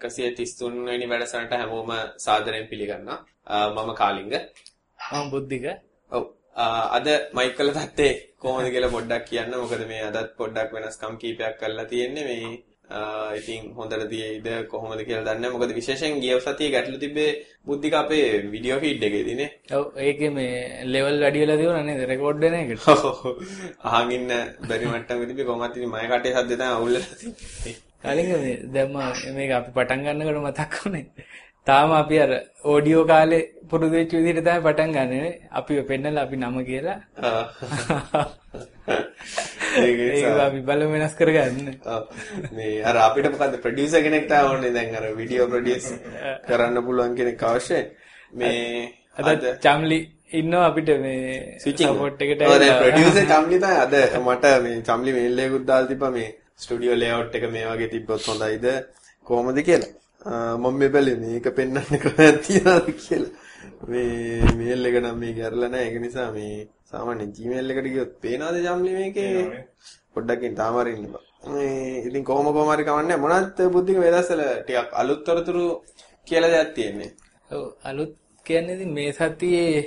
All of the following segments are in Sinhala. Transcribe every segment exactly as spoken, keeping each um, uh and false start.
එකසිය තිස් තුන් වෙනි වැඩසටහනට හැමෝම සාදරයෙන් පිළිගන්නවා. මම කාලිංග. මම බුද්ධික. ඔව්. අද මයිකල් තත්තේ කොහොමද කියලා පොඩ්ඩක් කියන්න. මොකද මේ අදත් පොඩ්ඩක් වෙනස්කම් කීපයක් කරලා තියෙන්නේ. මේ ඉතින් හොඳට තියෙයිද කොහොමද කියලා දන්නේ නැහැ. මොකද විශේෂයෙන් ගිය සතියේ ගැටලු තිබ්බේ බුද්ධික අපේ වීඩියෝ ෆීඩ් එකේදී නේ. ඔව් ඒකේ මේ ලෙවල් වැඩි වෙලා තියුණා නේද රෙකෝඩ් වෙන එකට. ඔව්. අහන් ඉන්න බැරි මට්ටමක තිබ්බේ කොහොමද ඉතින් මගේ කටේ සද්ද තමයි අවුල් වෙලා තිබ්බේ. කාලිංග මේ දැන් මේක අපි පටන් ගන්නකොට මතක් වුණේ. තාම අපි අර ඔඩියෝ කාලේ පුරුදු වෙච්ච විදිහට තමයි පටන් ගන්නෙ. අපිව පෙන්නලා අපි නම කියලා. ඒක අපි බලමු වෙනස් කරගන්න. ඔව්. මේ අර අපිට මොකද්ද ප්‍රොඩියුසර් කෙනෙක් තාම ඕනේ දැන් අර වීඩියෝ ප්‍රොඩියුස් කරන්න පුළුවන් කෙනෙක් අවශ්‍යයි. මේ අද චම්ලි ඉන්නවා අපිට මේ සපෝට් එකට. ඔව් දැන් ප්‍රොඩියුසර් චම්ලි තමයි අද මට මේ චම්ලි මේල් එකකුත් දාලා තිබ්බා මේ ස්ටුඩියෝ ලේඅවුට් එක මේ වගේ තිබ්බොත් හොඳයිද කොහොමද කියලා. මම මේ බැලුවේ මේක පෙන්වන්න ක්‍රමයක් තියනවාද කියලා. මේ මේල් එක නම් මේක ඇරලා නැහැ. ඒක නිසා මේ සාමාන්‍ය Gmail එකට ගියොත් පේනවද ජම්ලි මේකේ? පොඩ්ඩක් ඉන්න තාම හරි ඉන්න බා. මේ ඉතින් කොහොම කොහම හරි කවන්නේ මොනවත් බුද්ධික මේ දවස්වල ටිකක් අලුත් තොරතුරු කියලා දෙයක් තියෙන්නේ. ඔව් අලුත් කියන්නේ ඉතින් මේ සතියේ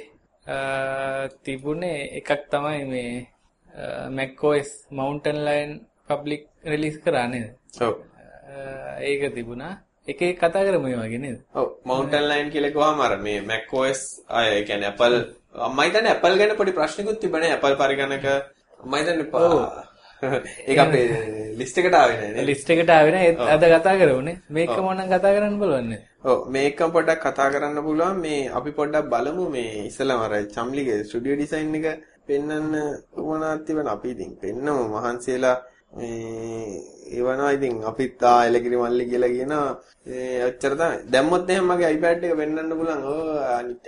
තිබුණේ එකක් තමයි මේ macOS Mountain Lion public release කරා නේද? ඔව්. ඒක තිබුණා. එක එක කතා කරමු මේ වගේ නේද? ඔව් Mountain Lion කියලා කිව්වම අර මේ macOS අය ඒ කියන්නේ Apple මම හිතන්නේ Apple ගැන පොඩි ප්‍රශ්නකුත් තිබුණේ Apple පරිගණක මම හිතන්නේ ඒක අපේ ලිස්ට් එකට ආවේ නැහැ නේ. ලිස්ට් එකට ආවේ නැහැ. අද කතා කරමුනේ. මේක මොනනම් කතා කරන්න බලවන්නේ. ඔව් මේකම පොඩ්ඩක් කතා කරන්න පුළුවන්. මේ අපි පොඩ්ඩක් බලමු මේ ඉස්සලම අර චම්ලිගේ ස්ටුඩියෝ ඩිසයින් එක පෙන්වන්න උවමනාවක් තිබෙන අපි ඉතින් පෙන්නමු මහන්සියලා මේ ඒවනවා ඉතින් අපිත් ආ එලගිරි මල්ලි කියලා කියනවා ඒ ඔච්චර තමයි දැම්මොත් එහෙනම් මගේ iPad එක පෙන්වන්න පුළුවන් ඕ අනිත්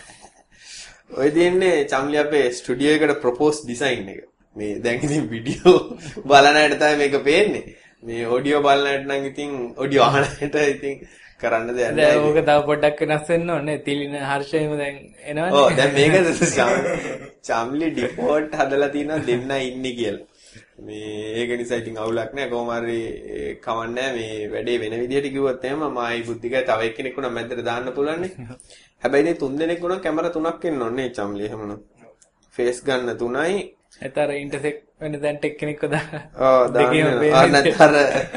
ඔය දින්නේ චම්ලි අපේ ස්ටුඩියෝ එකට ප්‍රොපෝස් ඩිසයින් එක මේ දැන් ඉතින් වීඩියෝ බලන අයට තමයි මේක පේන්නේ මේ ඔඩියෝ බලන අයට නම් ඉතින් ඔඩියෝ අහන අයට ඉතින් කරන්න දෙයක් නැහැ දැන් ඕක තව පොඩ්ඩක් වෙනස් වෙන්න ඕනේ තිලින හර්ෂයම දැන් එනවනේ ඔව් දැන් මේක චම්ලි ඩිෆෝල්ට් හදලා තියෙනවා දෙන්න ඉන්නේ කියලා මේ ඒක නිසා ඉතින් අවුලක් නැහැ කොහොම හරි කවන්නේ මේ වැඩේ වෙන විදිහට කිව්වොත් එහෙම මායි බුද්ධිකයි තව එක්කෙනෙක් උනා මැද්දට දාන්න පුළුවන් නේ හැබැයි මේ තුන් දෙනෙක් උනා කැමරා තුනක් එන්න ඕනේ චම්ලි එහෙමනම් ෆේස් ගන්න තුනයි ඒතර ඉන්ටර්සෙක්ට් වෙන දැන් ටෙක්නික්ව දාන්න ඔව් දාන්න අනතර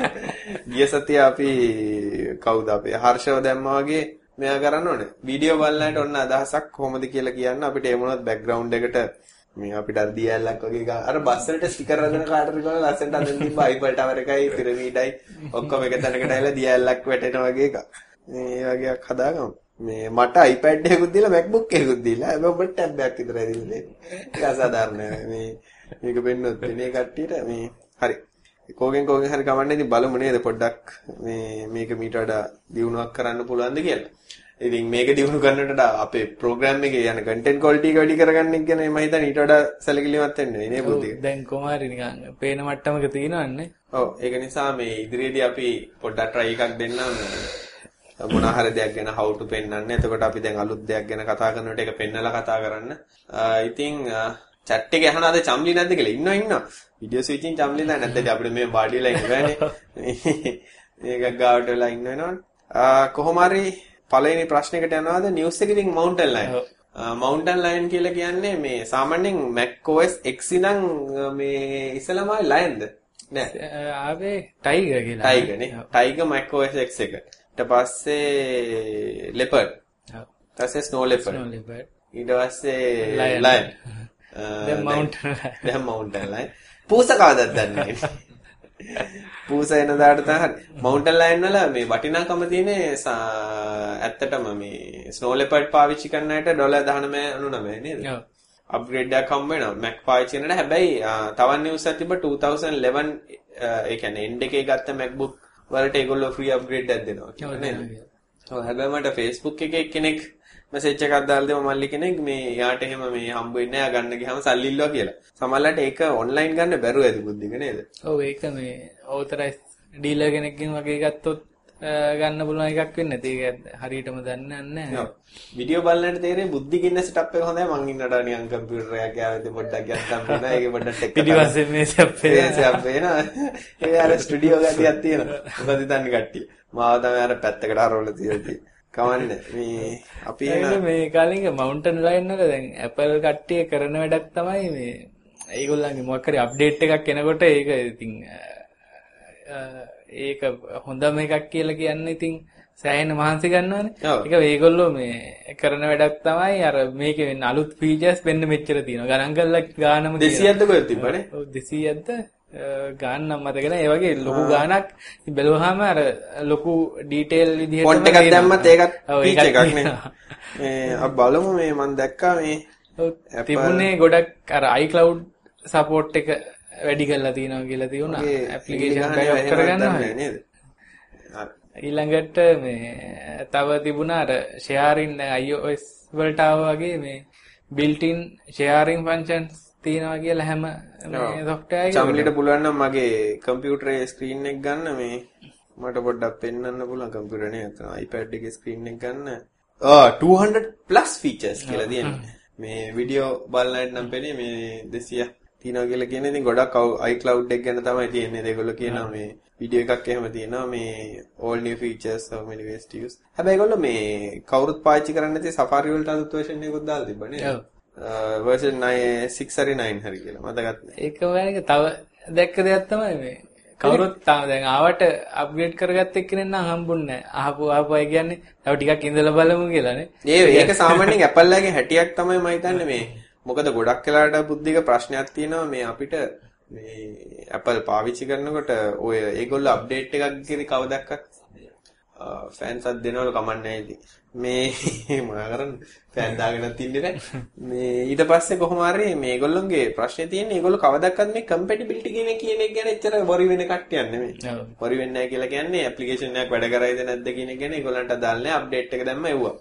ගිය සතිය අපි කවුද අපේ හර්ෂව දැම්මා වගේ මෙයා කරන්න ඕනේ වීඩියෝ බලන්නට ඔන්න අදහසක් කොහොමද කියලා කියන්න අපිට ඒ මොනවත් බෑග්ග්‍රවුන්ඩ් එකට මේ අපිට අර දියැලක් වගේ අර බස් වලට ස්ටිකර් හදන කාටරි වල ලස්සනට අදින් තිබ්බ අයිෆල් ටවර් එකයි පිරමීඩයි ඔක්කොම එක තැනකට ඇවිල්ලා දියැලක් වැටෙන වගේ එකක්. මේ වගේක් හදාගමු. මේ මට iPad එකකුත් දීලා MacBook එකකුත් දීලා හැබැයි ඔබට ටැබ් එකක් විතරයි දීලා. ඒක අසාධාරණයි. මේ මේක වෙන්නොත් මේ කට්ටියට මේ හරි. කෝගෙන් කෝගෙන් හරි කවන්නේ ඉතින් බලමු නේද පොඩ්ඩක් මේ මේක මීට වඩා දියුණුවක් කරන්න පුළුවන්ද කියලා. ඉතින් මේක දිනු කරන්නට අපේ ප්‍රෝග්‍රෑම් එකේ යන කන්ටෙන්ට් ක්වොලිටි එක වැඩි කරගන්න එක ගැන මම හිතන්නේ ඊට වඩා සැලකිලිමත් වෙන්න වෙයි නේ බුද්ධික. දැන් කොහොමාරි නිකන් පේන මට්ටමක තියෙනවන්නේ. ඔව් ඒක නිසා මේ ඉදිරියේදී අපි පොඩ්ඩක් try එකක් දෙන්නම් මොන හරි දෙයක් ගැන how to පෙන්නන්න. එතකොට අපි දැන් අලුත් දෙයක් ගැන කතා කරනකොට ඒක පෙන්නලා කතා කරන්න. ඉතින් chat එකේ අහන අද චම්ලි නැද්ද කියලා ඉන්නවා ඉන්නවා. වීඩියෝ ස්විචින් චම්ලි නැහැ නැද්ද අපිට මේ වාඩි වෙලා ඉන්න බෑනේ. මේක ගාවට වෙලා ඉන්න වෙනවනේ. කොහොම හරි පළවෙනි ප්‍රශ්නෙකට යනවාද නිවුස් එකේ ඉතින් Mountain Lion. Mountain Lion කියලා කියන්නේ මේ සාමාන්‍යයෙන් macOS X ඉඳන් මේ ඉස්සලමයි Lionද? නෑ. ආවේ Tiger කියලා. Tiger නේ. Tiger macOS X එක. ඊට පස්සේ Leopard. ඔව්. ඊට පස්සේ Snow Leopard. Snow Leopard. ඊට පස්සේ Lion. දැන් Mountain Lion. දැන් Mountain Lion. පූසා කවදද දන්නේ නැහැ. පූසා එන දාට තමයි Mountain Lion වල මේ වටිනාකම තියෙන්නේ ඇත්තටම මේ Snow Leopard පාවිච්චි කරන අයට ඩොලර් දහනවය අනූනවය නේද? ඔව්. අප්ග්‍රේඩ් එකක් හම්බ වෙනවා Mac පාවිච්චි කරනට. හැබැයි තවත් නිවුස් එකක් තිබ්බ two thousand eleven ඒ කියන්නේ end එකේ ගත්ත MacBook වලට ඒගොල්ලෝ free upgrade එකක් දෙනවා කියලා නේද? ඔව් හැබැයි මට Facebook එකේ කෙනෙක් මැසේජ් එකක් දාලා දෙම මල්ලි කෙනෙක් මේ යාට එහෙම මේ හම්බ වෙන්නේ නැහැ ගන්න ගියාම සල්ලි ඉල්ලුවා කියලා. සමහරවිට ඒක ඔන්ලයින් ගන්න බැරුව ඇති බුද්ධික නේද? ඔව් ඒක මේ ඕතරයිස් ඩීලර් කෙනෙක්ගෙන් වගේ ගත්තොත් ගන්න පුළුවන් එකක් වෙන්නේ නැති. ඒක හරියටම දන්නේ නැහැ. ඔව්. වීඩියෝ බලන්නට තේරෙන්නේ බුද්ධිකින්න setup එක හොඳයි. මං ඉන්නට නිකන් කම්පියුටර් එකක් ගාවේ පොඩ්ඩක් ගත්තම් වෙනවා. ඒක පොඩ්ඩක් ටෙක් පිටිපස්සේ මේ setup එක setup වෙනවා. ඒ අර ස්ටුඩියෝ ගතියක් තියෙනවා. මොකද හිතන්නේ කට්ටිය. මාව තමයි අර පැත්තකට හරවලා තියෙන්නේ. කවන්නේ මේ අපි මේ කාලේ මවුන්ටන් ලයින් වල දැන් Apple කට්ටිය කරන වැඩක් තමයි මේ ඒගොල්ලන්ගේ මොකක් හරි අප්ඩේට් එකක් එනකොට ඒක ඉතින් ඒක හොඳම එකක් කියලා කියන්නේ ඉතින් සෑහෙන මහන්සි ගන්නවනේ. ඒක මේගොල්ලෝ මේ කරන වැඩක් තමයි අර මේකේ වෙන අලුත් ෆීචර්ස් වෙන්න මෙච්චර තියෙනවා. ගණන් කරලා ගානම දෙසීයක්ද කොහෙද තිබ්බනේ? ඔව් දෙසීයක්ද ගාන නම් මතක නැහැ. ඒ වගේ ලොකු ගානක් බැලුවාම අර ලොකු ඩීටේල් විදිහට ෆොන්ට් එකක් දැම්මත් ඒකත් ෆීචර් එකක් නේ. මේ අපි බලමු මේ මම දැක්කා මේ තිබුණේ ගොඩක් අර iCloud support එක වැඩි කරලා තියෙනවා කියලා තියුණා. ඇප්ලිකේෂන් බෑකප් කරගන්නවා නේද? ඊළඟට මේ තව තිබුණා අර sharing iOS වලට ආවා වගේ මේ built in sharing functions තියෙනවා කියලා හැම මේ software එකකම. චම්ලිට පුළුවන් නම් මගේ කම්පියුටරේ ස්ක්‍රීන් එක ගන්න මේ මට පොඩ්ඩක් පෙන්වන්න පුළුවන් කම්පියුටරේ නේ අතන iPad එකේ ස්ක්‍රීන් එක ගන්න. ආ two hundred plus features කියලා තියෙනවා. මේ වීඩියෝ බලන්න නම් පෙනේ මේ දෙසීය තියෙනවා කියලා කියන්නේ ඉතින් ගොඩක් iCloud එක ගැන තමයි තියෙන්නේ. ඒගොල්ලෝ කියනවා මේ වීඩියෝ එකක් එහෙම තියෙනවා මේ all new features so many ways to use. හැබැයි ඒගොල්ලෝ මේ කවුරුත් පාවිච්චි කරන්නේ නැති Safari වලට අලුත් version එකකුත් දාලා තිබ්බනේ. ඔව්. version six හරි nine හරි කියලා මතකත් නැහැ. ඒක වගේ තව දැක්ක දෙයක් තමයි මේ කවුරුත් තාම දැන් ආවට අප්ග්‍රේඩ් කරගත්ත එක්කෙනෙක් නම් හම්බුන්නේ නැහැ. අහපු අහපු අය කියන්නේ තව ටිකක් ඉඳලා බලමු කියලානේ. ඒ ඒක සාමාන්‍යයෙන් Apple එකේ හැටියක් තමයි මම හිතන්නේ මේ. මොකද ගොඩක් වෙලාවට බුද්ධික ප්‍රශ්නයක් තියෙනවා මේ අපිට මේ Apple පාවිච්චි කරනකොට ඔය ඒගොල්ලෝ අප්ඩේට් එකක් ගිහදී කවදාවත් ෆෑන්ස් අත් දෙනවලු කමන්නේ නැහැ ඉතින්. මේ මොනා කරන්නේ ෆෑන් දාගෙන තින්නේ නැහැ. මේ ඊට පස්සේ කොහොම හරි මේගොල්ලෝගේ ප්‍රශ්නේ තියෙන්නේ ඒගොල්ලෝ කවදාවත් මේ කම්පැටිබිලිටි කියන කියන එක ගැන එච්චර වරි වෙන කට්ටියක් නෙමෙයි. වරි වෙන්නේ නැහැ කියලා කියන්නේ ඇප්ලිකේෂන් එකක් වැඩ කරයිද නැද්ද කියන එක ගැන ඒගොල්ලන්ට අදාළ නැහැ. අප්ඩේට් එක දැම්ම එව්වා.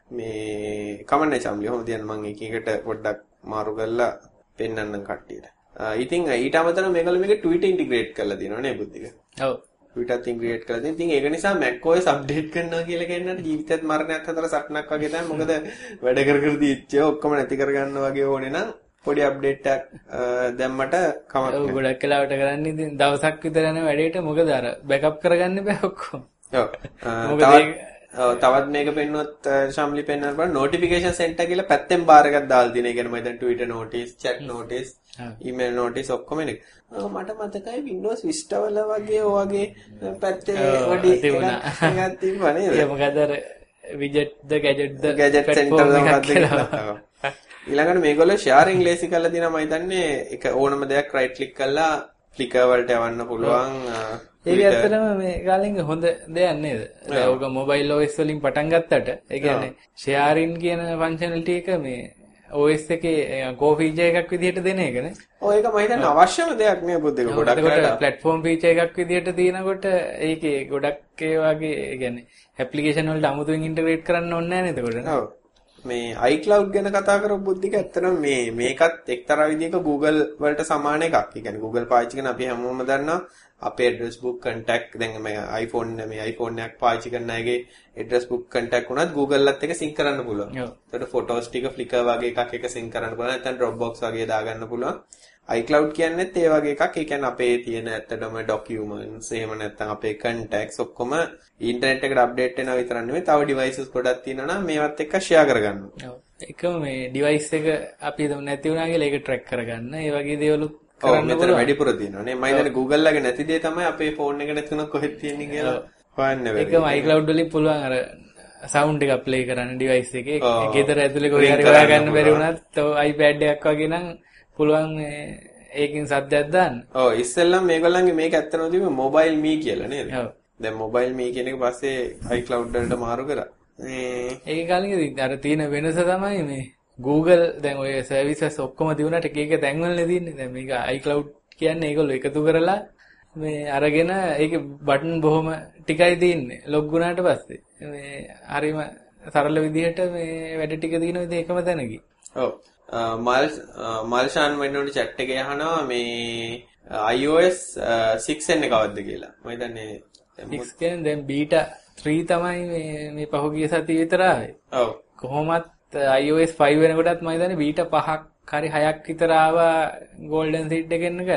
මේ කමන්නේ චම්ලි කොහොමද කියන්නේ මම එක එකට පොඩ්ඩක් මාරු කරලා පෙන්නන්නම් කට්ටියට. ඉතින් ඊට අමතරව මේගොල්ලෝ මේක Twitter ඉන්ටිග්‍රේට් කරලා තියෙනවා නේ බුද්ධික. ඔව්. Twitter ඉන්ටිග්‍රේට් කරලා තියෙනවා. ඉතින් ඒක නිසා macOS අප්ඩේට් කරනවා කියලා කියනකොට ජීවිතේත් මරණයත් අතර සටනක් වගේ තමයි. මොකද වැඩ කර කර දීච්ච ඔක්කොම නැති කර ගන්න වගේ ඕනේ නම් පොඩි අප්ඩේට් එකක් දැම්මට කමක් නැහැ. ඔව් ගොඩක් වෙලාවට කරන්නේ ඉතින් දවසක් විතර යන වැඩේට මොකද අර බෑකප් කරගන්න බෑ ඔක්කොම. ඔව්. මොකද තවත් මේක පෙන්නුවත් ශම්ලි පෙන්වන්න බලන්න notification center කියලා පැත්තෙන් බාර් එකක් දාලා තියෙන. ඒ කියන්නේ මම දැන් Twitter notice, chat notice, email notice ඔක්කොම එන. මට මතකයි Windows Vista වල වගේ ඔය වගේ පැත්තේ වඩි එකක් තිබුණා නේද? ඒක මොකද අර widget the gadget the gadget center එකක්. ඊළඟට මේගොල්ලෝ sharing lazy කරලා දිනා මම හිතන්නේ එක ඕනම දෙයක් right click කරලා Flickr වලට යවන්න පුළුවන්. ඒක ඇත්තටම මේ කාලෙක හොඳ දෙයක් නේද? දැන් ඔක මොබයිල් O S වලින් පටන් ගත්තට ඒ කියන්නේ sharing කියන functionality එක මේ O S එකේ go feature එකක් විදිහට දෙන එකනේ. ඔව් ඒක මම හිතන්නේ අවශ්‍යම දෙයක් නේ බුද්ධික ගොඩක් වෙලාවට platform feature එකක් විදිහට තියෙනකොට ඒකේ ගොඩක් ඒ වගේ ඒ කියන්නේ application වලට අමුතුවෙන් integrate කරන්න ඕනේ නැහැ නේද එතකොට? ඔව්. මේ iCloud ගැන කතා කරපු බුද්ධික ඇත්තටම මේ මේකත් එක්තරා විදිහක Google වලට සමාන එකක්. ඒ කියන්නේ Google පාවිච්චි කරන අපි හැමෝම දන්නවා අපේ address book contact දැන් මේ iPhone මේ iPhone එකක් පාවිච්චි කරන අයගේ address book contact උනත් Google ලත් එක sync කරන්න පුළුවන්. ඒකට photos ටික Flickr වගේ එකක් එක sync කරන්න පුළුවන්. නැත්නම් Dropbox වගේ දාගන්න පුළුවන්. iCloud කියන්නේත් ඒ වගේ එකක්. ඒ කියන්නේ අපේ තියෙන ඇත්තටම documents එහෙම නැත්නම් අපේ contacts ඔක්කොම ඉන්ටර්නෙට් එකට අප්ඩේට් වෙනවා විතරක් නෙමෙයි තව devices ගොඩක් තියෙනවා නම් මේවත් එක්ක share කරගන්න. ඔව්. එකම මේ device එක අපි හිතමු නැති වුණා කියලා ඒක track කරගන්න. ඒ වගේ දේවලුත් කරන්න පුළුවන්. වැඩිපුර තියෙනවා නේ. මම හිතන්නේ Google ලගේ නැති දේ තමයි අපේ phone එක නැතුණොත් කොහෙද තියෙන්නේ කියලා හොයන්න බැරි. ඒකම iCloud වලින් පුළුවන් අර sound එක play කරන්න device එකේ. ගෙදර ඇතුලේ කොහේ හරි හොයාගන්න බැරි වුණත් iPad එකක් වගේ නම් පුළුවන් මේ ඒකෙන් සද්දයක් දාන්න. ඔව් ඉස්සෙල්ලම මේගොල්ලන්ගේ මේක ඇත්තටම තිබුණේ mobile me කියලා නේද? ඔව්. දැන් mobile me කියන එක පස්සේ iCloud වලට මාරු කරා. මේ ඒක කාලෙකදී අර තියෙන වෙනස තමයි මේ Google දැන් ඔය සර්විසස් ඔක්කොම දිනුනට එක එක තැන්වලනේ තියෙන්නේ. දැන් මේක iCloud කියන්නේ ඒගොල්ලෝ එකතු කරලා මේ අරගෙන ඒකේ බටන් බොහොම ටිකයි තියෙන්නේ. ලොග් වුණාට පස්සේ මේ හරිම සරල විදිහට මේ වැඩ ටික දිනන විදිහ එකම තැනකින්. ඔව්. මල් මල්ෂාන් වෙනෝඩි chat එකේ අහනවා මේ iOS six එන්නේ කවද්ද කියලා. මම හිතන්නේ six කියන්නේ දැන් beta three තමයි මේ මේ පහුගිය සතිය විතර ආවේ. ඔව්. කොහොමත් iOS five වෙනකොටත් මම හිතන්නේ beta පහක් හරි හයක් විතර ආවා golden seed එකෙන් ගලි.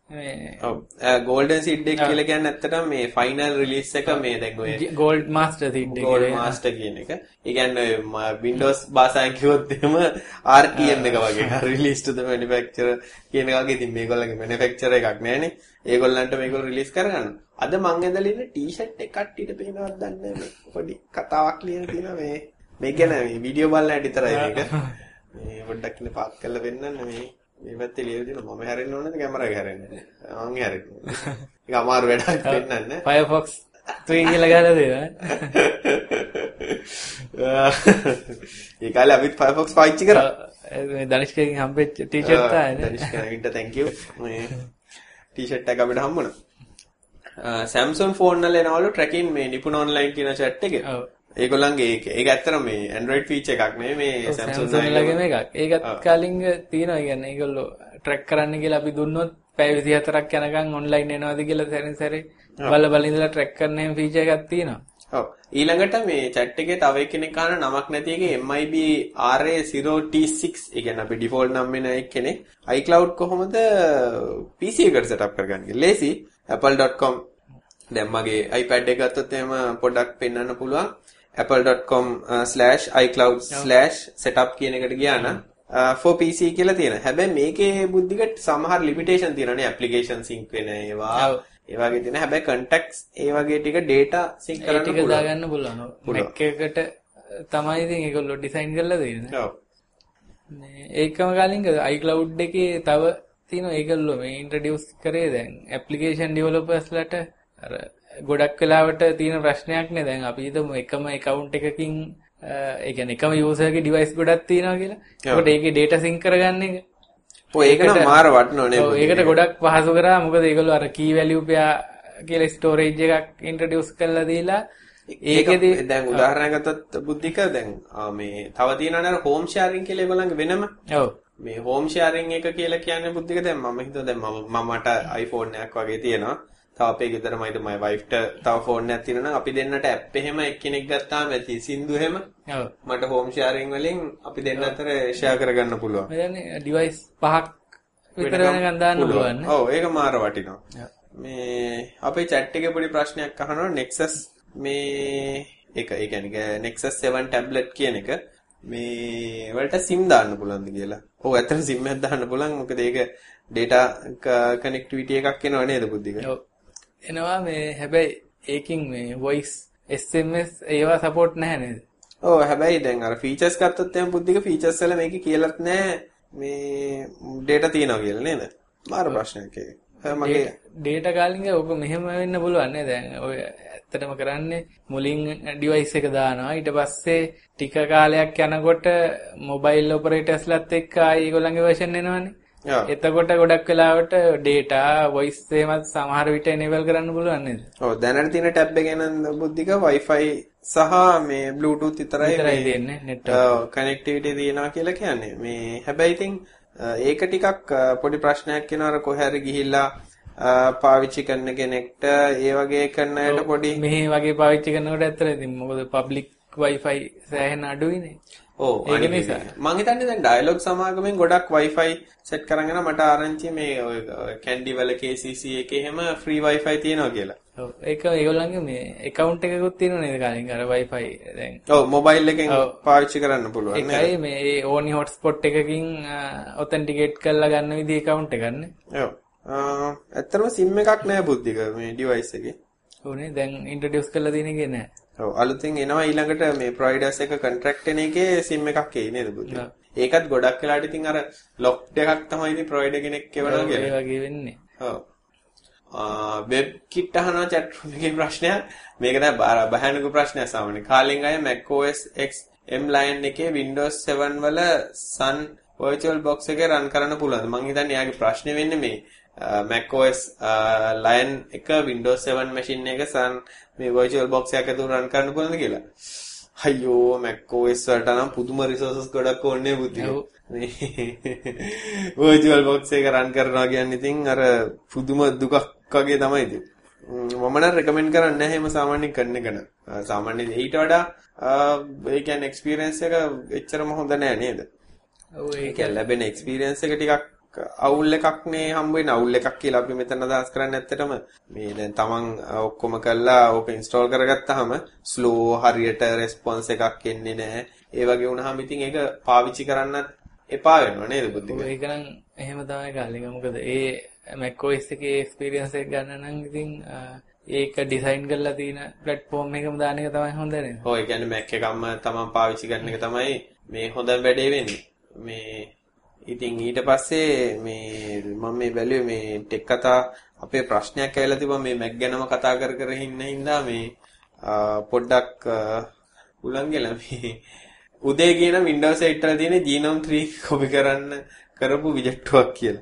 ඔව් ගෝල්ඩන් සීඩ් එක කියලා කියන්නේ ඇත්තටම මේ ෆයිනල් රිලීස් එක මේ දැන් ඔය ගෝල්ඩ් මාස්ටර් සීඩ් එක ගෝල්ඩ් මාස්ටර් කියන එක. ඒ කියන්නේ Windows භාෂාවෙන් කිව්වොත් එහෙම ආර් ටී එම් එක වගේ රිලීස් ටු ද මැනුෆැක්චරර් කියන එක වගේ. ඉතින් මේගොල්ලන්ගේ මැනුෆැක්චරර් එකක් නෑනේ. ඒගොල්ලන්ට මේගොල්ලෝ රිලීස් කරගන්න. අද මං ඇඳලා ඉන්න ටී-ෂර්ට් එක කට්ටියට පේනවද දන්නේ නැහැ. පොඩි කතාවක් ලියන තියෙනවා මේ මේ කියන්නේ මේ වීඩියෝ බලලා විතරයි මේක. මේ පොඩ්ඩක් ඉන්න පාත් කරලා වෙන්නන්න මේ මේ පැත්තේ ලියලා තියෙනවා. මම හැරෙන්න ඕනද කැමරා එක හැරෙන්නේ. මං හැරෙන්නේ. ඒක අමාරු වැඩක් වෙන්නන්නේ. Firefox three කියලා ගහලා දෙනවා. ඒ කාලේ අපිත් Firefox පාවිච්චි කරා. මේ දනිෂ්කගෙන් හම්බෙච්ච ටී-ෂර්ට් තමයි. දනිෂ්කගෙන්ට thank you. මේ ටී-ෂර්ට් එක අපිට හම්බුණා. Samsung ෆෝන් වල එනවලු tracking මේ නිපුණ online කියන chat එකේ. ඔව්. ඒගොල්ලන්ගේ ඒක ඒක ඇත්තටම මේ Android feature එකක් නෙමෙයි මේ Samsung ලගේම එකක්. ඒකත් කලින් තියෙනවා කියන්නේ ඒගොල්ලෝ track කරන්න කියලා අපි දුන්නොත් පැය විසිහතරක් යනකම් online එනවාද කියලා සැරින් සැරේ බල බල ඉඳලා track කරන හැම feature එකක් තියෙනවා. ඔව්. ඊළඟට මේ chat එකේ තව කෙනෙක් අහන නමක් නැති එකේ M I B R A zero T six ඒ කියන්නේ අපි default නම් වෙන එක්කෙනෙක් iCloud කොහොමද P C එකට setup කරගන්නේ? ලේසි. apple dot com දැන් මගේ iPad එක ගත්තොත් එහෙම පොඩ්ඩක් පෙන්වන්න පුළුවන්. apple dot com slash icloud slash setup කියන එකට ගියා නම් for P C කියලා තියෙනවා. හැබැයි මේකේ බුද්ධිකට සමහර limitation තියෙනවානේ application sync වෙන ඒවා. ඒ වගේ තියෙන. හැබැයි contacts ඒ වගේ ටික data sync කරන්න පුළුවන්. ඒක දාගන්න පුළුවන්. Mac එකට තමයි ඉතින් ඒගොල්ලෝ design කරලා දෙන්නේ. ඔව්. මේ ඒකම කලින් iCloud එකේ තව තියෙනවා ඒගොල්ලෝ මේ introduce කරේ දැන් application developers ලට අර ගොඩක් වෙලාවට තියෙන ප්‍රශ්නයක් නේ. දැන් අපි හිතමු එකම account එකකින් ඒ කියන්නේ එකම user ගේ device ගොඩක් තියෙනවා කියලා. ඒකට ඒකේ data sync කරගන්න එක. ඔය ඒක නම් මාර වටනෝ නේ. ඔව් ඒකට ගොඩක් පහසු කරා. මොකද ඒගොල්ලෝ අර key value pair කියලා storage එකක් introduce කරලා දීලා ඒකෙදි දැන් උදාහරණයක් ගත්තොත් බුද්ධික දැන් මේ තව තියෙනවනේ අර home sharing කියලා ඒගොල්ලන්ගේ වෙනම. ඔව්. මේ home sharing එක කියලා කියන්නේ බුද්ධික දැන් මම හිතුවා දැන් මම මමට iPhone එකක් වගේ තියෙනවා. තව අපේ ගෙදර මයිද මයි වයිෆ්ට තව ෆෝන් එකක් තියෙනවා නම් අපි දෙන්නට ඇප් එහෙම එක්කෙනෙක් ගත්තාම ඇති සින්දු එහෙම. ඔව්. මට හෝම් ෂෙයාරින් වලින් අපි දෙන්න අතර ෂෙයා කරගන්න පුළුවන්. මේ කියන්නේ ඩිවයිස් පහක් විතර වෙනකන් දාන්න පුළුවන්. ඔව් ඒක මාර වටිනවා. මේ අපේ chat එකේ පොඩි ප්‍රශ්නයක් අහනවා Nexus මේ එක ඒ කියන්නේ Nexus seven tablet කියන එක මේ වලට SIM දාන්න පුළුවන්ද කියලා. ඔව් ඇත්තට SIM එකක් දාන්න පුළුවන්. මොකද ඒක data connectivity එකක් එනවා නේද බුද්ධික? ඔව්. එනවා මේ හැබැයි ඒකින් මේ voice S M S ඒවා support නැහැ නේද? ඔව් හැබැයි දැන් අර features ගත්තොත් එහෙනම් බුද්ධික features වල මේකේ කියලාත් නැහැ මේ data තියනවා කියලා නේද? මාර ප්‍රශ්නයක් ඒක. මගේ data calling එක ඔක මෙහෙම වෙන්න පුළුවන් නේද? දැන් ඔය ඇත්තටම කරන්නේ මුලින් device එක දානවා ඊට පස්සේ ටික කාලයක් යනකොට mobile operators ලත් එක්ක ආයි ඒගොල්ලන්ගේ version එනවනේ. එතකොට ගොඩක් වෙලාවට data voice එහෙමත් සමහර විට enable කරන්න පුළුවන් නේද? ඔව් දැනට තියෙන tab එකේ නම් බුද්ධික Wi-Fi සහ මේ Bluetooth විතරයි විතරයි දෙන්නේ network. ඔව් connectivity තියනවා කියලා කියන්නේ. මේ හැබැයි ඉතින් ඒක ටිකක් පොඩි ප්‍රශ්නයක් වෙනවා අර කොහේ හරි ගිහිල්ලා පාවිච්චි කරන කෙනෙක්ට ඒ වගේ කරන අයට පොඩි මෙහි වගේ පාවිච්චි කරනකොට ඇත්තට ඉතින් මොකද public Wi-Fi සෑහෙන අඩුයිනේ. ඔව් ඒක නිසා මම හිතන්නේ දැන් ඩයලොග් සමාගමෙන් ගොඩක් Wi-Fi සෙට් කරන් යනවා. මට ආරංචි මේ ඔය කැන්ඩි වල K C C එකේ හැම ෆ්‍රී Wi-Fi තියෙනවා කියලා. ඔව් ඒක ඒගොල්ලන්ගේ මේ account එකකුත් තියෙනවා නේද කලින් අර Wi-Fi දැන්. ඔව් mobile එකෙන් පාවිච්චි කරන්න පුළුවන් නේද? ඒකයි මේ ඕනි hotspot එකකින් authenticate කරලා ගන්න විදිහ account එකක් නේ. ඔව්. ඇත්තටම SIM එකක් නෑ බුද්ධික මේ device එකේ. ඕනේ දැන් introduce කරලා තියෙන එකේ නෑ. ඔව් අලුතෙන් එනවා ඊළඟට මේ providers එක contract එන එකේ SIM එකක් එයි නේද බුද්ධික? ඒකත් ගොඩක් වෙලාට ඉතින් අර locked එකක් තමයි ඉතින් provider කෙනෙක් එවනවා කියලා. ඒ වගේ වෙන්නේ. ඔව්. ආ web kit අහනවා chat room එකේ ප්‍රශ්නයක්. මේක තමයි බහනක ප්‍රශ්නයක් සාමාන්‍ය. කාලෙන් අය macOS X M Lion එකේ Windows seven වල Sun virtual box එකේ run කරන්න පුළුවන්ද? මං හිතන්නේ යාගේ ප්‍රශ්නේ වෙන්නේ මේ macOS Lion එක Windows seven machine එක Sun මේ virtual box එකක් ඇතුළේ run කරන්න පුළුවන්ද කියලා. අයියෝ macOS වලට නම් පුදුම resources ගොඩක් ඕනේ බුද්ධික. මේ virtual box එක run කරනවා කියන්නේ ඉතින් අර පුදුම දුකක් වගේ තමයි ඉතින්. මම නම් recommend කරන්නේ නැහැ එහෙම සාමාන්‍යයෙන් කරන එක න. සාමාන්‍යයෙන් ඊට වඩා ඒ කියන්නේ experience එක එච්චරම හොඳ නෑ නේද? ඔව් ඒක ලැබෙන experience එක ටිකක් අවුල් එකක් නේ හම්බ වෙන අවුල් එකක් කියලා අපි මෙතන අදහස් කරන්නේ ඇත්තටම මේ දැන් තමන් ඔක්කොම කළා ඕක ඉන්ස්ටෝල් කරගත්තාම ස්ලෝ හරියට රෙස්පොන්ස් එකක් එන්නේ නැහැ. ඒ වගේ වුණාම ඉතින් ඒක පාවිච්චි කරන්නත් එපා වෙනවා නේද බුද්ධික? ඒක නම් එහෙම තමයි කාලෙක. මොකද ඒ macOS එකේ එක්ස්පීරියන්ස් එක ගන්න නම් ඉතින් ඒක ඩිසයින් කරලා තියෙන platform එකම දාන එක තමයි හොඳ නේද? ඔව් ඒ කියන්නේ Mac එකම තමන් පාවිච්චි කරන එක තමයි මේ හොඳ වැඩේ වෙන්නේ. මේ ඉතින් ඊට පස්සේ මේ මම මේ බැලුවේ මේ ටෙක් කතා අපේ ප්‍රශ්නයක් ඇවිල්ලා තිබ්බා මේ Mac ගැනම කතා කර කර ඉන්න හින්දා මේ පොඩ්ඩක් උලන් ගිහලා මේ උදේ කියන Windows eight වල තියෙන Genome three copy කරන්න කරපු විජෙක්ටුවක් කියලා.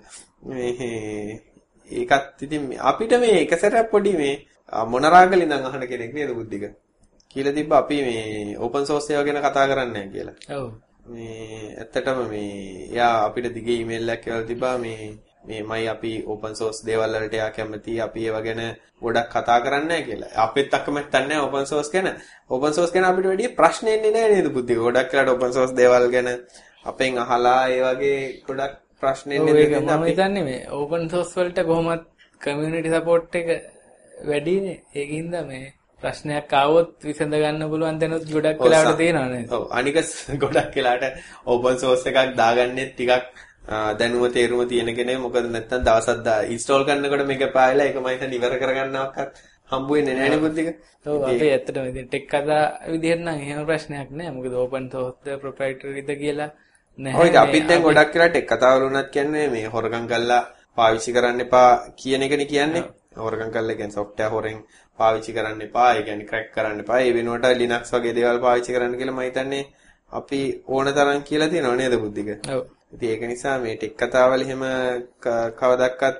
මේ ඒකත් ඉතින් අපිට මේ එක සැරයක් පොඩි මේ මොනරාගල ඉඳන් අහන කෙනෙක් නේද බුද්ධික කියලා තිබ්බා අපි මේ open source ඒවා ගැන කතා කරන්නේ නැහැ කියලා. ඔව්. මේ ඇත්තටම මේ එයා අපිට දිගේ ඊමේල් එකක් කියලා තිබ්බා මේ මේමයි අපි open source දේවල් වලට එයා කැමති අපි ඒවා ගැන ගොඩක් කතා කරන්නේ නැහැ කියලා. අපිත් අකමැත්තක් නැහැ open source ගැන. open source ගැන අපිට වැඩි ප්‍රශ්න එන්නේ නැහැ නේද බුද්ධික? ගොඩක් වෙලාට open source දේවල් ගැන අපෙන් අහලා ඒ වගේ ගොඩක් ප්‍රශ්න එන්නේ නැහැ. මම හිතන්නේ මේ open source වලට කොහොමත් community support එක වැඩිනේ. ඒකින්ද මේ ප්‍රශ්නයක් ආවොත් විසඳ ගන්න පුළුවන් දැනුත් ගොඩක් වෙලාවට තියෙනවා නේද? ඔව් අනික ගොඩක් වෙලාවට open source එකක් දාගන්නෙත් ටිකක් දැනුම තේරුම තියෙන කෙනෙක් මොකද නැත්තම් දවසක් දා ඉන්ස්ටෝල් කරනකොට මේක පායලා ඒක මම හිතන්නේ ඉවර කරගන්නවක්වත් හම්බ වෙන්නේ නැහැ නේ බුද්ධික. ඔව් අපි ඇත්තටම ඉතින් ටෙක් කතා විදිහට නම් එහෙම ප්‍රශ්නයක් නැහැ. මොකද open source ද proprietary ද කියලා නැහැ. ඔය අපිත් දැන් ගොඩක් වෙලා ටෙක් කතාවල උනත් කියන්නේ මේ හොරගම් කරලා පාවිච්චි කරන්න එපා කියන එකනේ කියන්නේ. හොරගම් කරලා කියන්නේ software හොරෙන් පාවිච්චි කරන්න එපා. ඒ කියන්නේ crack කරන්න එපා. ඒ වෙනුවට Linux වගේ දේවල් පාවිච්චි කරන්න කියලා මම හිතන්නේ අපි ඕන තරම් කියලා තියෙනව නේද බුද්ධික? ඔව්. ඉතින් ඒක නිසා මේ ටෙක් කතාවල එහෙම කවදක්වත්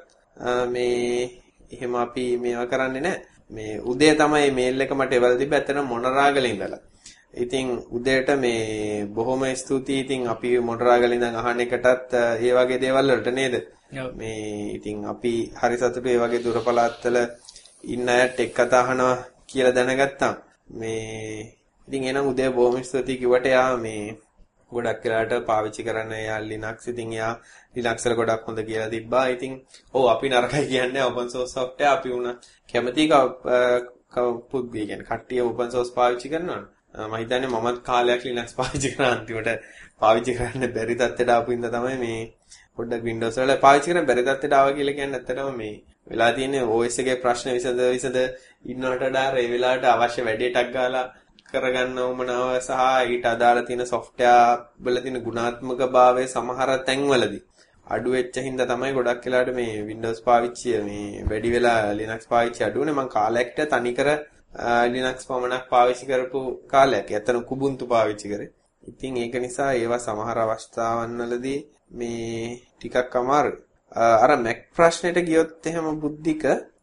මේ එහෙම අපි මේවා කරන්නේ නැහැ. මේ උදේ තමයි මේල් එක මට එවලා තිබ්බ ඇත්තට මොනරාගල ඉඳලා. ඉතින් උදේට මේ බොහොම ස්තුතියි. ඉතින් අපි මොනරාගල ඉඳන් අහන එකටත් ඒ වගේ දේවල් වලට නේද? මේ ඉතින් අපි හරි සතුටුයි ඒ වගේ දුර පළාත්වල ඉන්න අය ටෙක් කතා අහනවා කියලා දැනගත්තා. මේ ඉතින් එනම් උදේ බොහොම ස්තුතියි කිව්වට යා මේ ගොඩක් වෙලාට පාවිච්චි කරන යා Linux ඉතින් යා Linux වල ගොඩක් හොඳ කියලා තිබ්බා. ඉතින් ඔව් අපි නරකයි කියන්නේ open source software අපි උන කැමති පුද්ගලයන් කියන්නේ කට්ටිය open source පාවිච්චි කරනවා. මම හිතන්නේ මමත් කාලයක් Linux පාවිච්චි කරා අන්තිමට පාවිච්චි කරන්න බැරි තත්ත්වයට ආපු ඉඳ තමයි මේ පොඩ්ඩක් Windows වල පාවිච්චි කරන්න බැරි තත්ත්වයට ආවා කියලා කියන්නේ ඇත්තටම මේ වෙලා තියෙන්නේ O S එකේ ප්‍රශ්න විසඳ විසඳ ඉන්නවට වඩා ඒ වෙලාවට අවශ්‍ය වැඩේටක් ගාලා කරගන්න උමනාව සහ ඊට අදාළ තියෙන software වල තියෙන ගුණාත්මක භාවය සමහර තැන්වලදී අඩු වෙච්ච හින්දා තමයි ගොඩක් වෙලාවට මේ Windows පාවිච්චිය මේ වැඩි වෙලා Linux පාවිච්චි අඩු වෙනේ. මම කාලයකට තනිකර Linux පමණක් පාවිච්චි කරපු කාලයක්. ඇත්තටම Kubuntu පාවිච්චි කරේ. ඉතින් ඒක නිසා ඒවා සමහර අවස්ථාවන් වලදී මේ ටිකක් අමාරුයි. අර Mac ප්‍රශ්නෙට ගියොත් එහෙම බුද්ධික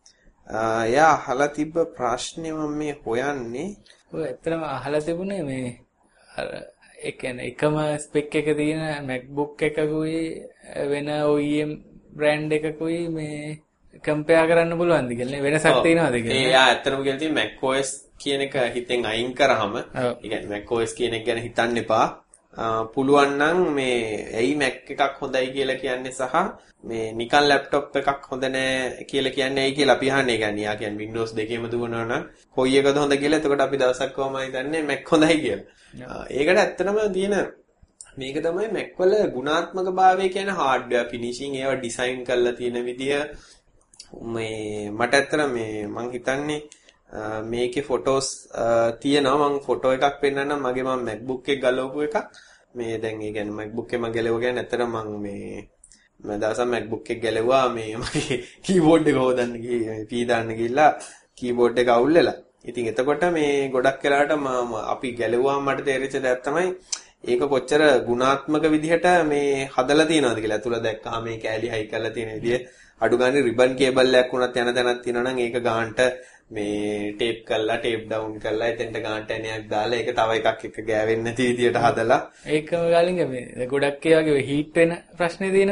එයා අහලා තිබ්බ ප්‍රශ්නේ මම මේ හොයන්නේ. ඔය ඇත්තටම අහලා තිබුණේ මේ අර ඒ කියන්නේ එකම ස්පෙක් එක තියෙන MacBook එකකුයි වෙන O E M බ්‍රෑන්ඩ් එකකුයි මේ කම්පෙයාර් කරන්න පුළුවන්ද කියලා වෙනසක් තියෙනවද කියලා. ඒ ආ ඇත්තටම කියලා තියෙන්නේ macOS කියන එක හිතෙන් අයින් කරාම ඒ කියන්නේ macOS කියන එක ගැන හිතන්න එපා. පුළුවන් නම් මේ ඇයි Mac එකක් හොඳයි කියලා කියන්නේ සහ මේ නිකන් ලැප්ටොප් එකක් හොඳ නෑ කියලා කියන්නේ ඇයි කියලා අපි අහන්නේ. يعني යා කියන්නේ Windows දෙකේම දුවනවා නම් කොයි එකද හොඳ කියලා. එතකොට අපි දවසක් කොහොම හිතන්නේ Mac හොඳයි කියලා. ඒකට ඇත්තටම තියෙන මේක තමයි Mac වල ගුණාත්මක භාවය කියන්නේ hardware finishing ඒවා ඩිසයින් කරලා තියෙන විදිය මේ මට ඇත්තට මේ මං හිතන්නේ මේකේ ෆොටෝස් තියෙනවා. මං ෆොටෝ එකක් පෙන්නන්නම් මගේ මම MacBook එක ගලවපු එකක්. මේ දැන් ඒ කියන්නේ MacBook එක මම ගැලවුවා කියන්නේ ඇත්තට මං මේ මම දවසක් MacBook එක ගැලවුවා මේ මගේ කීබෝඩ් එක හොදන්න ගිහින් පී දාන්න ගිහිල්ලා කීබෝඩ් එක අවුල් වෙලා. ඉතින් එතකොට මේ ගොඩක් වෙලාවට මම අපි ගැලවුවාම මට තේරිච්ච දෙයක් තමයි ඒක කොච්චර ගුණාත්මක විදිහට මේ හදලා තියෙනවද කියලා. අතුල දැක්කහම මේ කෑලි හයි කරලා තියෙන විදිය අඩු ගානේ රිබන් කේබල් එකක් වුණත් යන තැනක් තියෙනවා නම් ඒක ගානට මේ ටේප් කරලා ටේප් ඩවුන් කරලා එතෙන්ට ගානට එනයක් දාලා ඒක තව එකක් එක ගෑවෙන්නේ නැති විදියට හදලා ඒකම ගාලින්ග මේ ගොඩක් ඒ වගේ හීට් වෙන ප්‍රශ්නේ තියෙනවානේ.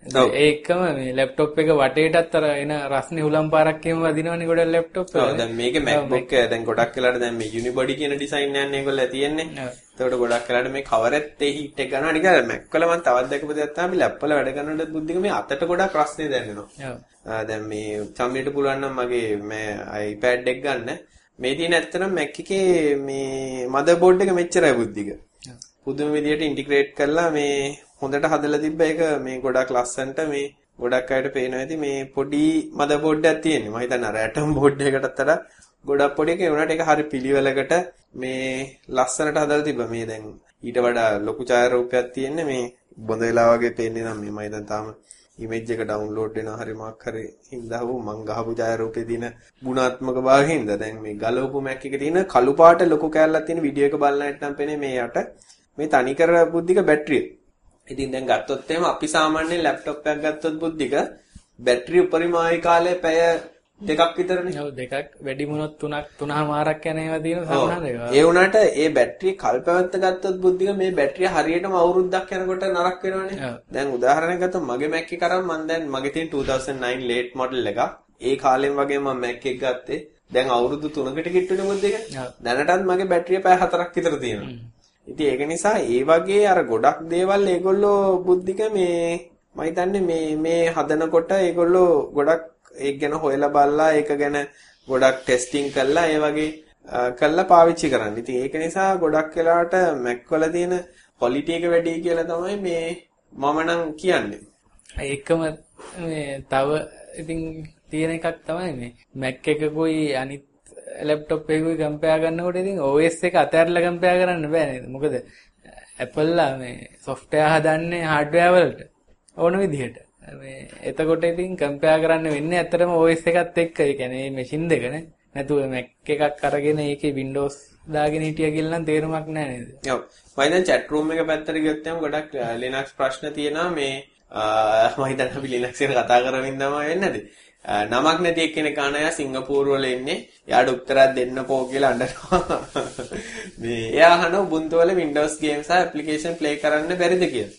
ඒකම මේ ලැප්ටොප් එක වටේටත් අර එන රස්නේ හුලම් පාරක් එහෙම වදිනවනේ ගොඩක් ලැප්ටොප් වල. ඔව් දැන් මේකේ MacBook එක දැන් ගොඩක් වෙලාට දැන් මේ unibody කියන ඩිසයින් යන්නේ ඒගොල්ලෝ තියෙන්නේ. ඒකට ගොඩක් වෙලාට මේ cover එකත් ඒ heat එක ගන්නවා නිකන් Mac වල මම තවත් දැකපු දෙයක් තමයි ලැප් වල වැඩ කරනකොට බුද්ධික මේ අතට ගොඩක් රස්නේ දැනෙනවා. ඔව්. දැන් මේ චම්මියට පුළුවන් නම් මගේ මේ iPad එක ගන්න. මේ තියෙන ඇත්තටම Mac එකේ මේ motherboard එක මෙච්චරයි බුද්ධික. පුදුම විදියට ඉන්ටිග්‍රේට් කරලා මේ හොඳට හදලා තිබ්බ එක මේ ගොඩක් ලස්සනට මේ ගොඩක් අයට පේනවා ඇති මේ පොඩි මදර්බෝඩ් එකක් තියෙන්නේ. මම හිතන්නේ අර ඇටම් බෝඩ් එකකටත් වඩා ගොඩක් පොඩි එකක්. ඒ වුණාට ඒක හරි පිළිවෙලකට මේ ලස්සනට හදලා තිබ්බා. මේ දැන් ඊට වඩා ලොකු ඡායාරූපයක් තියෙන්නේ මේ බොඳ වෙලා වගේ පේන්නේ නම් මේ මම හිතන් තාම ඉමේජ් එක ඩවුන්ලෝඩ් වෙනවා හරි මාක් හරි හින්දා හො මං ගහපු ඡායාරූපේ තියෙන ගුණාත්මක භාවය හින්දා දැන් මේ ගලවපු Mac එකේ තියෙන කළු පාට ලොකු කැලලක් තියෙන වීඩියෝ එක බලන විට නම් පේන්නේ මේ යට මේ තනිකර බුද්ධික බැටරිය. ඉතින් දැන් ගත්තොත් එහෙම අපි සාමාන්‍ය ලැප්ටොප් එකක් ගත්තොත් බුද්ධික බැටරි උපරිම ආයු කාලය පැය දෙකක් විතරනේ. ඔව් දෙකක් වැඩි වුණොත් තුනක් තුනමාරක් යන ඒවා තියෙන සමහර ඒවා. ඒ වුණාට ඒ බැටරිය කල්පවත්ත ගත්තොත් බුද්ධික මේ බැටරිය හරියටම අවුරුද්දක් යනකොට නරක වෙනවනේ. දැන් උදාහරණයක් ගත්තොත් මගේ Mac එක අරන් මම දැන් මගේ තියෙන two thousand nine late model එක. ඒ කාලෙම වගේ මම Mac එක ගත්තේ. දැන් අවුරුදු තුනකට කිට්ටුනේ බුද්ධික. දැනටත් මගේ බැටරිය පැය හතරක් විතර තියෙනවා. ඉතින් ඒක නිසා ඒ වගේ අර ගොඩක් දේවල් ඒගොල්ලෝ බුද්ධික මේ මම හිතන්නේ මේ මේ හදනකොට ඒගොල්ලෝ ගොඩක් ඒක ගැන හොයලා බලලා ඒක ගැන ගොඩක් ටෙස්ටිං කරලා ඒ වගේ කරලා පාවිච්චි කරන්නේ. ඉතින් ඒක නිසා ගොඩක් වෙලාවට Mac වල තියෙන quality එක වැඩි කියලා තමයි මේ මම නම් කියන්නේ. ඒකම මේ තව ඉතින් තියෙන එකක් තමයි මේ Mac එකකුයි අනිත් ලැප්ටොප් එකකුයි කම්පෙයාර් කරනකොට ඉතින් O S එක අතහැරලා කම්පෙයාර් කරන්න බෑ නේද? මොකද Apple ලා මේ software හදන්නේ hardware වලට ඕන විදිහට. මේ එතකොට ඉතින් කම්පෙයාර් කරන්න වෙන්නේ ඇත්තටම O S එකත් එක්ක. ඒ කියන්නේ මේ මැෂින් දෙකනේ. නැතුව Mac එකක් අරගෙන ඒකේ Windows දාගෙන හිටියා කියලා නම් තේරුමක් නෑ නේද? ඔව්. මම දැන් chat room එක පැත්තට ගියොත් එහෙනම් ගොඩක් Linux ප්‍රශ්න තියෙනවා මේ මම හිතන්නේ අපි Linux එක කතා කරමින් තමයි වෙන්නේ නැති. නමක් නැති එක්කෙනෙක් අහන අය සිංගප්පූරු වල ඉන්නේ. එයාට උත්තරයක් දෙන්නකෝ කියලා අඬනවා. මේ එයා අහන Ubuntu වල Windows games සහ application play කරන්න බැරිද කියලා.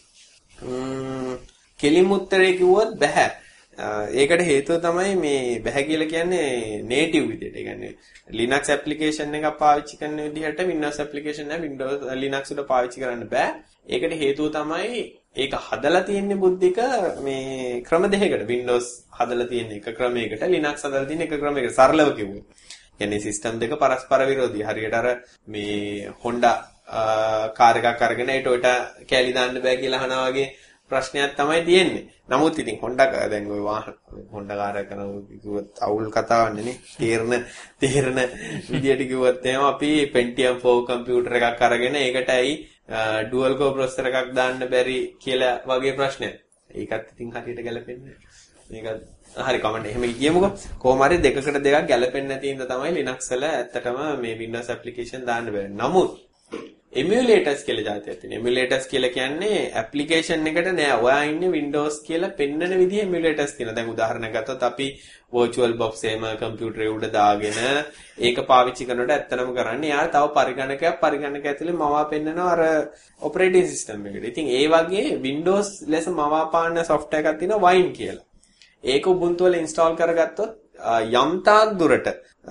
ම්ම් කෙලිම උත්තරේ කිව්වොත් බෑ. ඒකට හේතුව තමයි මේ බෑ කියලා කියන්නේ native විදිහට. ඒ කියන්නේ Linux application එකක් පාවිච්චි කරන විදිහට Windows application එක Windows Linux වල පාවිච්චි කරන්න බෑ. ඒකට හේතුව තමයි ඒක හදලා තියෙන්නේ බුද්ධික මේ ක්‍රම දෙකකට. Windows හදලා තියෙන එක ක්‍රමයකට, Linux හදලා තියෙන එක ක්‍රමයකට. සරලව කිව්වොත්. කියන්නේ සිස්ටම් දෙක පරස්පර විරෝධී. හරියට අර මේ Honda කාර් එකක් අරගෙන ඒ Toyota කැලි දාන්න බෑ කියලා අහනවා වගේ ප්‍රශ්නයක් තමයි තියෙන්නේ. නමුත් ඉතින් Honda දැන් ওই වාහන Honda කාර් එක කිව්වොත් අවුල් කතාවන්නේ නේ. තීරණ තීරණ විදියට කිව්වොත් එහෙනම් අපි Pentium four කම්පියුටර් එකක් අරගෙන ඒකට ඇයි ඩුවල් කෝ ප්‍රොසෙසර් එකක් දාන්න බැරි කියලා වගේ ප්‍රශ්නයක්. ඒකත් ඉතින් හරියට ගැලපෙන්නේ නැහැ. මේක හරි කමෙන්ට් එහෙම කියමුකෝ. කොහොම හරි දෙකකට දෙකක් ගැලපෙන්නේ නැති ඉඳ තමයි Linux වල ඇත්තටම මේ Windows application දාන්න බැහැ. නමුත් emulators කියලා જાතියක් තියෙනවා. emulators කියලා කියන්නේ application එකට නෑ. ඔයා ඉන්නේ Windows කියලා පෙන්වන විදිහේ emulators තියෙනවා. දැන් උදාහරණයක් ගත්තොත් අපි virtual box එකම කම්පියුටරේ උඩ දාගෙන ඒක පාවිච්චි කරනකොට ඇත්තටම කරන්නේ යාර තව පරිගණකයක් පරිගණක ඇතුලේ මවා පෙන්නනවා අර operating system එකට. ඉතින් ඒ වගේ Windows ලෙස මවා පාන software එකක් තියෙනවා Wine කියලා. ඒක Ubuntu වල install කරගත්තොත් යම් තාක් දුරට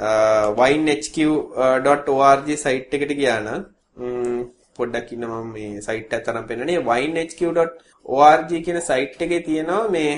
winehq dot org site එකට ගියා නම් පොඩ්ඩක් ඉන්න මම මේ site එක තරම් පෙන්නන්නේ winehq dot org කියන site එකේ තියෙනවා මේ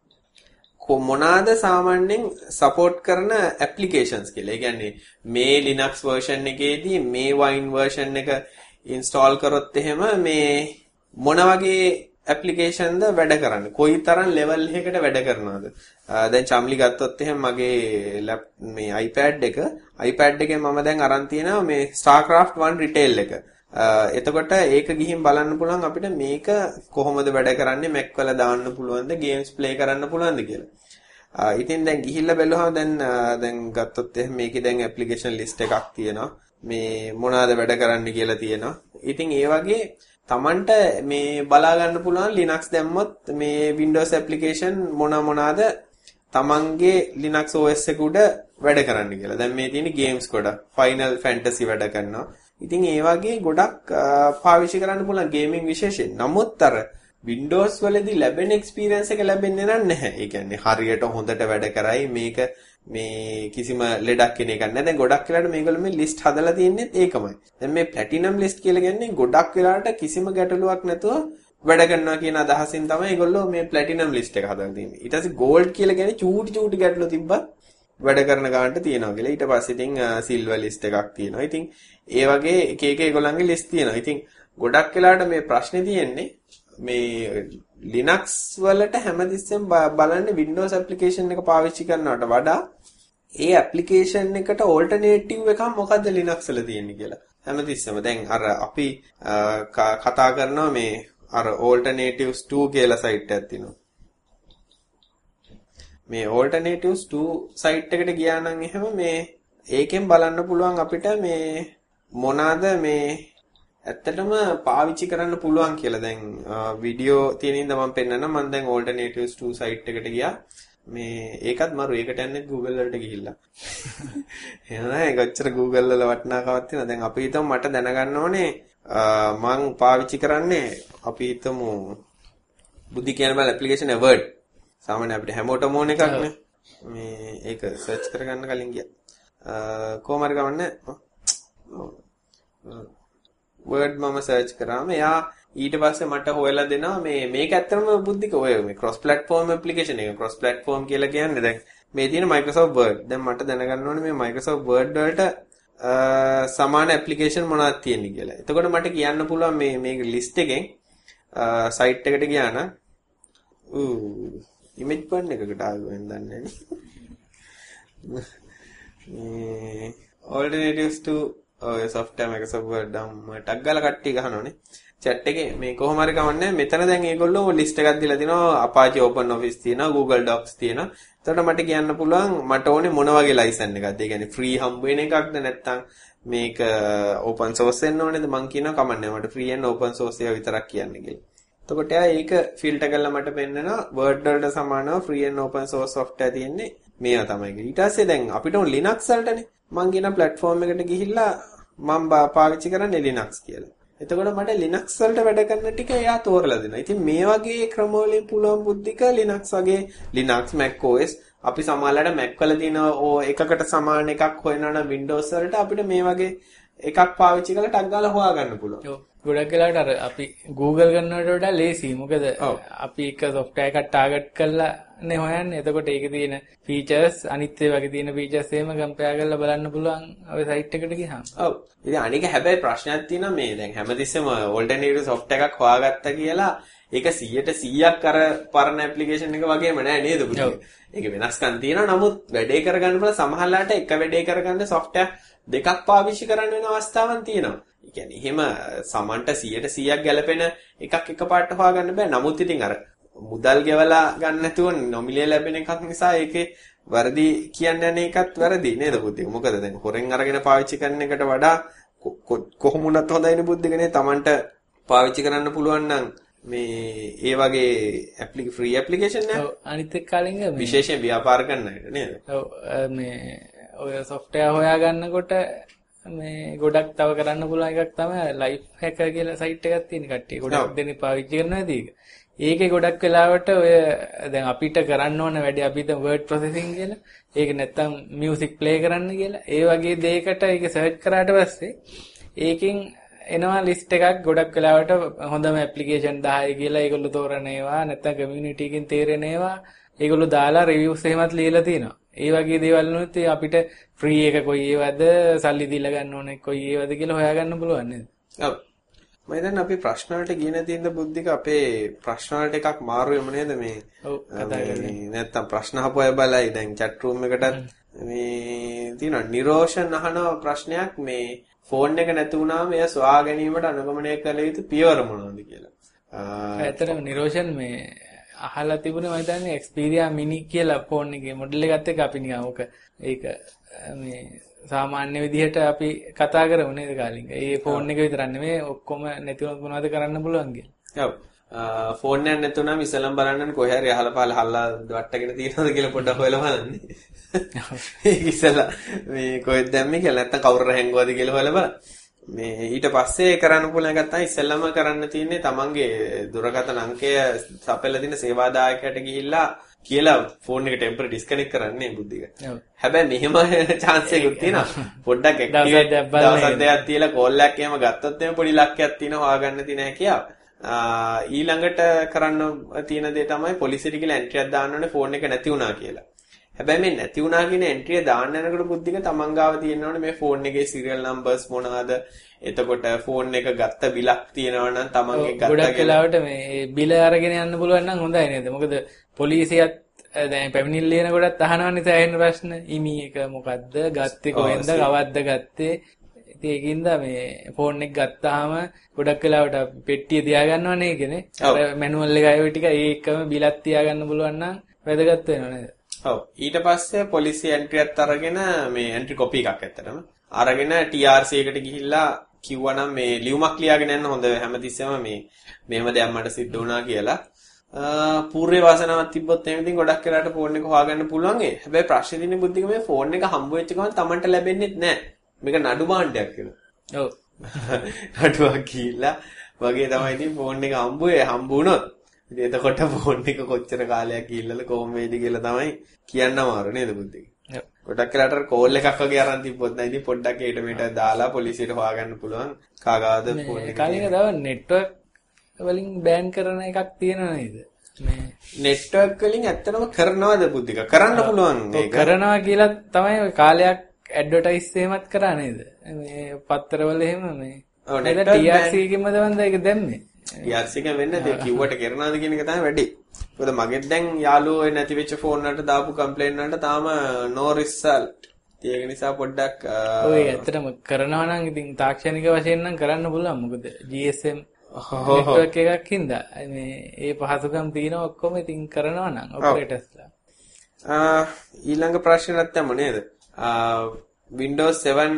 මොනවාද සාමාන්‍යයෙන් support කරන applications කියලා. ඒ කියන්නේ මේ Linux version එකේදී මේ Wine version එක install කරොත් එහෙම මේ මොන වගේ application ද වැඩ කරන්නේ? කොයි තරම් level එකකට වැඩ කරනවද? දැන් චම්ලි ගත්තොත් එහෙම මගේ මේ iPad එක iPad එකේ මම දැන් අරන් තියෙනවා මේ StarCraft one retail එක. එතකොට ඒක ගිහින් බලන්න පුළුවන් අපිට මේක කොහොමද වැඩ කරන්නේ, Mac වල දාන්න පුළුවන්ද, games play කරන්න පුළුවන්ද කියලා. ඉතින් දැන් ගිහිල්ලා බැලුවම දැන් දැන් ගත්තොත් එහෙනම් මේකේ දැන් application list එකක් තියෙනවා. මේ මොනවාද වැඩ කරන්න කියලා තියෙනවා. ඉතින් ඒ වගේ Tamanට මේ බලා ගන්න පුළුවන් Linux දැම්මොත් මේ Windows application මොන මොනවාද Tamanගේ Linux O S එක උඩ වැඩ කරන්න කියලා. දැන් මේ තියෙන games ගොඩක් Final Fantasy වැඩ කරනවා. ඉතින් ඒ වගේ ගොඩක් පාවිච්චි කරන්න පුළුවන් gaming විශේෂයෙන්. නමුත් අර Windows වලදී ලැබෙන experience එක ලැබෙන්නේ නැහැ. ඒ කියන්නේ හරියට හොඳට වැඩ කරයි මේක මේ කිසිම ලෙඩක් කියන එකක් නැහැ. දැන් ගොඩක් වෙලාවට මේගොල්ලෝ මේ list හදලා තියන්නේ ඒකමයි. දැන් මේ platinum list කියලා කියන්නේ ගොඩක් වෙලාවට කිසිම ගැටලුවක් නැතුව වැඩ කරනවා කියන අදහසින් තමයි ඒගොල්ලෝ මේ platinum list එක හදලා තියන්නේ. ඊට පස්සේ gold කියලා කියන්නේ චූටි චූටි ගැටලු තිබ්බත් වැඩ කරන ගානට තියනවා කියලා. ඊට පස්සේ ඉතින් silver list එකක් තියෙනවා. ඉතින් ඒ වගේ එක එක ඒගොල්ලන්ගේ list තියෙනවා. ඉතින් ගොඩක් වෙලාවට මේ ප්‍රශ්නේ තියෙන්නේ මේ Linux වලට හැමතිස්සෙම බලන්නේ Windows application එක පාවිච්චි කරනවට වඩා ඒ application එකට alternative එකක් මොකද්ද Linux වල තියෙන්නේ කියලා. හැමතිස්සෙම දැන් අර අපි කතා කරනවා මේ අර alternatives two කියලා site එකක් තියෙනවා. මේ alternatives two site එකට ගියා නම් එහෙම මේ ඒකෙන් බලන්න පුළුවන් අපිට මේ මොනවාද මේ ඇත්තටම පාවිච්චි කරන්න පුළුවන් කියලා. දැන් වීඩියෝ තියෙන ඉඳ මම පෙන්නනවා. මම දැන් alternatives two site එකට ගියා. මේ ඒකත් මරු ඒකට යන්නේ Google වලට ගිහිල්ලා. එහෙනම් ඒක ඔච්චර Google වල වටිනාකමක් තියෙනවා. දැන් අපි හිතමු මට දැනගන්න ඕනේ මම පාවිච්චි කරන්නේ අපි හිතමු බුද්ධි කියන බල application එක Word. සාමාන්‍ය අපිට හැමෝටම ඕන එකක් නේ. මේ ඒක සර්ච් කරගන්න කලින් ගියා. කොහොම හරි ගමන්නේ. Word මම සර්ච් කරාම එයා ඊට පස්සේ මට හොයලා දෙනවා මේ මේක ඇත්තටම බුද්ධික ඔය මේ cross platform application එක cross platform කියලා කියන්නේ දැන් මේ තියෙන Microsoft Word. දැන් මට දැනගන්න ඕනේ මේ Microsoft Word වලට සමාන application මොනවද තියෙන්නේ කියලා. එතකොට මට කියන්න පුළුවන් මේ මේ list එකෙන් site එකට ගියා නම් ඌ image burn එකකට ආවෙන් දන්නේ නැහැ. මේ alternatives to ඔය software Microsoft Word ඩම් ටක් ගාලා කට්ටිය ගහනෝනේ chat එකේ මේ කොහොම හරි කවන්නේ මෙතන දැන් ඒගොල්ලෝ list එකක් දීලා තිනවා Apache OpenOffice තියෙනවා Google Docs තියෙනවා. එතකොට මට කියන්න පුළුවන් මට ඕනේ මොන වගේ license එකක්ද? ඒ කියන්නේ free හම්බ වෙන එකක්ද නැත්නම් මේක open source වෙන්න ඕනේද? මං කියනවා කමන්නේ මට free and open source එක විතරක් කියන්න කියලා. එතකොට එයා ඒක ෆිල්ටර් කරලා මට පෙන්නනවා Word වලට සමානව free and open source software තියෙන්නේ මේවා තමයි කියලා. ඊට පස්සේ දැන් අපිට ඕන Linux වලටනේ මං කියන platform එකට ගිහිල්ලා මම පාවිච්චි කරන්නේ Linux කියලා. එතකොට මට Linux වලට වැඩ කරන ටික එයා තෝරලා දෙනවා. ඉතින් මේ වගේ ක්‍රම වලින් පුළුවන් බුද්ධික Linux වගේ Linux Mac O S අපි සමහරවිට Mac වල තියෙන ඕ එකකට සමාන එකක් හොයනවා නම් Windows වලට අපිට මේ වගේ එකක් පාවිච්චි කරලා ටක් ගාලා හොයාගන්න පුළුවන්. ඔව්. ගොඩක් වෙලාවට අර අපි Google කරනවට වඩා ලේසි. මොකද අපි එක software එකක් target කරලා නේ හොයන්නේ. එතකොට ඒකේ තියෙන features අනිත් ඒ වගේ තියෙන features එහෙම compare කරලා බලන්න පුළුවන් ඔය site එකට ගියාම. ඔව්. ඉතින් අනික හැබැයි ප්‍රශ්නයක් තියෙනවා මේ දැන් හැමතිස්සෙම alternative software එකක් හොයාගත්තා කියලා ඒක සීයට සීයක් අර පරණ application එක වගේම නෑ නේද පුතේ? ඒක වෙනස්කම් තියෙනවා. නමුත් වැඩේ කරගන්න බල සමහරලාට එක වැඩේ කරගන්න software දෙකක් පාවිච්චි කරන්න වෙන අවස්ථාවන් තියෙනවා. ඒ කියන්නේ එහෙම සමන්ට සීයට සීයක් ගැලපෙන එකක් එකපාරට හොයාගන්න බෑ. නමුත් ඉතින් අර මුදල් ගෙවලා ගන්න නැතුව නොමිලේ ලැබෙන එකක් නිසා ඒකේ වර්ධි කියන්නේ යන එකත් වැරදි නේද පුතේ? මොකද දැන් හොරෙන් අරගෙන පාවිච්චි කරන එකට වඩා කොහොම වුණත් හොඳයිනේ බුද්ධිකනේ. Tamanට පාවිච්චි කරන්න පුළුවන් නම් මේ ඒ වගේ ඇප්ලිකේෂන් ෆ්‍රී ඇප්ලිකේෂන් නේ. ඔව් අනිත් එක්ක කලින් මේ විශේෂයෙන් ව්‍යාපාර කරන අයට නේද? ඔව් මේ ඔය software හොයාගන්නකොට මේ ගොඩක් තව කරන්න පුළුවන් එකක් තමයි life hacker කියලා site එකක් තියෙන කට්ටිය ගොඩක් දෙනෙක් පාවිච්චි කරනවා ඒක. ඒකේ ගොඩක් වෙලාවට ඔය දැන් අපිට කරන්න ඕන වැඩි අපි හිතමු word processing කියලා. ඒක නැත්තම් music play කරන්න කියලා. ඒ වගේ දෙයකට ඒක search කරාට පස්සේ ඒකෙන් එනවා list එකක් ගොඩක් වෙලාවට හොඳම application දහය කියලා ඒගොල්ලෝ තෝරන ඒවා නැත්තම් community එකෙන් තේරෙන ඒවා ඒගොල්ලෝ දාලා reviews එහෙමත් ලියලා තියෙනවා. ඒ වගේ දේවල් වුණොත් අපිට free එක කොයි ඒවද සල්ලි දීලා ගන්න ඕනේ කොයි ඒවද කියලා හොයාගන්න පුළුවන් නේද? ඔව්. මම දැන් අපි ප්‍රශ්න වලට ගියන තියෙන බුද්ධික අපේ ප්‍රශ්න වලට එකක් මාරු වෙම නේද මේ? ඔව් කතා කරන්නේ. නැත්තම් ප්‍රශ්න අහපුවා බලයි දැන් chat room එකටත් මේ තියෙනවා නිරෝෂන් අහන ප්‍රශ්නයක් මේ ෆෝන් එක නැති වුණාම එය සොයා ගැනීමට අනුගමනය කළ යුතු පියවර මොනවද කියලා. ඇත්තටම නිරෝෂන් මේ අහලා තිබුණේ මම හිතන්නේ Xperia Mini කියලා ෆෝන් එකේ මොඩල් එකත් එක්ක අපි නිකන් ඕක ඒක මේ සාමාන්‍ය විදිහට අපි කතා කරමු නේද කාලින්ග. ඒ ෆෝන් එක විතරක් නෙමෙයි ඔක්කොම නැතිවම මොනවද කරන්න පුළුවන් කියලා. ඔව්. ෆෝන් එකක් නැතුණාම ඉස්සලම් බලන්න කොහේ හරි අහලා පාලා හල්ලා වට්ටගෙන තියෙනවද කියලා පොඩ්ඩක් හොයලා බලන්න. ඒක ඉස්සලා මේ කොහෙද දැම්මේ කියලා නැත්තම් කවුරු හැංගුවද කියලා හොයලා බලන්න. මේ ඊට පස්සේ කරන්න පුළුවන් එකක් තමයි ඉස්සෙල්ලාම කරන්න තියෙන්නේ තමන්ගේ දුරකථන අංකය සපයලා දින සේවාදායකයට ගිහිල්ලා කියලා ෆෝන් එක ටෙම්පරරි ඩිස්කනෙක්ට් කරන්නේ බුද්ධික. හැබැයි මෙහෙම chance එකක් තියෙනවා. පොඩ්ඩක් ඇක්ටිවේට් දවස් දෙකක් තියලා කෝල් එකක් එහෙම ගත්තොත් එimhe පොඩි ලක්කයක් තියෙනවා හොයාගන්න තියෙන හැකියාව. ඊළඟට කරන්න තියෙන දේ තමයි පොලිසියට කියලා එන්ට්‍රියක් දාන්න ඕනේ ෆෝන් එක නැති වුණා කියලා. හැබැයි මේ නැති වුණා කියන එන්ට්‍රිය දාන්න යනකොට බුද්ධික තමන් ගාව තියෙනවනේ මේ ෆෝන් එකේ සිරියල් නම්බර්ස් මොනවාද එතකොට ෆෝන් එක ගත්ත බිලක් තියෙනවා නම් තමන්ගේ ගත්ත ගොඩක් වෙලාවට මේ බිල අරගෙන යන්න පුළුවන් නම් හොඳයි නේද? මොකද පොලිසියත් දැන් පැමිණිල්ල ලියන කොටත් අහනවනේ සෑහෙන ප්‍රශ්න. ඉමි එක මොකද්ද? ගත්තේ කොහෙන්ද? කවද්ද ගත්තේ? ඉතින් ඒකින්ද මේ ෆෝන් එක ගත්තාම ගොඩක් වෙලාවට පෙට්ටිය තියාගන්නවනේ ඒකනේ. අර මැනුවල් එක අය ටික ඒකම බිලක් තියාගන්න පුළුවන් නම් වැදගත් වෙනව නේද? ඔව් ඊට පස්සේ පොලිසිය එන්ට්‍රියත් අරගෙන මේ එන්ට්‍රි කොපි එකක් ඇත්තටම අරගෙන ටී ආර් සී එකට ගිහිල්ලා කිව්වනම් මේ ලියුමක් ලියාගෙන යන්න හොඳ හැමතිස්සෙම මේ මෙහෙම දෙයක් මට සිද්ධ වුණා කියලා පූර්ව වාසනාවක් තිබ්බොත් එහෙම ඉතින් ගොඩක් වෙලාට ෆෝන් එක හොයාගන්න පුළුවන් ඒ හැබැයි ප්‍රශ්නේ තියෙන්නේ බුද්ධික මේ ෆෝන් එක හම්බ වෙච්ච ගමන් Tamanට ලැබෙන්නේ නැහැ මේක නඩු භාණ්ඩයක් කියලා ඔව් නඩුවක් ගිහිල්ලා වගේ තමයි ඉතින් ෆෝන් එක හම්බුවේ හම්බ වුණොත් ඉතින් එතකොට ෆෝන් එක කොච්චර කාලයක් ගිහිල්ලාද කොහොම වේද කියලා තමයි කියන්න අමාරු නේද බුද්ධික ඔව් ගොඩක් වෙලාට කෝල් එකක් වගේ අරන් තිබ්බොත් නම් ඉතින් පොඩ්ඩක් ඒට මෙට දාලා පොලිසියට හොයාගන්න පුළුවන් කාගාද ෆෝන් එක කලින් දව නෙට්වර්ක් වලින් බෑන් කරන එකක් තියෙනව නේද මේ නෙට්වර්ක් වලින් ඇත්තටම කරනවද බුද්ධික කරන්න පුළුවන් ඒක කරනවා කියලා තමයි ඔය කාලයක් ඇඩ්වර්ටයිස් එහෙමත් කරා නේද මේ පත්තරවල එහෙම මේ ඔව් නෙට්වර්ක් ටී ආර් සී එකෙන්ම දවන්ද ඒක දැම්මේ ටී ආර් සී එකෙන් වෙන්නේ ඒක කිව්වට කරනවද කියන එක තමයි වැඩි මොකද මගෙත් දැන් යාළුවෝ ඔය නැති වෙච්ච ෆෝන් වලට දාපු කම්ප්ලේන්ට් වලට තාම no result ඒක නිසා පොඩ්ඩක් ඔය ඇත්තටම කරනවා නම් ඉතින් තාක්ෂණික වශයෙන් නම් කරන්න පුළුවන් මොකද ජී එස් එම් නෙට්වර්ක් එකක් හින්දා මේ ඒ පහසුකම් තියෙනවා ඔක්කොම ඉතින් කරනවා නම් ඔපරේටර්ස්ලා ඊළඟ ප්‍රශ්නයක් තමයි නේද Windows seven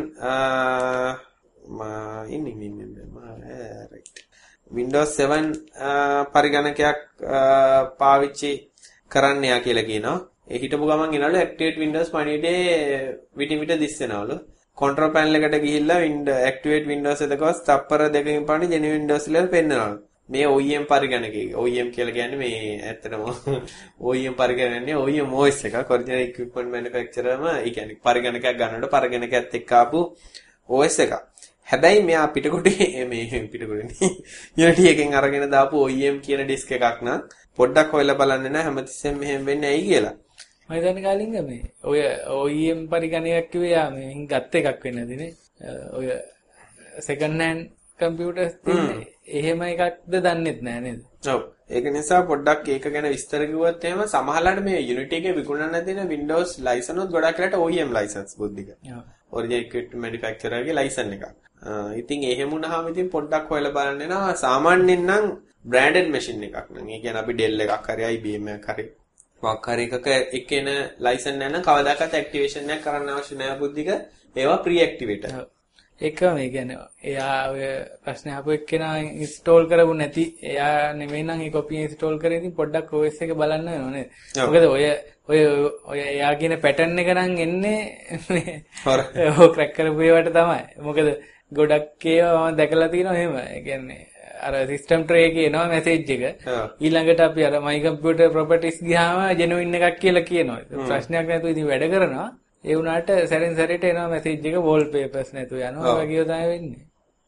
මා ඉන්නේ ඉන්නේ මා රයිට් Windows seven පරිගණකයක් පාවිච්චි කරන්න යා කියලා කියනවා. ඒ හිටපු ගමන් එනවලු Activate Windows පණිවිඩේ විටින් විට දිස් වෙනවලු. control panel එකට ගිහිල්ලා Windows Activate Windows එකකවත් තප්පර දෙකකින් පණි genuine Windows කියලා පෙන්නනවලු. මේ O E M පරිගණකයක O E M කියලා කියන්නේ මේ ඇත්තටම O E M පරිගණකනේ O E M O S එක original equipment manufacturerම ඒ කියන්නේ පරිගණකයක් ගන්නකොට පරිගණකයත් එක්ක ආපු O S එකක්. හැබැයි මෙයා පිටකොටේ මේ පිටකොටේ Unity එකෙන් අරගෙන දාපු O E M කියන ඩිස්ක් එකක් නම් පොඩ්ඩක් හොයලා බලන්න නෑ හැමතිස්සෙම මෙහෙම වෙන්නේ ඇයි කියලා. මම හිතන්නේ කාලින්ග මේ ඔය O E M පරිගණකයක් කිව්වේ යා මේ ගත්ත එකක් වෙන්නේ නැතිනේ. ඔය second hand computers තියෙන්නේ. එහෙම එකක්ද දන්නෙත් නෑ නේද? ඔව්. ඒක නිසා පොඩ්ඩක් ඒක ගැන විස්තර කිව්වොත් එහෙම සමහරවිට මේ Unity එකේ විකුණන්න තියෙන Windows license උත් ගොඩක් වෙලාට O E M license බුද්ධික. ඔව්. original equipment manufacturer ගේ license එකක්. ඉතින් එහෙම වුණාම ඉතින් පොඩ්ඩක් හොයලා බලන්න වෙනවා සාමාන්‍යයෙන් නම් branded machine එකක් නම් ඒ කියන්නේ අපි Dell එකක් හරි I B M එකක් හරි මොකක් හරි එකක එකේන license නැහැ නම් කවදාකවත් activation එකක් කරන්න අවශ්‍ය නැහැ බුද්ධික ඒවා pre activator ඒක මේ කියන්නේ එයා ඔය ප්‍රශ්නේ අහපු එක්කෙනා install කරපු නැති එයා නෙමෙයි නම් ඒ copy install කරේ ඉතින් පොඩ්ඩක් O S එක බලන්න වෙනවා නේද මොකද ඔය ඔය ඔය එයා කියන pattern එක නම් එන්නේ හොර ඔය crack කරපු ඒවට තමයි මොකද ගොඩක් ඒවා මම දැකලා තියෙනවා එහෙම. ඒ කියන්නේ අර සිස්ටම් ට්‍රේ එකේ එනවා මැසේජ් එක. ඊළඟට අපි අර my computer properties ගියාම genuine එකක් කියලා කියනවා. ප්‍රශ්නයක් නැතුව ඉතින් වැඩ කරනවා. ඒ වුණාට සැරෙන් සැරේට එනවා මැසේජ් එක wallpapers නැතුව යනවා. ඒ වගේ තමයි වෙන්නේ.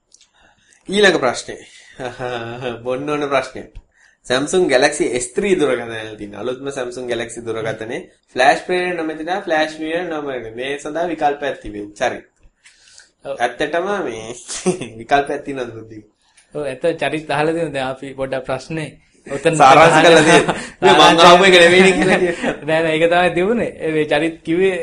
ඊළඟ ප්‍රශ්නේ. බොන්න ඕන ප්‍රශ්නයක්. Samsung Galaxy S three දුරකථනවල තියෙන අලුත්ම Samsung Galaxy දුරකථනේ flash player නොමැතිද flash viewer නොමැතිද මේ සඳහා විකල්පයක් තිබෙනවා. චරිත ඇත්තටම මේ විකල්පයක් තියෙනවද බුද්ධි? ඔව් ඇත්ත චරිත අහලා තියෙනවා දැන් අපි පොඩ්ඩක් ප්‍රශ්නේ. ඔතන සාරාංශ කරලා තියෙනවා. මේ මං ආපු එක නෙවෙයි කියලා කියනවා. නෑ නෑ ඒක තමයි තිබුණේ. මේ චරිත කිව්වේ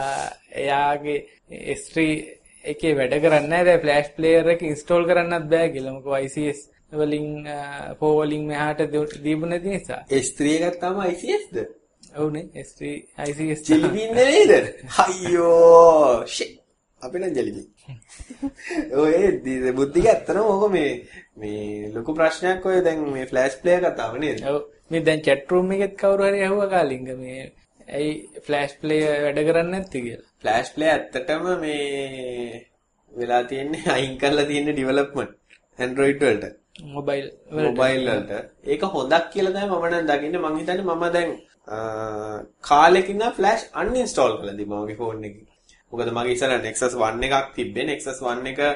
එයාගේ S three එකේ වැඩ කරන්නේ නැහැ. දැන් flash player එක install කරන්නත් බෑ කියලා. මොකද I C S වලින් four වලින් මෙහාට දීපු නැති නිසා. S three එකක් තමයි I C S the? ඔව්නේ S three I C S ජෙලිබින් නෙවෙයිද? අයියෝ shit. අපි නම් ජෙලිබින්. ඔය ඒ බුද්ධික ඇත්තනම ඕක මේ මේ ලොකු ප්‍රශ්නයක් ඔය දැන් මේ ෆ්ලෑෂ් ප්ලේයර් කතාව නේද? ඔව් මේ දැන් chat room එකෙත් කවුරු හරි අහුවා කාලින්ග මේ ඇයි ෆ්ලෑෂ් ප්ලේයර් වැඩ කරන්නේ නැත්තේ කියලා. ෆ්ලෑෂ් ප්ලේයර් ඇත්තටම මේ වෙලා තියෙන්නේ අයින් කරලා තියෙන ඩෙවලොප්මන්ට් Android වලට. මොබයිල් මොබයිල් වලට. ඒක හොඳක් කියලා තමයි මම නම් දකින්නේ. මං හිතන්නේ මම දැන් කාලෙකින් නම් Flash uninstall කරලා තිබ්බා මගේ ෆෝන් එකේ. මොකද මගේ ඉස්සර Nexus one එකක් තිබ්බේ. Nexus one එක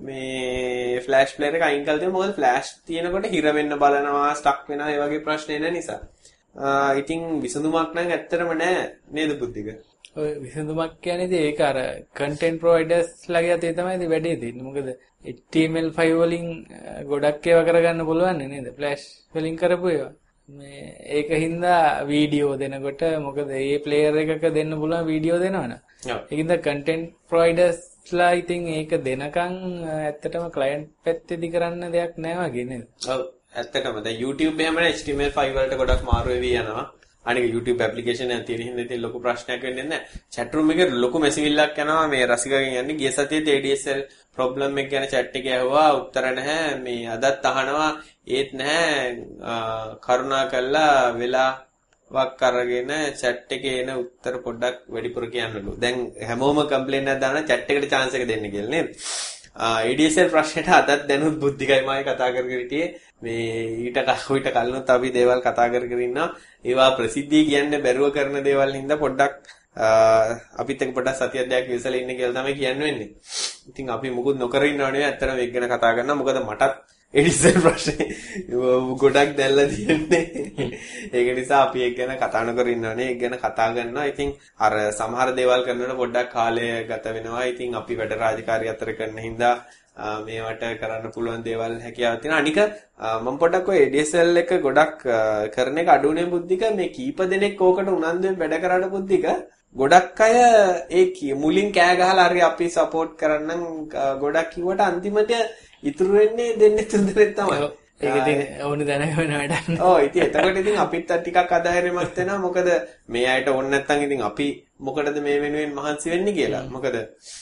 මේ Flash player එක අයින් කරලා තියෙනවා. මොකද Flash තියෙනකොට හිර වෙන්න බලනවා, ස්ටක් වෙනවා, ඒ වගේ ප්‍රශ්න එන නිසා. ඉතින් විසඳුමක් නම් ඇත්තටම නැහැ නේද බුද්ධික? ඔය විසඳුමක් කියන්නේ ඒක අර content providers ලගේ අතේ තමයි ඉතින් වැඩේ තියෙන්නේ. මොකද H T M L five වලින් ගොඩක් ඒවා කරගන්න පුළුවන් නේද? Flash වලින් කරපු ඒවා. මේ ඒක හින්දා වීඩියෝ දෙනකොට මොකද මේ ප්ලේයර් එකක දෙන්න පුළුවන් වීඩියෝ දෙනවනේ. ඔව්. ඒකින්ද content providers ලා ඉතින් ඒක දෙනකන් ඇත්තටම client පැත්තේදී කරන්න දෙයක් නැහැ වගේ නේද? ඔව්. ඇත්තටම දැන් YouTube එහෙමනේ H T M L five වලට ගොඩක් මාරු වෙවි යනවා. අනික YouTube ඇප්ලිකේෂන් එකක් තියෙන හින්දා ඉතින් ලොකු ප්‍රශ්නයක් වෙන්නේ නැහැ. chat room එකේ ලොකු මැසිවිල්ලක් යනවා මේ රසිකගෙන් යන්නේ ගිය සතියේ A D S L problem එක ගැන chat එකේ ඇහුවා උත්තර නැහැ. මේ අදත් අහනවා ඒත් නැහැ. කරුණා කළා වෙලාවක් අරගෙන chat එකේ එන උත්තර පොඩ්ඩක් වැඩිපුර කියන්නලු. දැන් හැමෝම කම්ප්ලේන්ට් එකක් දානවා chat එකට chance එක දෙන්න කියලා නේද? A D S L ප්‍රශ්නෙට අදත් දැනුත් බුද්ධිකයි මායි කතා කර කර හිටියේ. මේ ඊට කවුිට කලිනුත් අපි දේවල් කතා කර කර ඉන්නවා. ඒවා ප්‍රසිද්ධිය කියන්නේ බැරුව කරන දේවල් හින්දා පොඩ්ඩක් අපිත් එක්ක පොඩ්ඩක් සතියක් දෙකක් ඉවසලා ඉන්න කියලා තමයි කියන්න වෙන්නේ. ඉතින් අපි මුකුත් නොකර ඉන්නව නෙවෙයි ඇත්තටම ඒක ගැන කතා කරනවා. මොකද මටත් A D S L ප්‍රශ්නේ ගොඩක් දැල්ලා තියෙන්නේ. ඒක නිසා අපි ඒක ගැන කතා නොකර ඉන්නවනේ. ඒක ගැන කතා කරනවා. ඉතින් අර සමහර දේවල් කරනකොට පොඩ්ඩක් කාලය ගත වෙනවා. ඉතින් අපි වැඩ රාජකාරී අතර කරන හින්දා මේවට කරන්න පුළුවන් දේවල් හැකියාවක් තියෙනවා. අනික මම පොඩ්ඩක් ඔය A D S L එක ගොඩක් කරන එක අඩුනේ බුද්ධික මේ කීප දෙනෙක් ඕකට උනන්දුවෙන් වැඩ කරාට බුද්ධික ගොඩක් අය ඒ මුලින් කෑ ගහලා හරි අපි සපෝට් කරන්නම් ගොඩක් කිව්වට අන්තිමට ඉතුරු වෙන්නේ දෙන්නේ තුන් දෙනෙක් තමයි. ඒක ඉතින් ඕන දැනගන්න වැඩක්. ඔව් ඉතින් එතකොට ඉතින් අපිත් ටිකක් අධෛර්යමත් වෙනවා. මොකද මේ අයට ඕන නැත්තම් ඉතින් අපි මොකටද මේ වෙනුවෙන් මහන්සි වෙන්නේ කියලා. මොකද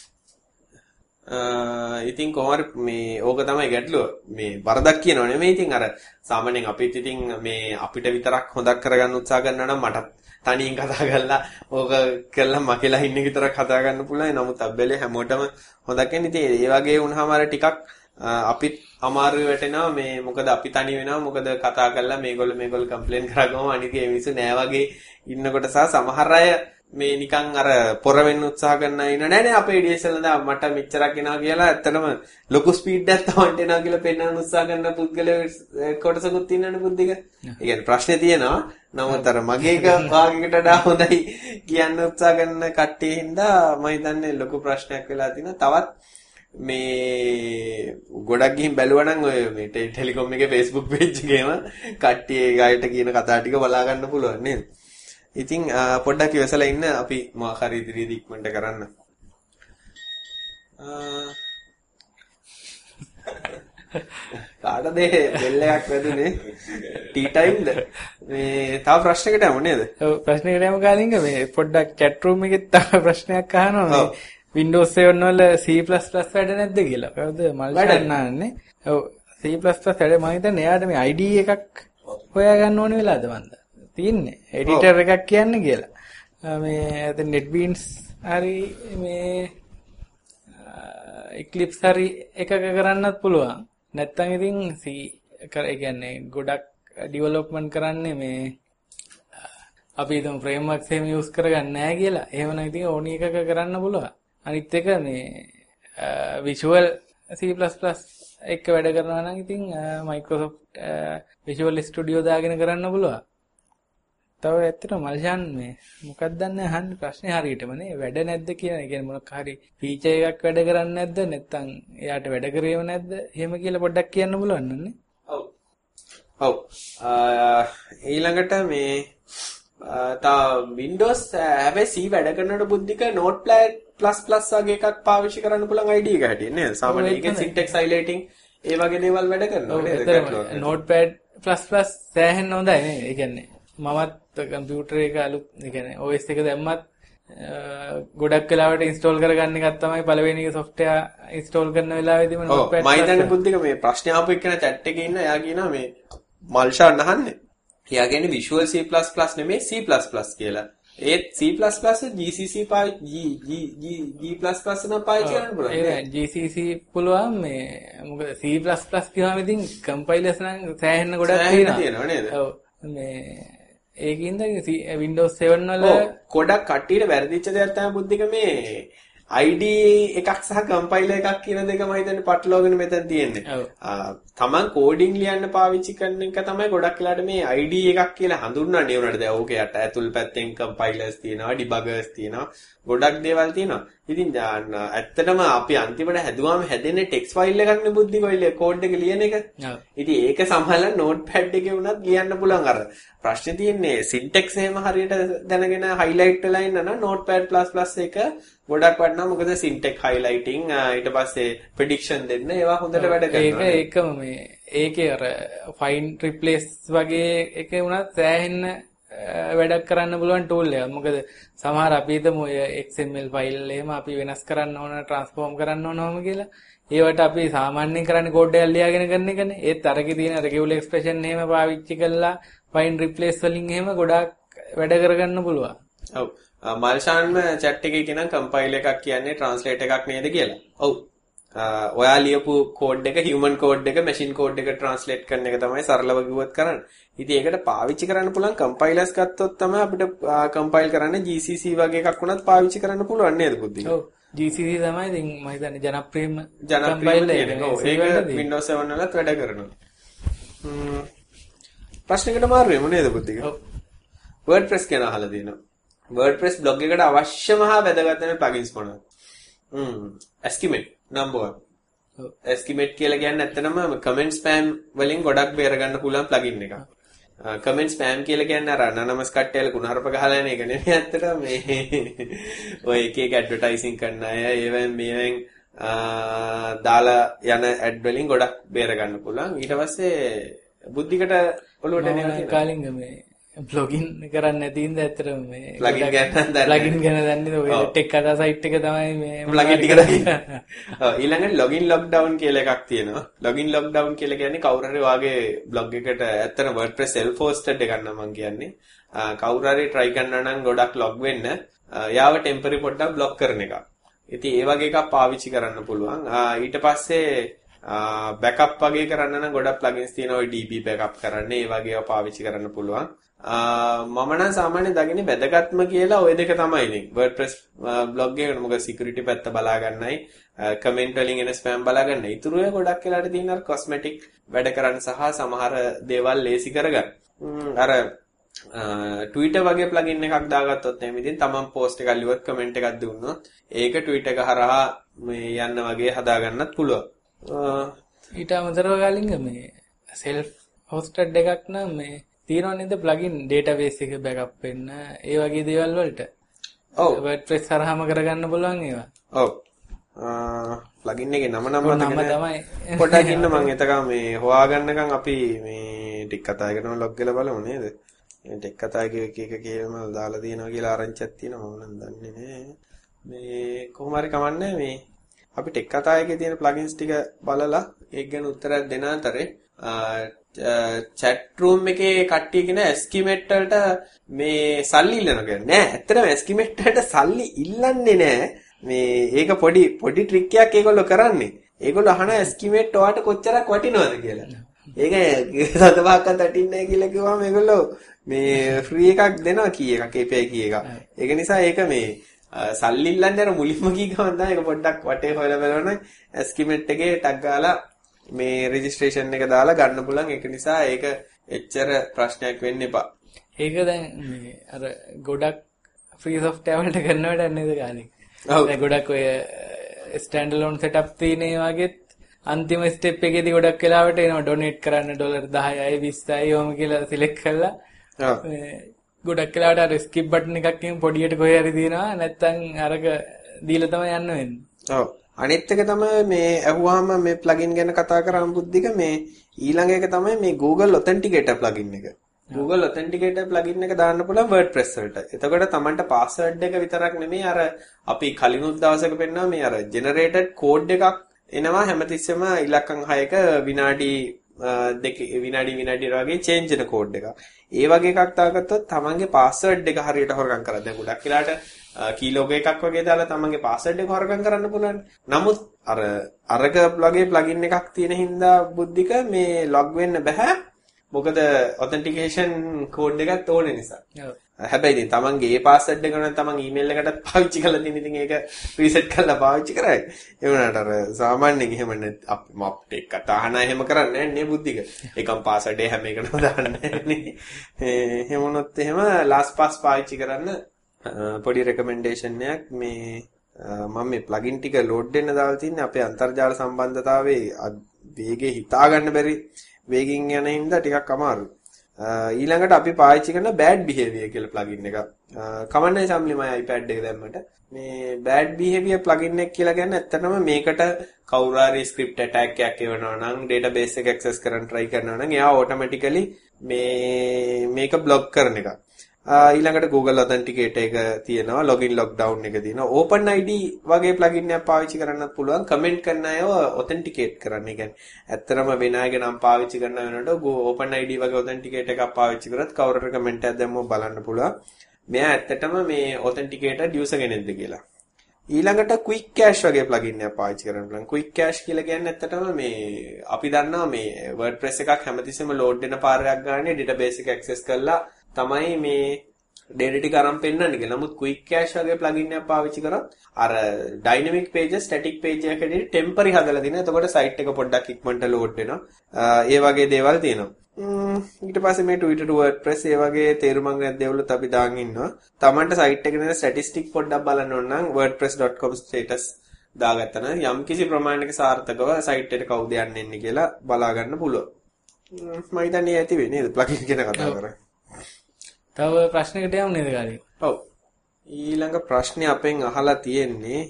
ඉතින් කොහොමද මේ ඕක තමයි ගැටලුව. මේ වරදක් කියනව නෙමෙයි. ඉතින් අර සාමාන්‍යයෙන් අපිත් ඉතින් මේ අපිට විතරක් හොදක් කරගන්න උත්සාහ කරනවා නම් මටත් තනියෙන් කතා කරලා ඕක කරලා මකලා ඉන්න විතරක් කතා ගන්න පුළුවන්. නමුත් අබ්බැලේ හැමෝටම හොදක් වෙන. ඉතින් ඒ වගේ වුණාම අර ටිකක් අපිත් අමාරු වෙටෙනවා. මේ මොකද අපි තනි වෙනවා. මොකද කතා කරලා මේගොල්ලෝ මේගොල්ලෝ කම්ප්ලේන් කරගම අනිත් ඒ මිනිස්සු නෑ වගේ ඉන්නකොට සහ සමහර අය මේ නිකන් අර පොර වෙන්න උත්සාහ කරන අය ඉන්න නෑ නේ අපේ A D S L නේද මට මෙච්චරක් එනවා කියලා ඇත්තටම ලොකු ස්පීඩ් එකක් තමයි එනවා කියලා පෙන්වන්න උත්සාහ කරන පුද්ගලයෝ කොටසකුත් ඉන්නනේ බුද්ධික. ඒ කියන්නේ ප්‍රශ්නේ තියෙනවා. නමුත් අර මගේ එක භාගයකට වඩා හොඳයි කියන්න උත්සාහ කරන කට්ටිය හින්දා මම හිතන්නේ ලොකු ප්‍රශ්නයක් වෙලා තිනවා. තවත් මේ ගොඩක් ගිහින් බැලුවා නම් ඔය මේ ටෙලිකොම් එකේ Facebook page එකේම කට්ටිය ඒ ගායට කියන කතා ටික බලා ගන්න පුළුවන් නේද? ඉතින් පොඩ්ඩක් ඉවසලා ඉන්න අපි මොකක් හරි ඉදිරියේදී ඉක්මනට කරන්න. කාටද බෙල් එකක් වැදුනේ? ටී ටයිම්ද? මේ තව ප්‍රශ්නයකට යමු නේද? ඔව් ප්‍රශ්නයකට යමු කාලින්ග මේ පොඩ්ඩක් chat room එකේ තව ප්‍රශ්නයක් අහනවා මේ Windows seven වල C plus plus වැඩ නැද්ද කියලා. කවුද මල්ෂන් නාන්නේ? ඔව් C plus plus වැඩ මම හිතන්නේ එයාට මේ I D එකක් හොයාගන්න ඕන වෙලාද මන්ද? තියෙන්නේ එඩිටර් එකක් කියන්නේ කියලා. මේ දැන් NetBeans හරි මේ Eclipse හරි එකක කරන්නත් පුළුවන්. නැත්තම් ඉතින් C කර ඒ කියන්නේ ගොඩක් ඩෙවලොප්මන්ට් කරන්නේ මේ අපි හිතමු frameworks එහෙම use කරගන්නේ නැහැ කියලා. එහෙමනම් ඉතින් ඕනි එකක කරන්න පුළුවන්. අනිත් එක මේ Visual C plus plus එක වැඩ කරනවා නම් ඉතින් Microsoft Visual Studio දාගෙන කරන්න පුළුවන්. තව ඇත්තට මල්ෂාන් මේ මොකක්ද දන්නේ අහන්න ප්‍රශ්නේ හරියටම නේ වැඩ නැද්ද කියන එක. කියන්නේ මොනක් හරි ෆීචර් එකක් වැඩ කරන්නේ නැද්ද නැත්නම් එයාට වැඩ කරේව නැද්ද එහෙම කියලා පොඩ්ඩක් කියන්න පුළුවන් නන්නේ. ඔව්. ඔව්. ඊළඟට මේ තා Windows හැබැයි C වැඩ කරනකොට බුද්ධික Notepad plus plus වගේ එකක් පාවිච්චි කරන්න පුළුවන් I D එක හැටියට නේද? සාමාන්‍යයෙන් ඒකෙන් syntax highlighting ඒ වගේ දේවල් වැඩ කරනවා නේද? Notepad plus plus සෑහෙන්න හොඳයි නේද? ඒ කියන්නේ මමත් කම්පියුටර් එක අලුත් ඒ කියන්නේ O S එක දැම්මත් ගොඩක් වෙලාවට ඉන්ස්ටෝල් කරගන්න එකක් තමයි පළවෙනි software ඉන්ස්ටෝල් කරන වෙලාවෙදිම Notepad. ඔව් මම හිතන්නේ බුද්ධික මේ ප්‍රශ්න ආපු එක්කන chat එකේ ඉන්න එයා කියනවා මේ මල්ෂාන් අහන්නේ. එයා කියන්නේ Visual C++ නෙමෙයි C++ කියලා. ඒත් C++ G C C පාවිච්චි G G G++ නම් පාවිච්චි කරන්න පුළුවන්. ඒ G C C පුළුවන් මේ මොකද C++ කියවම ඉතින් කම්පයිලර්ස් නම් සෑහෙන්න ගොඩක් තියෙනවා නේද? ඔව්. මේ ඒකින්ද Windows seven වල ගොඩක් කට්ටියට වැරදිච්ච දෙයක් තමයි බුද්ධික මේ I D එකක් සහ කම්පයිලර් එකක් කියන දෙක මම හිතන්නේ පටලවාගෙන මෙතන තියෙන්නේ. තමන් කෝඩින් ලියන්න පාවිච්චි කරන එක තමයි ගොඩක් වෙලාට මේ I D එකක් කියලා හඳුන්වන්නේ උනට දැන් ඕකේ යට ඇතුල් පැත්තෙන් කම්පයිලර්ස් තියෙනවා, ඩිබගර්ස් තියෙනවා, ගොඩක් දේවල් තියෙනවා. ඉතින් ඇත්තටම අපි අන්තිමට හැදුවාම හැදෙන්නේ ටෙක්ස්ට් ෆයිල් එකක් නේ බුද්ධි කොයිල කෝඩ් එක ලියන එක. ඉතින් ඒක සමහරවල් නෝට්පැඩ් එකේ වුණත් ලියන්න පුළුවන් අර. ප්‍රශ්නේ තියෙන්නේ සින්ටැක්ස් එහෙම හරියට දැනගෙන හයිලයිට් වෙලා ඉන්න නම් නෝට්පැඩ් ප්ලස් ප්ලස් එක ගොඩක් වටිනවා. මොකද සින්ටැක්ස් හයිලයිටිං ඊට පස්සේ ප්‍රෙඩික්ෂන් දෙන්න ඒවා හොඳට වැඩ කරනවා. ඒක ඒකම මේ ඒකේ අර ෆයින් රිප්ලේස් වගේ එක වුණත් සෑහෙන්න වැඩක් කරන්න පුළුවන් ටූල් එකක්. මොකද සමහර අපි හිතමු ඔය X M L ෆයිල් එහෙම අපි වෙනස් කරන්න ඕන, ට්‍රාන්ස්ෆෝම් කරන්න ඕනම කියලා. ඒවට අපි සාමාන්‍යයෙන් කරන්නේ කෝඩ් එකක් ලියාගෙන කරන එකනේ. ඒත් අරකේ තියෙන රෙගියුලර් එක්ස්ප්‍රෙෂන් එහෙම පාවිච්චි කරලා ෆයින් රිප්ලේස් වලින් එහෙම ගොඩාක් වැඩ කරගන්න පුළුවන්. ඔව්. මල්ෂාන්ම chat එකේ කියනනම් කම්පයිල් එකක් කියන්නේ ට්‍රාන්ස්ලේට් එකක් නේද කියලා. ඔව්. ඔයා ලියපු කෝඩ් එක හියුමන් කෝඩ් එක මැෂින් කෝඩ් එක ට්‍රාන්ස්ලේට් කරන එක තමයි සරලව කිව්වොත් කරන්නේ. ඉතින් ඒකට පාවිච්චි කරන්න පුළුවන් කම්පයිලර්ස් ගත්තොත් තමයි අපිට කම්පයිල් කරන්න G C C වගේ එකක් වුණත් පාවිච්චි කරන්න පුළුවන් නේද බුද්ධි? ඔව්. G C C තමයි ඉතින් මම හිතන්නේ ජනප්‍රියම ජනප්‍රියම තියෙන. ඔව්. ඒක Windows seven වලත් වැඩ කරනවා. හ්ම්. ප්‍රශ්නකට මාරු වෙමු නේද බුද්ධි? ඔව්. WordPress ගැන අහලා තියෙනවා. WordPress blog එකට අවශ්‍යම හා වැදගත් වෙන plugins මොනවද? හ්ම්. Estimate number one. ඔව්. Estimate කියලා කියන්නේ ඇත්තටම comment spam වලින් ගොඩක් බේර ගන්න පුළුවන් plugin එකක්. comment spam කියලා කියන්නේ අර anonymous කට්ටියල කුණහරුප ගහලා යන එක නෙමෙයි ඇත්තටම මේ ඔය එක එක ඇඩ්වර්ටයිසින් කරන අය ඒවෙන් මේවෙන් දාලා යන ඇඩ් වලින් ගොඩක් බේර ගන්න පුළුවන්. ඊට පස්සේ බුද්ධිකට ඔලුවට එනවා කාලින්ග මේ ප්ලගින් කරන්න නැති ඉඳ ඇත්තටම මේ ප්ලගින් ගැන දන්නේ ප්ලගින් ගැන දන්නේ ඔය ටෙක් කතා සයිට් එක තමයි මේ ප්ලගින් ටික දන්නේ. ඔව් ඊළඟට ලොගින් ලොක්ඩවුන් කියලා එකක් තියෙනවා. ලොගින් ලොක්ඩවුන් කියලා කියන්නේ කවුරු හරි වාගේ බ්ලොග් එකට ඇත්තට WordPress self hosted එකක් නම් මම කියන්නේ. කවුරු හරි try කරනවා නම් ගොඩක් log වෙන්න යාව temporary පොඩ්ඩක් block කරන එක. ඉතින් ඒ වගේ එකක් පාවිච්චි කරන්න පුළුවන්. ඊට පස්සේ backup වගේ කරන්න නම් ගොඩක් plugins තියෙනවා. ඔය D B backup කරන්න ඒ වගේ ඒවා පාවිච්චි කරන්න පුළුවන්. මම නම් සාමාන්‍යයෙන් දකින්නේ වැදගත්ම කියලා ওই දෙක තමයි ඉතින් WordPress blog එකේ මොකද security පැත්ත බලා ගන්නයි comment වලින් එන spam බලා ගන්න. ඊටු ඒ ගොඩක් වෙලාට තියෙන අර cosmetic වැඩ කරන්න සහ සමහර දේවල් ලේසි කරගන්න. අර Twitter වගේ plugin එකක් දාගත්තොත් එහෙනම් ඉතින් තමන් post එකක් ලියුවොත් comment එකක් දුන්නොත් ඒක Twitter එක හරහා මේ යන්න වගේ හදා ගන්නත් පුළුවන්. ඊට අමතරව ගාලින්ග මේ self hosted එකක් නම් මේ තියෙනවා නේද plugin database එක backup වෙන්න ඒ වගේ දේවල් වලට. ඔව්. WordPress හරහාම කරගන්න පුළුවන් ඒවා. ඔව්. plugin එකේ නම නම තමයි. පොඩ්ඩක් ඉන්න මම එතකම මේ හොයාගන්නකම් අපි මේ ටික කතා කරන log ගල බලමු නේද? මේ ටික කතා එක එක කියලාම දාලා තියෙනවා කියලා ආරංචියක් තියෙනවා මම නම් දන්නේ නෑ. මේ කොහොම හරි කමන්නේ මේ අපි ටික කතා එකේ තියෙන plugins ටික බලලා ඒක ගැන උත්තරයක් දෙන අතරේ chat room එකේ කට්ටිය කියන estimate වලට මේ සල්ලි ඉල්ලනවා කියන්නේ නෑ. ඇත්තටම estimate වලට සල්ලි ඉල්ලන්නේ නෑ. මේ ඒක පොඩි පොඩි ට්‍රික් එකක් ඒගොල්ලෝ කරන්නේ. ඒගොල්ලෝ අහන estimate ඔයාට කොච්චරක් වටිනවද කියලා. ඒක සතපහක්වත් වටින්නේ නැහැ කියලා කිව්වම ඒගොල්ලෝ මේ ෆ්‍රී එකක් දෙනවා කී එකක් A P I කී එකක්. ඒක නිසා ඒක මේ සල්ලි ඉල්ලන්නේ අර මුලින්ම කී ගමන් තමයි ඒක පොඩ්ඩක් වටේ හොයලා බලනොත් estimate එකේ ටැග් ගාලා මේ registration එක දාලා ගන්න පුළුවන්. ඒක නිසා ඒක එච්චර ප්‍රශ්නයක් වෙන්න එපා. ඒක දැන් මේ අර ගොඩක් free software වලට කරන වැඩක් නේද කාලේ. ඔව්. දැන් ගොඩක් ඔය stand alone setup තියෙන ඒ වගේත් අන්තිම step එකේදී ගොඩක් වෙලාවට එනවා donate කරන්න ඩොලර් දහයයි විස්සයි ඔහොම කියලා select කරලා. ඔව්. ගොඩක් වෙලාවට අර skip button එකක් කියමු පොඩියට කොහේ හරි දිනනවා නැත්නම් අරක දීලා තමයි යන්න වෙන්නේ. ඔව්. අනිත් එක තමයි මේ අහුවාම මේ plugin ගැන කතා කරාම බුද්ධික මේ ඊළඟ එක තමයි මේ Google Authenticator plugin එක. Google Authenticator plugin එක දාන්න පුළුවන් WordPress වලට. එතකොට Tamanට password එක විතරක් නෙමෙයි අර අපි කලිනුත් දවසක පෙන්නවා මේ අර generated code එකක් එනවා හැමතිස්සෙම ඉලක්කම් හයක විනාඩි දෙක විනාඩි විනාඩි වගේ චේන්ජ් වෙන කෝඩ් එකක්. ඒ වගේ එකක් දාගත්තොත් තමන්ගේ පාස්වර්ඩ් එක හරියට හොරගම් කරලා දැන් ගොඩක් වෙලාට කීලෝග එකක් වගේ දාලා තමන්ගේ පාස්වර්ඩ් එක හොරගම් කරන්න පුළුවන්. නමුත් අර අරක වගේ ප්ලගින් එකක් තියෙන හින්දා බුද්ධික මේ ලොග් වෙන්න බෑ. මොකද ඔතෙන්ටිකේෂන් කෝඩ් එකක් ඕනේ නිසා. හැබැයි ඉතින් තමන්ගේ ඒ පාස්වර්ඩ් එක නම් තමන් ඊමේල් එකටත් පාවිච්චි කරලා තියෙන ඉතින් ඒක රීසෙට් කරලා පාවිච්චි කරයි. ඒ වුණාට අර සාමාන්‍යයෙන් එහෙම අපි අපිට එක තාහන එහෙම කරන්නේ නැහැ නේ බුද්ධික. ඒකම පාස්වර්ඩ් එක හැම එකටම දාන්නේ නේ. එහෙම වුණොත් එහෙම ලාස්ට් පාස් පාවිච්චි කරන්න පොඩි රෙකමෙන්ඩේෂන් එකක් මේ මම මේ ප්ලගින් ටික ලෝඩ් වෙන්න දාලා තින්නේ අපේ අන්තර්ජාල සම්බන්ධතාවයේ වේගය හිතා ගන්න බැරි වේගින් යන හින්දා ටිකක් අමාරුයි. ඊළඟට අපි පාවිච්චි කරන bad behavior කියලා plugin එක. කමන්නේ සම්ලි මම iPad එක දැම්මට මේ bad behavior plugin එක කියලා කියන්නේ ඇත්තටම මේකට කවුරු හරි script attack එකක් එවනවා නම් database එක access කරන්න try කරනවා නම් එයා automatically මේ මේක block කරන එක. ඊළඟට Google Authenticator එක තියෙනවා, login lockdown එක තියෙනවා. OpenID වගේ plugin එකක් පාවිච්චි කරන්නත් පුළුවන්. comment කරන අයව authenticate කරන්න. ඒ කියන්නේ ඇත්තටම වෙන අයගේ නම් පාවිච්චි කරන වෙනකොට OpenID වගේ authenticator එකක් පාවිච්චි කරත් කවුරු හරි comment එකක් දැම්මම බලන්න පුළුවන්. මෙයා ඇත්තටම මේ authenticated user කෙනෙක්ද කියලා. ඊළඟට quick cache වගේ plugin එකක් පාවිච්චි කරන්න පුළුවන්. quick cache කියලා කියන්නේ ඇත්තටම මේ අපි දන්නවා මේ WordPress එකක් හැමතිස්සෙම load වෙන පාරයක් ගානේ database එක access කරලා තමයි මේ data ටික අරන් පෙන්නන්නේ කියලා. නමුත් quick cache වගේ plugin එකක් පාවිච්චි කරොත් අර dynamic pages static page එකකදී temporary හදලා දින. එතකොට site එක පොඩ්ඩක් ඉක්මනට load වෙනවා. ඒ වගේ දේවල් තියෙනවා. ඊට පස්සේ මේ Twitter to WordPress ඒ වගේ තේරුමක් නැති දේවලුත් අපි දාගෙන ඉන්නවා. Tamanට site එකේ තියෙන statistic පොඩ්ඩක් බලන්න ඕන නම් wordpress dot com status දාගත්තා නම් යම්කිසි ප්‍රමාණයක සාර්ථකව site එකට කවුද යන්නේ කියලා බලා ගන්න පුළුවන්. මම හිතන්නේ ඇති වෙන්නේ නේද plugin ගැන කතා කරා. තව ප්‍රශ්නයකට යමු නේද කාලේ? ඔව්. ඊළඟ ප්‍රශ්නේ අපෙන් අහලා තියෙන්නේ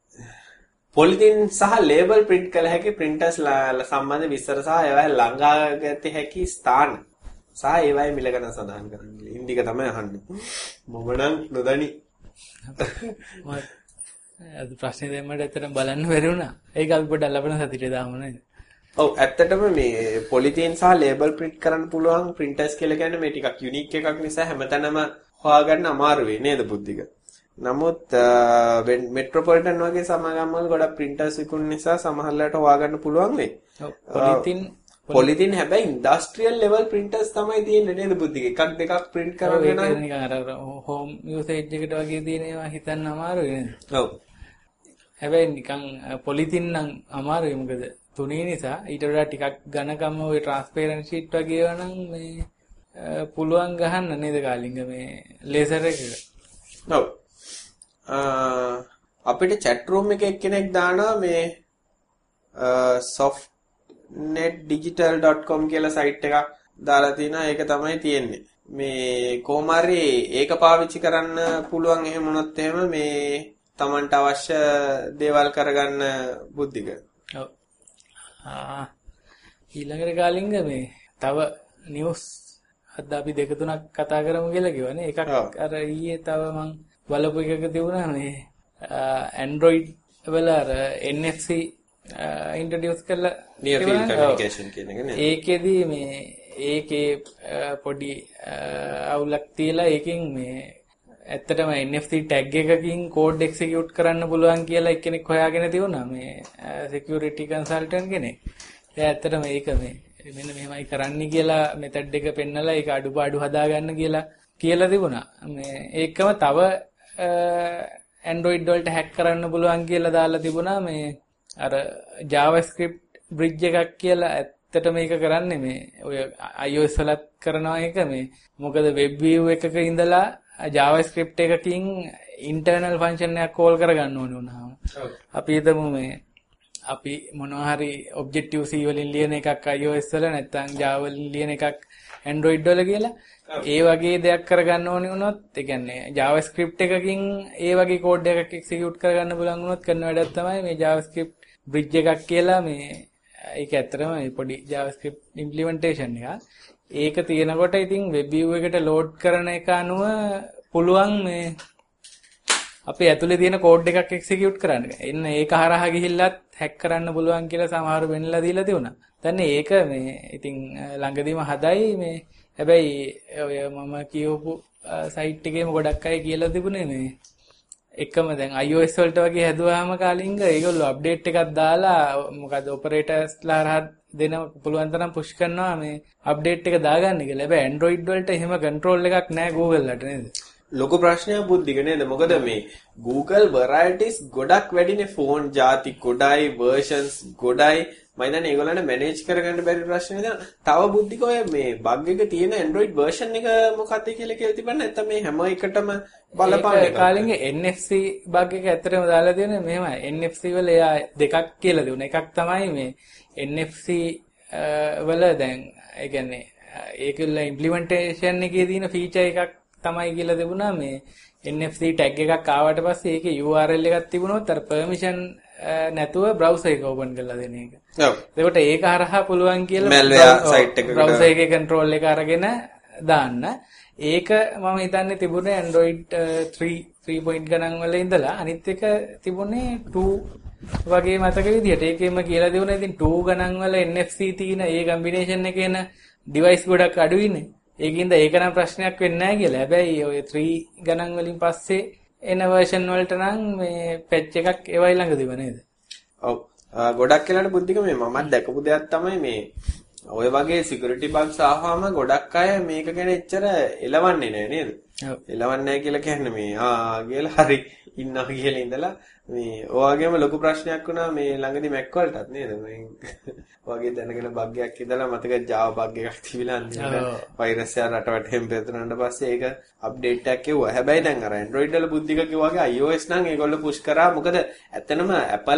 පොලිතින් සහ ලේබල් print කළ හැකි printers සම්බන්ධ විස්තර සහ ඒවා ළඟාගත හැකි ස්ථාන සහ ඒවායේ මිල ගණන් සඳහන් කරන්න. ඉන්දික තමයි අහන්නේ. මම නම් නොදනි. අද ප්‍රශ්නේ දෙන්නට ඇත්තටම බලන්න බැරි වුණා. ඒක අපි පොඩ්ඩක් ලබන සතියේ දාමු නේද? ඔව් ඇත්තටම මේ පොලිතින් සහ ලේබල් print කරන්න පුළුවන් printers කියලා කියන්නේ මේ ටිකක් යුනික් එකක් නිසා හැමතැනම හොයාගන්න අමාරු වෙයි නේද බුද්ධික. නමුත් මෙට්‍රොපොලිටන් වගේ සමාගම් වල ගොඩක් printers විකුණන නිසා සමහරවිට හොයාගන්න පුළුවන් වෙයි. ඔව් පොලිතින් පොලිතින් හැබැයි ඉන්ඩස්ට්‍රියල් ලෙවල් printers තමයි තියෙන්නේ නේද බුද්ධික. එකක් දෙකක් print කරගෙන නම් නිකන් අර හෝම් යූසේජ් එකට වගේ තියෙන ඒවා හිතන්න අමාරුයි නේද? ඔව්. හැබැයි නිකන් පොලිතින් නම් අමාරුයි මොකද තුනේ නිසා ඊට වඩා ටිකක් ඝනකම ওই ට්‍රාන්ස්පරන්ට් ෂීට් වගේ ඒවා නම් මේ පුළුවන් ගහන්න නේද කාලින්ග මේ ලේසර් එකක. ඔව්. අපිට chat room එකේ එක්කෙනෙක් දානවා මේ softnet digital dot com කියලා site එකක් දාලා තිනවා. ඒක තමයි තියෙන්නේ. මේ කොහොම හරි ඒක පාවිච්චි කරන්න පුළුවන් එහෙම වුණොත් එහෙම මේ Tamanට අවශ්‍ය දේවල් කරගන්න බුද්ධික. ඔව්. ආ ඊළඟට කාලින්ග මේ තව නිවුස් අද අපි දෙක තුනක් කතා කරමු කියලා කිව්වනේ. එකක් අර ඊයේ තව මං බලපු එකක තිබුණා මේ Android වල අර N F C introduce කරලා near field communication කියන එක නේ. ඒකෙදි මේ ඒකේ පොඩි අවුලක් තියලා ඒකෙන් මේ ඇත්තටම N F C tag එකකින් code execute කරන්න පුළුවන් කියලා එක්කෙනෙක් හොයාගෙන තියුණා මේ security consultant කෙනෙක්. ඒ ඇත්තටම ඒක මේ මෙන්න මෙහෙමයි කරන්න කියලා method එක පෙන්නලා ඒක අඩුපාඩු හදාගන්න කියලා කියලා තිබුණා. මේ ඒකම තව Android වලට hack කරන්න පුළුවන් කියලා දාලා තිබුණා මේ අර JavaScript bridge එකක් කියලා. ඇත්තට මේක කරන්නේ මේ ඔය iOS වලත් කරනවා එක මේ මොකද web view එකක ඉඳලා JavaScript එකකින් internal function එකක් call කරගන්න ඕනේ වුණාම අපි හිතමු මේ අපි මොනවා හරි Objective C වලින් ලියන එකක් iOS වල නැත්නම් Java වලින් ලියන එකක් Android වල කියලා ඒ වගේ දෙයක් කරගන්න ඕනේ වුණොත් ඒ කියන්නේ JavaScript එකකින් ඒ වගේ code එකක් execute කරගන්න පුළුවන් වුණොත් කරන වැඩක් තමයි මේ JavaScript bridge එකක් කියලා මේ ඒක ඇත්තටම මේ පොඩි JavaScript implementation එකක්. ඒක තියෙනකොට ඉතින් web view එකට load කරන එක අනුව පුළුවන් මේ අපේ ඇතුලේ තියෙන කෝඩ් එකක් එක්සිකියුට් කරන්න. එන්න ඒක හරහා ගිහිල්ලත් හැක් කරන්න පුළුවන් කියලා සමහරව වෙන්නලා දීලා තිබුණා. දැන් ඒක මේ ඉතින් ළඟදීම හදයි මේ හැබැයි ඔය මම කියවපු සයිට් එකේම ගොඩක් අය කියලා තිබුණේ මේ එකම දැන් iOS වලට වගේ හැදුවාම කාලින්ග ඒගොල්ලෝ අප්ඩේට් එකක් දාලා මොකද ඔපරේටර්ස්ලා හරහා දෙන පුළුවන් තරම් පුෂ් කරනවා මේ අප්ඩේට් එක දාගන්න කියලා. හැබැයි Android වලට එහෙම කන්ට්‍රෝල් එකක් නැහැ Google ලට නේද? ලොකු ප්‍රශ්නයක් බුද්ධික නේද? මොකද මේ Google varieties ගොඩක් වැඩිනේ ෆෝන් ಜಾති ගොඩයි versions ගොඩයි මම හිතන්නේ ඒගොල්ලන්ට මැනේජ් කරගන්න බැරි ප්‍රශ්නේ දැන් තව බුද්ධික ඔය මේ බග් එක තියෙන Android version එක මොකක්ද කියලා කියලා තිබුණා නැත්නම් මේ හැම එකටම බලපාන එක කාලින්ගේ N F C බග් එක ඇත්තටම දාලා තියෙන්නේ මෙහෙමයි N F C වල එයා දෙකක් කියලා දුන්නා එකක් තමයි මේ N F C වල දැන් ඒ කියන්නේ ඒකල ඉම්ප්ලිමන්ටේෂන් එකේ තියෙන ෆීචර් එකක් තමයි කියලා තිබුණා මේ N F C tag එකක් ආවට පස්සේ ඒකේ U R L එකක් තිබුණොත් අර permission නැතුව browser එක open කරලා දෙන එක. ඔව්. එතකොට ඒක හරහා පුළුවන් කියලා malware site එකකට browser එකේ control එක අරගෙන දාන්න. ඒක මම හිතන්නේ තිබුණේ Android three three point ගණන් වල ඉඳලා අනිත් එක තිබුණේ two වගේ මතක විදිහට. ඒකෙම කියලා දෙවුණා ඉතින් two ගණන් වල N F C තියෙන ඒ combination එකේ එන device ගොඩක් අඩුයිනේ. ඒකින්ද ඒක නම් ප්‍රශ්නයක් වෙන්නේ නැහැ කියලා. හැබැයි ඔය three ගණන් වලින් පස්සේ එන version වලට නම් මේ patch එකක් ඒවයි ළඟදිව නේද? ඔව්. ගොඩක් වෙලාට බුද්ධික මේ මමත් දැකපු දෙයක් තමයි මේ ඔය වගේ security bugs ආවම ගොඩක් අය මේක ගැන එච්චර එලවන්නේ නැහැ නේද? ඔව්. එලවන්නේ නැහැ කියලා කියන්නේ මේ ආ කියලා හරි ඉන්නවා කියලා ඉඳලා මේ ඔයගෙම ලොකු ප්‍රශ්නයක් වුණා මේ ළඟදී Mac වලටත් නේද? මේ වගේ දැනගෙන බග් එකක් ඉඳලා මතක Java බග් එකක් තිබිලා අන්තිමට වෛරස් එක රටවටෙන් පෙරතුනට පස්සේ ඒක අප්ඩේට් එකක් කිව්වා. හැබැයි දැන් අර Android වල බුද්ධික කිව්වා වගේ iOS නම් ඒගොල්ලෝ පුෂ් කරා. මොකද ඇත්තනම Apple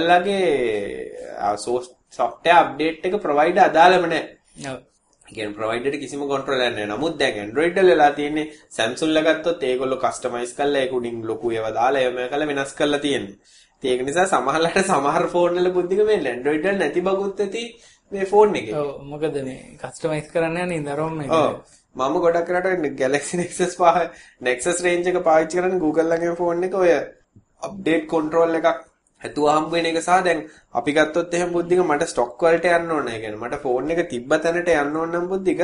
ලගේ software update එක provider අදාළම නැහැ. ඔව්. කියන්නේ provider එක කිසිම control එකක් නැහැ. නමුත් දැන් Android වල වෙලා තියෙන්නේ Samsung ල ගත්තොත් ඒගොල්ලෝ customize කරලා ඒක උඩින් ලොකු ඒවා දාලා ඒව මේක කරලා වෙනස් කරලා තියෙන්නේ. ඒක නිසා සමහරලාට සමහර ෆෝන් වල බුද්ධික මේ Android වල නැති බගුත් ඇති මේ ෆෝන් එකේ. ඔව් මොකද මේ කස්ටමයිස් කරන්න යන්නේ නරොම් එක. ඔව් මම ගොඩක් කරාට Galaxy Nexus පහ Nexus range එක පාවිච්චි කරන්නේ Google ලගේ ෆෝන් එක ඔය update control එකක් හැතුවා හම්බ වෙන එක සහ දැන් අපි ගත්තොත් එහෙම බුද්ධික මට stock වලට යන්න ඕනේ. ඒ කියන්නේ මට ෆෝන් එක තිබ්බ තැනට යන්න ඕන නම් බුද්ධික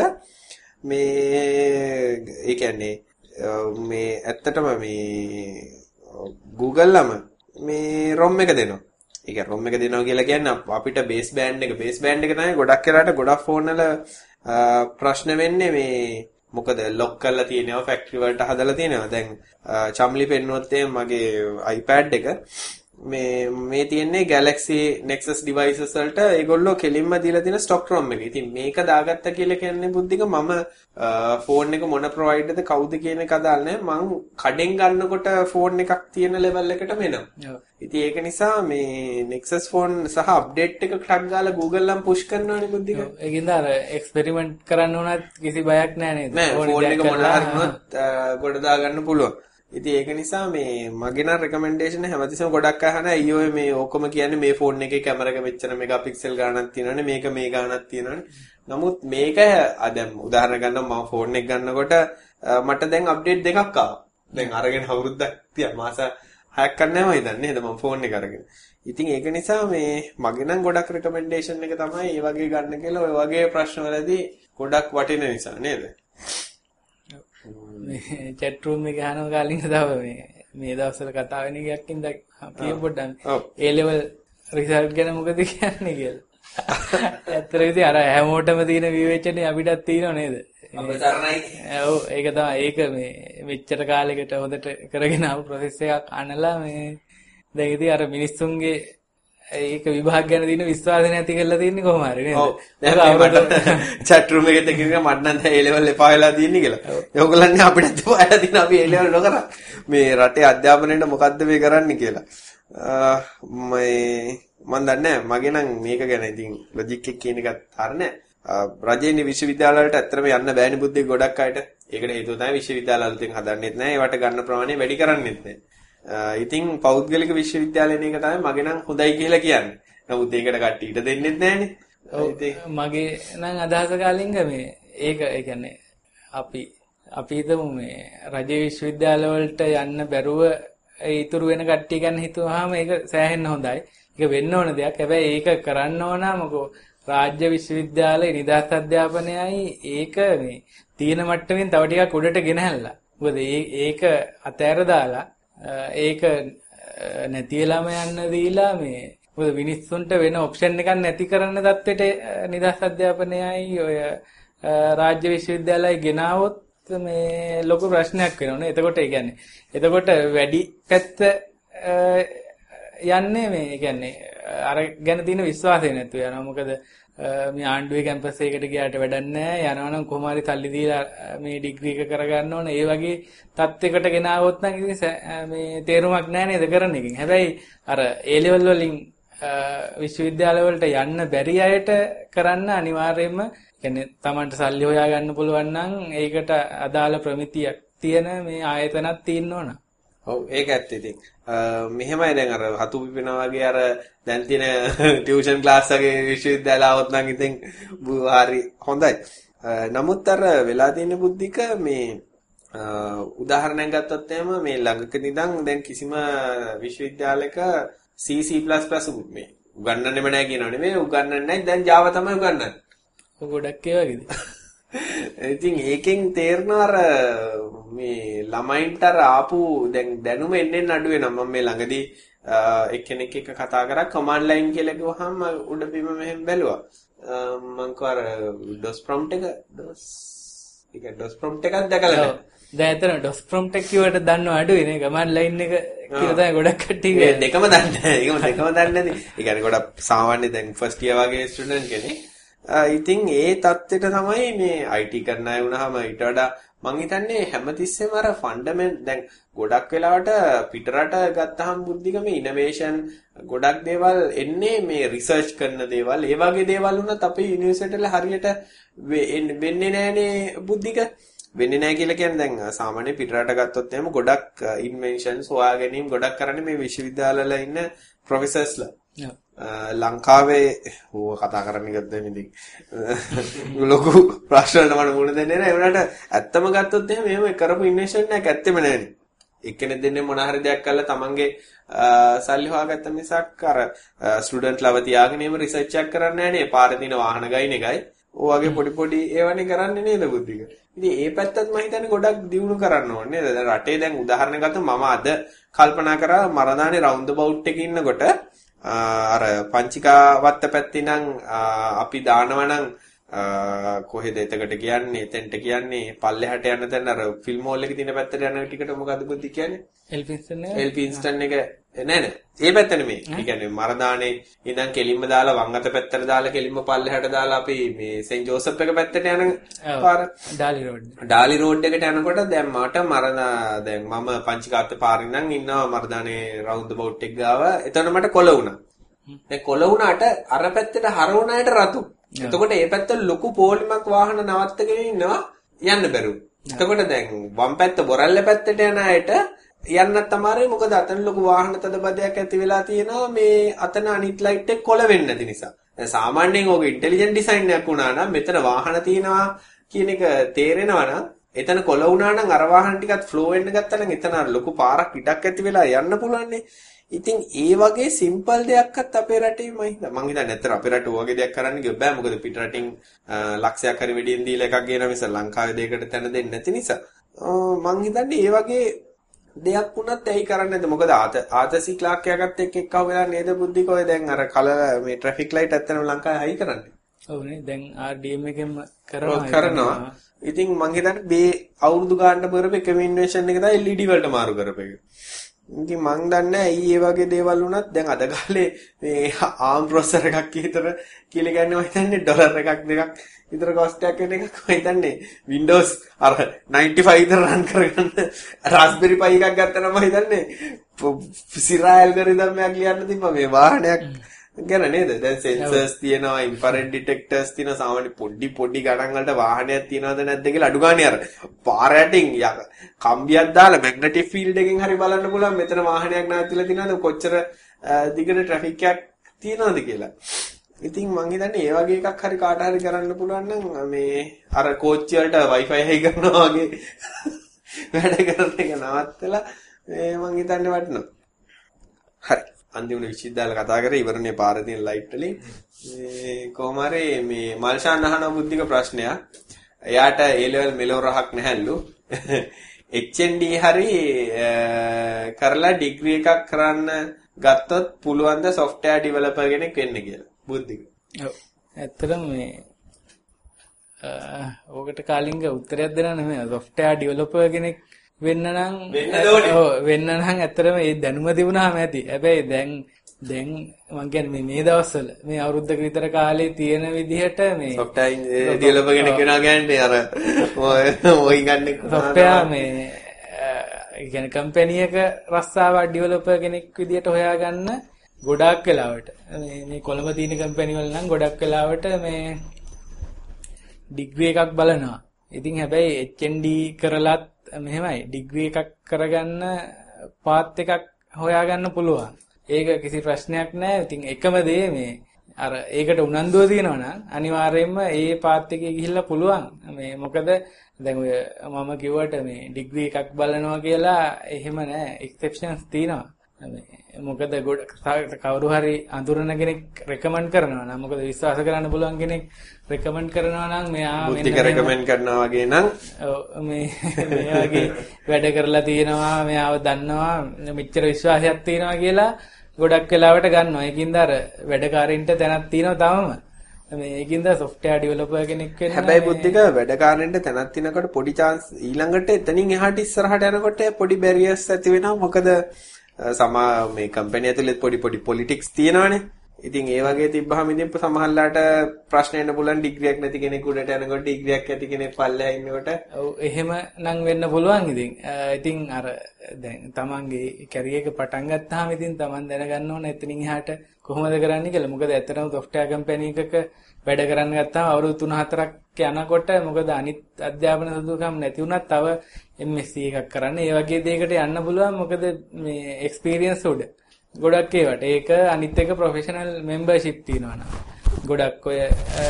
මේ ඒ කියන්නේ මේ ඇත්තටම මේ Google ලම මේ ROM එක දෙනවා. ඒක ROM එක දෙනවා කියලා කියන්නේ අපිට base band එක base band එක තමයි ගොඩක් වෙලාට ගොඩක් ෆෝන් වල ප්‍රශ්න වෙන්නේ මේ මොකද lock කරලා තියෙනවා factory වලට හදලා තියෙනවා. දැන් චම්ලි පෙන්නුවොත් එහෙනම් මගේ iPad එක මේ මේ තියෙන්නේ Galaxy Nexus devices වලට ඒගොල්ලෝ කෙලින්ම දීලා තියෙන stock ROM එක. ඉතින් මේක දාගත්ත කියලා කියන්නේ බුද්ධික මම ෆෝන් එක මොන provider ද කවුද කියන එක අදාළ නැහැ. මං කඩෙන් ගන්නකොට ෆෝන් එකක් තියෙන level එකටම එනවා. ඔව්. ඉතින් ඒක නිසා මේ Nexus phone සහ update එක ටක් ගාලා Google ලම් push කරනවනේ බුද්ධික. ඔව්. ඒකින්ද අර experiment කරන්න උනත් කිසි බයක් නැහැ නේද? නෑ ෆෝන් එක මොන හරි වුණොත් ගොඩ දා ගන්න පුළුවන්. ඉතින් ඒක නිසා මේ මගේ නම් recommendation හැමතිස්සම ගොඩක් අහන අයියෝ මේ ඔක්කොම කියන්නේ මේ ෆෝන් එකේ කැමරා එක මෙච්චර මෙගාපික්සල් ගාණක් තියෙනවනේ මේක මේ ගාණක් තියෙනවනේ. නමුත් මේක දැන් උදාහරණ ගන්නම් මම ෆෝන් එක ගන්නකොට මට දැන් අප්ඩේට් දෙකක් ආවා. දැන් අරගෙන අවුරුද්දක් තියා මාස හයක් ගන්නෑ මම හිතන්නේ නේද මම ෆෝන් එක අරගෙන. ඉතින් ඒක නිසා මේ මගේ නම් ගොඩක් recommendation එක තමයි මේ වගේ ගන්න කියලා ඔය වගේ ප්‍රශ්න වලදී ගොඩක් වටින නිසා නේද? මේ chat room එකේ අහනවා කාලින් තව මේ මේ දවස්වල කතා වෙන එකක් ඉඳ කියමු පොඩ්ඩක්. A level result ගැන මොකද කියන්නේ කියලා. ඇත්තටම ඉතින් අර හැමෝටම තියෙන විවේචනේ අපිටත් තියෙනව නේද? අපසරණයි. ඔව් ඒක තමයි. ඒක මේ මෙච්චර කාලයකට හොඳට කරගෙන ආපු process එකක් අනලා මේ දැන් ඉතින් අර මිනිස්සුන්ගේ ඒක විභාග ගැන තියෙන විශ්වාසය නැති කරලා තියෙන්නේ කොහොම හරි නේද? ඔව්. දැන් මට chat room එකේ තකින මට නම් දැන් A level එපා වෙලා තියෙන්නේ කියලා. ඒගොල්ලන්ගේ අපිට එපා වෙලා තියෙන අපි A level නොකරා. මේ රටේ අධ්‍යාපනයේට මොකද්ද මේ කරන්නේ කියලා. මේ මම දන්නේ නැහැ. මගේ නම් මේක ගැන ඉතින් ලොජික් එක කියන එකත් හරිනේ. රජයේ විශ්වවිද්‍යාල වලට ඇත්තටම යන්න බෑනේ බුද්ධි ගොඩක් අයට. ඒකට හේතුව තමයි විශ්වවිද්‍යාල වලින් හදන්නෙත් නැහැ. ඒවට ගන්න ප්‍රමාණය වැඩි කරන්නෙත් නැහැ. ඉතින් පෞද්ගලික විශ්වවිද්‍යාලයන එක තමයි මගේ නම් හොඳයි කියලා කියන්නේ. නමුත් ඒකට කට්ටියට දෙන්නෙත් නැහනේ. මගේ නම් අදහස කාලින්ග මේ ඒක ඒ කියන්නේ අපි අපි හිතමු මේ රජයේ විශ්වවිද්‍යාල වලට යන්න බැරුව ඉතුරු වෙන කට්ටිය ගැන හිතුවාම ඒක සෑහෙන්න හොඳයි. ඒක වෙන්න ඕන දෙයක්. හැබැයි ඒක කරන්න ඕන මොකෝ රාජ්‍ය විශ්වවිද්‍යාලයේ නිදහස් අධ්‍යාපනයයි ඒක මේ තියෙන මට්ටමින් තව ටිකක් උඩට ගෙනහැල්ලා. මොකද ඒක අතෑර දාලා ඒක නැතිලාම යන්න දීලා මේ මොකද මිනිස්සුන්ට වෙන ඔප්ෂන් එකක් නැති කරන්න தත්වෙට නිදහස් අධ්‍යාපනයයි ඔය රාජ්‍ය විශ්වවිද්‍යාලයයි ගෙනාවොත් මේ ලොකු ප්‍රශ්නයක් වෙනවනේ. එතකොට ඒ කියන්නේ එතකොට වැඩි පැත්ත යන්නේ මේ කියන්නේ අර ගැන තියෙන විශ්වාසය නැතුව යනවා. මොකද මේ ආණ්ඩුවේ කැම්පස් එකකට ගියාට වැඩක් නැහැ. යනවා නම් කොහොම හරි සල්ලි දීලා මේ ඩිග්‍රී එක කරගන්න ඕන. ඒ වගේ තත්යකට ගෙනාවොත් නම් ඉතින් මේ තේරුමක් නැහැ නේද කරන එකකින්. හැබැයි අර ඒ ලෙවල් වලින් විශ්වවිද්‍යාල වලට යන්න බැරි අයට කරන්න අනිවාර්යයෙන්ම කියන්නේ Tamanට සල්ලි හොයා ගන්න පුළුවන් නම් ඒකට අදාළ ප්‍රමිතියක් තියෙන මේ ආයතනක් තියෙන්න ඕන. ඔව් ඒක ඇත්ත ඉතින්. මෙහෙමයි දැන් අර හතු පිපෙනා වගේ අර දැන් තියෙන ටියුෂන් ක්ලාස් වගේ විශ්වවිද්‍යාල આવොත් නම් ඉතින් හරි හොඳයි. නමුත් අර වෙලා තියෙන බුද්ධික මේ උදාහරණයක් ගත්තොත් එහෙම මේ ළඟකදී ඉඳන් දැන් කිසිම විශ්වවිද්‍යාලයක C C++ මේ උගන්වන්නෙම නැහැ කියනව නෙමෙයි උගන්වන්නේ නැහැ දැන් Java තමයි උගන්වන්නේ. ඔය ගොඩක් ඒ වගේද? ඉතින් ඒකෙන් තේරෙනවා අර මේ ළමයින්ට අර ආපු දැන් දැනුම එන්නේ අඩු වෙනවා. මම මේ ළඟදී එක්කෙනෙක් එක්ක කතා කරා කමාන්ඩ් ලයින් කියලා කිව්වහම උඩ බිම මෙහෙම බැලුවා. මම කවර ඩොස් ප්‍රොම්ප්ට් එක ඩොස් ඒක ඩොස් ප්‍රොම්ප්ට් එකක් දැකලා නැහැ. දැන් එතන ඩොස් ප්‍රොම්ප්ට් එක කිව්වට දන්නව අඩුයි නේ. කමාන්ඩ් ලයින් එක කියලා තමයි ගොඩක් කට්ටිය මේ දෙකම දන්නේ නැහැ. ඒකම දෙකම දන්නේ නැති. ඒ කියන්නේ ගොඩක් සාමාන්‍ය දැන් ෆස්ට් ඉයර් වගේ ස්ටුඩන්ට් කෙනෙක්. ඉතින් ඒ தත්ත්වෙට තමයි මේ I T කරන්න ආය වුණාම ඊට වඩා මං හිතන්නේ හැමතිස්සෙම අර ෆන්ඩමෙන්ට් දැන් ගොඩක් වෙලාවට පිටරට ගත්තාම බුද්ධික මේ ඉනෝවේෂන් ගොඩක් දේවල් එන්නේ මේ රිසර්ච් කරන දේවල් ඒ වගේ දේවල් වුණත් අපේ යුනිවර්සිටි වල හරියට වෙන්නේ නැහනේ බුද්ධික වෙන්නේ නැහැ කියලා කියන්නේ දැන් සාමාන්‍ය පිටරට ගත්තොත් එහෙම ගොඩක් ඉන්වෙන්ෂන්ස් හොයා ගැනීම ගොඩක් කරන්නේ මේ විශ්වවිද්‍යාල වල ඉන්න ප්‍රොෆෙසර්ස්ලා ලංකාවේ ඕව කතා කරන්න ගත්තම ඉතින් ලොකු ප්‍රශ්නවලට මම මුණ දෙන්නේ නැහැ. ඒ වුණාට ඇත්තම ගත්තොත් එහෙම මේව කරපු ඉන්වෙස්ට්මන්ට් එකක් ඇත්තෙම නැහැනේ. එක්කෙනෙක් දෙන්නේ මොන හරි දෙයක් කරලා තමන්ගේ සල්ලි හොයාගත්ත මිසක් අර ස්ටුඩන්ට් ලව තියාගෙන එහෙම රිසර්ච් එකක් කරන්නේ නැහැනේ. පාරේ තියෙන වාහන ගයින් එකයි. ඔය වගේ පොඩි පොඩි ඒවනේ කරන්නේ නේද බුද්ධික. ඉතින් ඒ පැත්තත් මම හිතන්නේ ගොඩක් දියුණු කරන්න ඕනේ නේද? දැන් රටේ දැන් උදාහරණයක් ගත්තොත් මම අද කල්පනා කරා මරදානේ රවුන්ඩ් බවුට් එකේ ඉන්නකොට අර පංචිකා වත්ත පැත්තේ නම් අපි දානවා නම් කොහෙද එතකට කියන්නේ එතෙන්ට කියන්නේ පල්ලෙහාට යන තැන අර ෆිල්ම් හෝල් එකේ තියෙන පැත්තට යන ටිකට මොකද්ද බුද්ධි කියන්නේ එල්පින්ස්ටන් එක එල්පින්ස්ටන් එක නෑ නෑ ඒ පැත්ත නෙමෙයි. ඒ කියන්නේ මරදානේ ඉඳන් කෙලින්ම දාලා වම් අත පැත්තට දාලා කෙලින්ම පල්ලෙහාට දාලා අපි මේ සෙන්ට් ජෝසප් එක පැත්තට යන පාර ඩාලි රෝඩ් ඩාලි රෝඩ් එකට යනකොට දැන් මට මරදා දැන් මම පංචිකාත් පාරින් නම් ඉන්නවා මරදානේ රවුන්ඩ් බවුට් එක ගාව. එතන මට කොළ වුණා. දැන් කොළ වුණාට අර පැත්තට හරවුණාට රතු. එතකොට ඒ පැත්ත ලොකු පොලිමක් වාහන නවත්තගෙන ඉන්නවා යන්න බැරුව. එතකොට දැන් වම් පැත්ත බොරැල්ල පැත්තට යන අයට යන්නත් තමයි මොකද අතන ලොකු වාහන තදබදයක් ඇති වෙලා තියෙනවා මේ අතන අනිත් ලයිට් එක කොළ වෙන්නේ නැති නිසා. දැන් සාමාන්‍යයෙන් ඕක ඉන්ටෙලිජන්ට් ඩිසයින් එකක් වුණා නම් මෙතන වාහන තියෙනවා කියන එක තේරෙනවා නම් එතන කොළ වුණා නම් අර වාහන ටිකත් ෆ්ලෝ වෙන්න ගත්තා නම් එතන ලොකු පාරක් ඉඩක් ඇති වෙලා යන්න පුළුවන්නේ. ඉතින් ඒ වගේ සිම්පල් දෙයක්වත් අපේ රටේ මම හිතා මම හිතන්නේ නැත්තර අපේ රට ඔය වගේ දෙයක් කරන්න ගිය බෑ මොකද පිට රටින් ලක්ෂයක් හරි වෙඩියෙන් දීලා එකක් ගේනවා මිස ලංකාවේ දෙයකට තැන දෙන්නේ නැති නිසා මම හිතන්නේ ඒ වගේ දෙයක් වුණත් ඇයි කරන්නේ නැද්ද මොකද ආතසි ක්ලාක් එකකට එක්ක එක්කව වෙලා නේද බුද්ධික ඔය දැන් අර කල මේ ට්‍රැෆික් ලයිට් ඇත්තටම ලංකාවේ හයි කරන්නේ ඔව්නේ දැන් ආර් ඩී එම් එකෙන්ම කරනවා කරනවා ඉතින් මම හිතන්නේ මේ අවුරුදු ගානට පෙරපෙ කමියුනිකේෂන් එක තමයි එල් ඊ ඩී වලට මාරු කරපෙක ඉතින් මං දන්නේ ඇයි මේ වගේ දේවල් වුණත් දැන් අද කාලේ මේ ආම් ප්‍රොසෙසර් එකක් විතර කියලා ගන්න මම හිතන්නේ ඩොලර් එකක් දෙකක් විතර කොස්ට් එකක් වෙන එකක් මම හිතන්නේ Windows අර ninety five විතර රන් කරගන්න Raspberry Pi එකක් ගත්තා නම් මම හිතන්නේ සිරා ඇල්ගොරිතම් එකක් ලියන්න තිබ්බා මේ වාහනයක් ගැන නේද දැන් සෙන්සර්ස් තියෙනවා ඉන්ෆ්‍රාරෙඩ් ඩිටෙක්ටර්ස් තියෙනවා සාමාන්‍ය පොඩි පොඩි ගණන් වලට වාහනයක් තියනවද නැද්ද කියලා අඩු ගානේ අර පාර යටින් කම්බියක් දාලා මැග්නටික් ෆීල්ඩ් එකෙන් හරි බලන්න පුළුවන් මෙතන වාහනයක් නැවතිලා තියෙනවද කොච්චර දිගට ට්‍රැෆික් එකක් තියෙනවද කියලා. ඉතින් මං හිතන්නේ ඒ වගේ එකක් හරි කාට හරි කරන්න පුළුවන් නම් මේ අර කෝච්චි වලට Wi-Fi හයි කරනවා වගේ වැඩ කරන එක නවත්තලා මේ මං හිතන්නේ වටනවා. හරි. අන්තිමට විශ්වවිද්‍යාල කතා කරේ ඉවරනේ පාර තියෙන ලයිට් වලින්. මේ කොහොම හරි මේ මල්ෂාන් අහන බුද්ධික ප්‍රශ්නයක්. එයාට A level මෙලෝ රහක් නැහැලු. H N D හරි කරලා ඩිග්‍රී එකක් කරන්න ගත්තොත් පුළුවන් ද software developer කෙනෙක් වෙන්න කියලා. බුද්ධික. ඔව්. ඇත්තටම මේ ඕකට කාලින්ග උත්තරයක් දෙන්න නෙමෙයි. software developer කෙනෙක් වෙන්න නම් ඔව් වෙන්න නම් ඇත්තටම ඒ දැනුම තිබුණාම ඇති. හැබැයි දැන් දැන් මම කියන්නේ මේ දවස්වල මේ අවුරුද්දක විතර කාලේ තියෙන විදිහට මේ software developer කෙනෙක් වෙනවා කියන්නේ අර ඔය ගන්න software මේ ඒ කියන්නේ කම්පැනි එක රස්සාව ඩෙවලොපර් කෙනෙක් විදිහට හොයාගන්න ගොඩාක් වෙලාවට මේ මේ කොළඹ තියෙන කම්පැනි වල නම් ගොඩක් වෙලාවට මේ ඩිග්‍රී එකක් බලනවා. ඉතින් හැබැයි H N D කරලත් මෙහෙමයි ඩිග්‍රී එකක් කරගන්න පාත් එකක් හොයාගන්න පුළුවන්. ඒක කිසි ප්‍රශ්නයක් නැහැ. ඉතින් එකම දේ මේ අර ඒකට උනන්දුව තියෙනවා නම් අනිවාර්යයෙන්ම ඒ පාත් එකේ ගිහිල්ලා පුළුවන්. මේ මොකද දැන් ඔය මම කිව්වට මේ ඩිග්‍රී එකක් බලනවා කියලා එහෙම නැහැ. එක්සෙප්ෂන්ස් තියෙනවා. මොකද කවුරු හරි අඳුරන කෙනෙක් රෙකමන්ඩ් කරනවා නම් මොකද විශ්වාස කරන්න පුළුවන් කෙනෙක් රෙකමන්ඩ් කරනවා නම් මෙයා බුද්ධික රෙකමන්ඩ් කරනවා වගේ නම් මේ මේ වගේ වැඩ කරලා තියෙනවා මෙයාව දන්නවා මෙච්චර විශ්වාසයක් තියෙනවා කියලා ගොඩක් වෙලාවට ගන්නවා. ඒකින්ද අර වැඩකාරින්ට තැනක් තියෙනවා තවම. මේ ඒකින්ද software developer කෙනෙක් වෙන්න හැබැයි බුද්ධික වැඩකාරින්ට තැනක් තිනකොට පොඩි chance ඊළඟට එතනින් එහාට ඉස්සරහට යනකොට පොඩි barriers ඇති වෙනවා. මොකද සමා මේ කම්පැනි ඇතුලේ පොඩි පොඩි පොලිටික්ස් තියෙනවානේ. ඉතින් ඒ වගේ තිබ්බහම ඉතින් සමහරලාට ප්‍රශ්න එන්න පුළුවන් ඩිග්‍රියක් නැති කෙනෙක් උඩට යනකොට ඩිග්‍රියක් ඇති කෙනෙක් පල්ලෙහා ඉන්නකොට. ඔව් එහෙම නම් වෙන්න පුළුවන් ඉතින්. ඉතින් අර දැන් තමන්ගේ කැරියර් එක පටන් ගත්තාම ඉතින් තමන් දැනගන්න ඕන එතනින් එහාට කොහොමද කරන්නේ කියලා. මොකද ඇත්තටම software company එකක වැඩ කරන්න ගත්තාම අවුරුදු තුන හතරක් යනකොට මොකද අනිත් අධ්‍යාපන සුදුසුකම් නැති වුණත් තව M S c එකක් කරන්න ඒ වගේ දෙයකට යන්න පුළුවන්. මොකද මේ එක්ස්පීරියන්ස් උඩ ගොඩක් ඒවට ඒක අනිත් එක ප්‍රොෆෙෂනල් මෙම්බර්ෂිප් තියෙනවා නම් ගොඩක් ඔය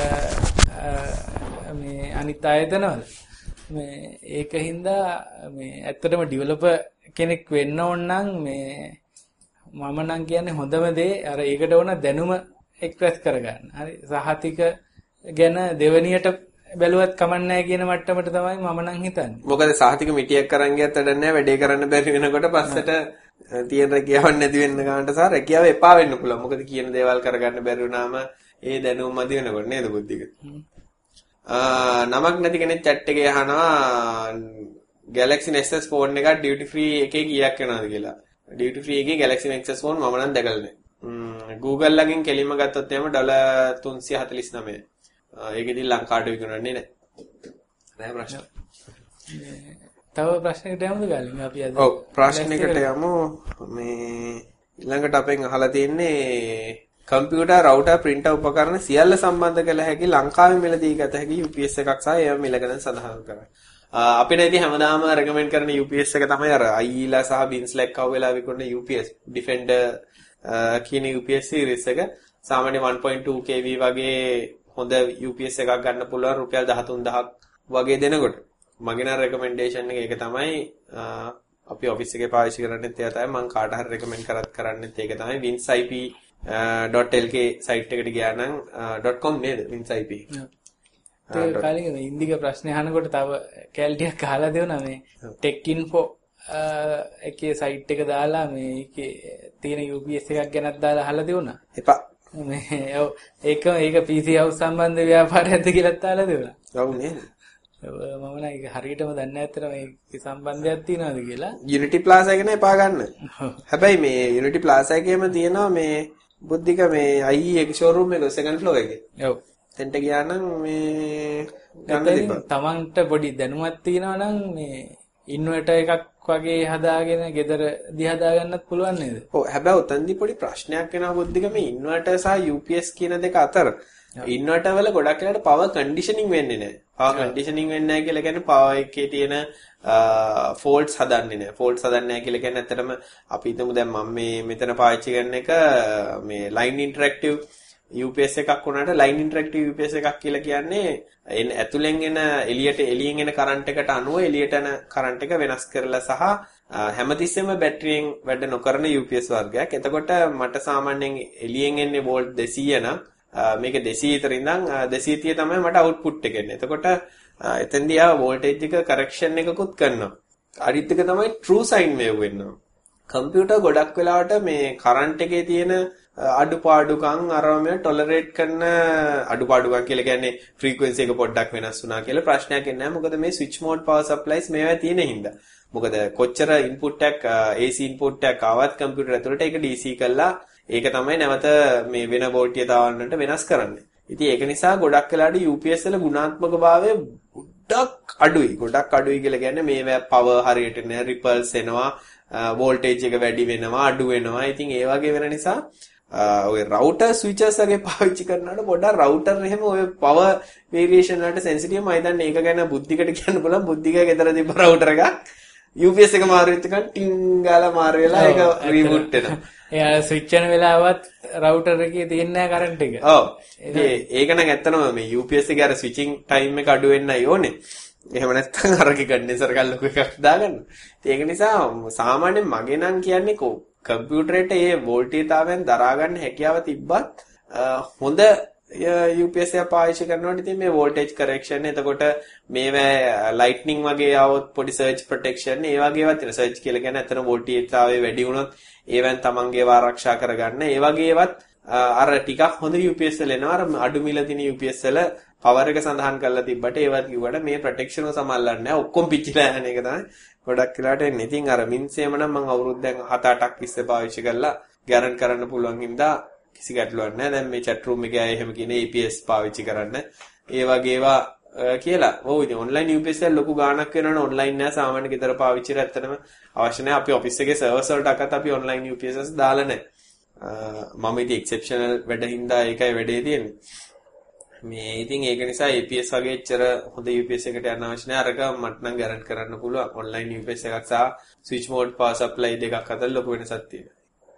මේ අනිත් ආයතනවල මේ ඒක හින්දා මේ ඇත්තටම ඩෙවලොපර් කෙනෙක් වෙන්න ඕන නම් මේ මම නම් කියන්නේ හොඳම දේ අර ඒකට ඕන දැනුම එක්ස්ප්‍රෙස් කරගන්න. හරි සහතික ගැන දෙවණියට බැලුවත් කමක් නැහැ කියන මට්ටමට තමයි මම නම් හිතන්නේ. මොකද සහතික මිටියක් කරන් ගියත් වැඩක් නැහැ. වැඩේ කරන්න බැරි වෙනකොට පස්සට තියෙන රැකියාවක් නැති වෙන්න ගන්නට සහ රැකියාව එපා වෙන්න පුළුවන්. මොකද කියන දේවල් කරගන්න බැරි වුණාම ඒ දැනුම මදි වෙනකොට නේද බුද්ධික? ආ නමක් නැති කෙනෙක් chat එකේ අහනවා Galaxy Nexus phone එකක් duty free එකේ කීයක් වෙනවද කියලා. duty free එකේ Galaxy Nexus phone මම නම් දැකලා නැහැ. Google ලගින් කෙලින්ම ගත්තොත් එහෙම ඩොලර් තුන්සිය හතළිස් නවය. ඒකෙදි ලංකාවට විකුණන්නේ නැහැ. නැහැ ප්‍රශ්න. තව ප්‍රශ්නයකට යමුද ගාලින් අපි අද? ඔව් ප්‍රශ්නයකට යමු. මේ ඊළඟට අපෙන් අහලා තියෙන්නේ කම්පියුටර් රවුටර් printer උපකරණ සියල්ල සම්බන්ධ කළ හැකි ලංකාවේ මිලදී ගත හැකි U P S එකක් සහ ඒව මිල ගැන සඳහන් කරා. අපිට ඉතින් හැමදාම රෙකමෙන්ඩ් කරන U P S එක තමයි අර අයිලා සහ බින්ස්ලැක් කව් වෙලා විකුණන U P S Defender කියන U P S series එක. සාමාන්‍ය one point two K V වගේ හොඳ U P S එකක් ගන්න පුළුවන් රුපියල් දහතුන් දහයක් වගේ දෙනකොට. මගේ නම් රෙකමෙන්ඩේෂන් එක ඒක තමයි අපි ඔෆිස් එකේ පාවිච්චි කරන්නේත් ඒක තමයි මම කාට හරි රෙකමෙන්ඩ් කරත් කරන්නේත් ඒක තමයි winsip.lk සයිට් එකට ගියා නම් .com නේද winsip. ඒක කාලෙක මේ ඉන්දික ප්‍රශ්න අහනකොට තව කැල්ටියක් අහලා දෙවුනා මේ techinfo එකේ සයිට් එක දාලා මේකේ තියෙන U P S එකක් ගැනත් දාලා අහලා දෙවුනා. එපා. මේ ඔව් ඒක ඒක P C house සම්බන්ධ ව්‍යාපාරයක්ද කියලා තාලා දෙවුනා. ඔව් නේද? මම නම් ඒක හරියටම දන්නේ නැත්තර මේක සම්බන්ධයක් තියනවාද කියලා. Unity Plaza එක නේ පා ගන්න. හැබැයි මේ Unity Plaza එකේම තියෙනවා මේ බුද්ධික මේ I E එක showroom එක second floor එකේ. ඔව්. එතනට ගියා නම් මේ ගන්න දෙපා. තමන්ට පොඩි දැනුමක් තියෙනවා නම් මේ ඉන්වර්ටර් එකක් වගේ හදාගෙන ගෙදර දී හදා ගන්නත් පුළුවන් නේද? ඔව් හැබැයි උතන්දි පොඩි ප්‍රශ්නයක් වෙනවා බුද්ධික මේ ඉන්වර්ටර් සහ U P S කියන දෙක අතර. ඉන්වර්ටර් වල ගොඩක් වෙලාවට power conditioning වෙන්නේ නැහැ. power conditioning වෙන්නේ නැහැ කියලා කියන්නේ power එකේ තියෙන faults හදන්නේ නැහැ. faults හදන්නේ නැහැ කියලා කියන්නේ ඇත්තටම අපි හිතමු දැන් මම මේ මෙතන පාවිච්චි කරන එක මේ line interactive U P S එකක් වුණාට line interactive U P S එකක් කියලා කියන්නේ එන ඇතුලෙන් එන එළියට එළියෙන් එන කරන්ට් එකට අනුව එළියට යන කරන්ට් එක වෙනස් කරලා සහ හැමතිස්සෙම බැටරියෙන් වැඩ නොකරන U P S වර්ගයක්. එතකොට මට සාමාන්‍යයෙන් එළියෙන් එන්නේ වෝල්ට් දෙසීය නම් මේක දෙසීය විතර ඉඳන් දෙසීය තිහ තමයි මට අවුට්පුට් එක එන්නේ. එතකොට එතෙන්දී ආ වෝල්ටේජ් එක කරෙක්ෂන් එකකුත් කරනවා. අනිත් එක තමයි true sine wave වෙනවා. කම්පියුටර් ගොඩක් වෙලාවට මේ කරන්ට් එකේ තියෙන අඩුපාඩුකම් අරම ටොලරේට් කරන අඩුපාඩුකම් කියලා කියන්නේ ෆ්‍රීකවෙන්සි එක පොඩ්ඩක් වෙනස් වුණා කියලා ප්‍රශ්නයක් එන්නේ නැහැ. මොකද මේ ස්විච් මෝඩ් පවර් සප්ලයිස් මේවා තියෙන හින්දා. මොකද කොච්චර ඉන්පුට් එකක් A C ඉන්පුට් එකක් ආවත් කම්පියුටර් ඇතුළට ඒක D C කළා ඒක තමයි නැවත මේ වෙන වෝල්ටේජතාවන්නට වෙනස් කරන්නේ. ඉතින් ඒක නිසා ගොඩක් වෙලාවට U P S වල ගුණාත්මක භාවය ගොඩක් අඩුයි. ගොඩක් අඩුයි කියලා කියන්නේ මේවා පවර් හරියට නෑ රිපල්ස් එනවා වෝල්ටේජ් එක වැඩි වෙනවා අඩු වෙනවා. ඉතින් ඒ වගේ වෙන නිසා ඔය රවුටර් ස්විචර්ස් වගේ පාවිච්චි කරනකොට පොඩ්ඩක් රවුටර් එහෙම ඔය පවර් වේරියේෂන් වලට සෙන්සිටිව් මම හිතන්නේ ඒක ගැන බුද්ධිකට කියන්න පුළුවන් බුද්ධික ගෙදර තිබ්බ රවුටර් එකක් U P S එක මාරු වෙච්ච ගමන් ටින් ගාලා මාරු වෙලා ඒක රීබූට් වෙනවා. එයා ස්විච් කරන වෙලාවත් රවුටර් එකේ තියෙන නැහැ කරන්ට් එක. ඔව්. ඒක නම් ඇත්තනම මේ U P S එකේ අර ස්විචින් ටයිම් එක අඩු වෙන්නයි ඕනේ. එහෙම නැත්නම් අරගේ කන්ඩෙන්සර් එකක් ලොකු එකක් දාගන්න. ඒක නිසා සාමාන්‍යයෙන් මගේ නම් කියන්නේ කො කම්පියුටරේට මේ වෝල්ටේජතාවයන් දරා ගන්න හැකියාව තිබ්බත් හොඳ U P S එක පාවිච්චි කරනකොට ඉතින් මේ වෝල්ටේජ් කරෙක්ෂන් එතකොට මේවා ලයිට්නින් වගේ આવොත් පොඩි සර්ජ් ප්‍රොටෙක්ෂන් ඒ වගේ ඒවා තියෙන සර්ජ් කියලා කියන්නේ අතන වෝල්ටේජතාවය වැඩි වුණොත් ඒවෙන් තමන්ගේව ආරක්ෂා කරගන්න ඒ වගේ ඒවත් අර ටිකක් හොඳ U P S වල එනවා අර අඩු මිල දින U P S වල පවර් එක සඳහන් කරලා තිබ්බට ඒවත් කිව්වට මේ ප්‍රොටෙක්ෂන් එක සමල්ලන්නේ නැහැ ඔක්කොම පිච්චිලා යන එක තමයි ගොඩක් වෙලාට එන්නේ. ඉතින් අර මින්සේම නම් මම අවුරුද්දෙන් හත අටක් ඉස්සේ පාවිච්චි කරලා ගැරන්ට් කරන්න පුළුවන් හින්දා කිසි ගැටලුවක් නැහැ. දැන් මේ chat room එකේ අය එහෙම කියන්නේ A P S පාවිච්චි කරන්න. ඒ වගේ ඒවා කියලා. ඔව් ඉතින් online U P S එක ලොකු ගාණක් වෙනවනේ online නෑ සාමාන්‍ය ගෙදර පාවිච්චිට ඇත්තටම අවශ්‍ය නැහැ. අපි ඔෆිස් එකේ සර්වර්ස් වලට අකත් අපි online U P S දාලා නැහැ. මම ඉතින් exceptional වැඩ හින්දා ඒකයි වැඩේ තියෙන්නේ. මේ ඉතින් ඒක නිසා A P S වගේ එච්චර හොඳ U P S එකකට යන්න අවශ්‍ය නැහැ. අරක මට නම් ගැරන්ට් කරන්න පුළුවන්. online U P S එකක් සහ switch mode power supply දෙකක් අතර ලොකු වෙනසක් තියෙනවා.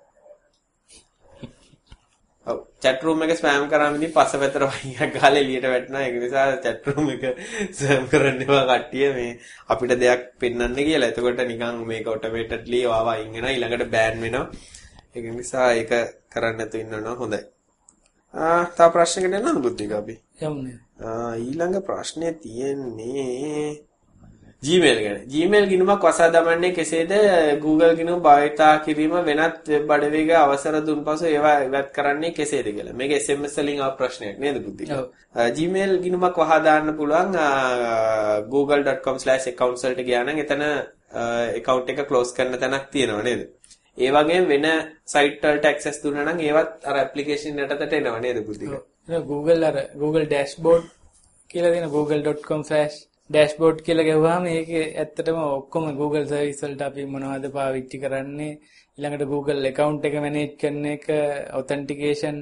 ඔව් chat room එක ස්පෑම් කරාම ඉතින් පස්සපැත්තට වයින්යක් ගහලා එළියට වැටෙනවා. ඒක නිසා chat room එක ස්පෑම් කරන්නවා කට්ටිය මේ අපිට දෙයක් පෙන්වන්න කියලා. එතකොට නිකන් මේක ඔටෝමැටික්ලි ආව වයින් වෙනවා ඊළඟට බෑන් වෙනවා. ඒක නිසා ඒක කරන්න නැතුව ඉන්නවනම් හොඳයි. ආ තා ප්‍රශ්නයකට එන්නද බුද්ධික අපි? යමුනේ. ආ ඊළඟ ප්‍රශ්නේ තියෙන්නේ Gmail ගැන. Gmail ගිණුමක් වසා දමන්නේ කෙසේද? Google ගිණුම භාවිතා කිරීම වෙනත් වෙබ් අඩවියක අවසර දුන් පසු ඒවා ඉවත් කරන්නේ කෙසේද කියලා. මේක S M S වලින් ආව ප්‍රශ්නයක් නේද බුද්ධික? ඔව්. Gmail ගිණුමක් වහා දාන්න පුළුවන් google dot com slash accounts වලට ගියා නම් එතන account එක close කරන තැනක් තියෙනවා නේද? ඒ වගේම වෙන site වලට access දුන්නා නම් ඒවත් අර application යටතට එනවා නේද බුද්ධික? Google අර Google dashboard කියලා දෙන google dot com slash dashboard කියලා ගහුවාම ඒකේ ඇත්තටම ඔක්කොම Google service වලට අපි මොනවද පාවිච්චි කරන්නේ ඊළඟට Google account එක manage කරන එක authentication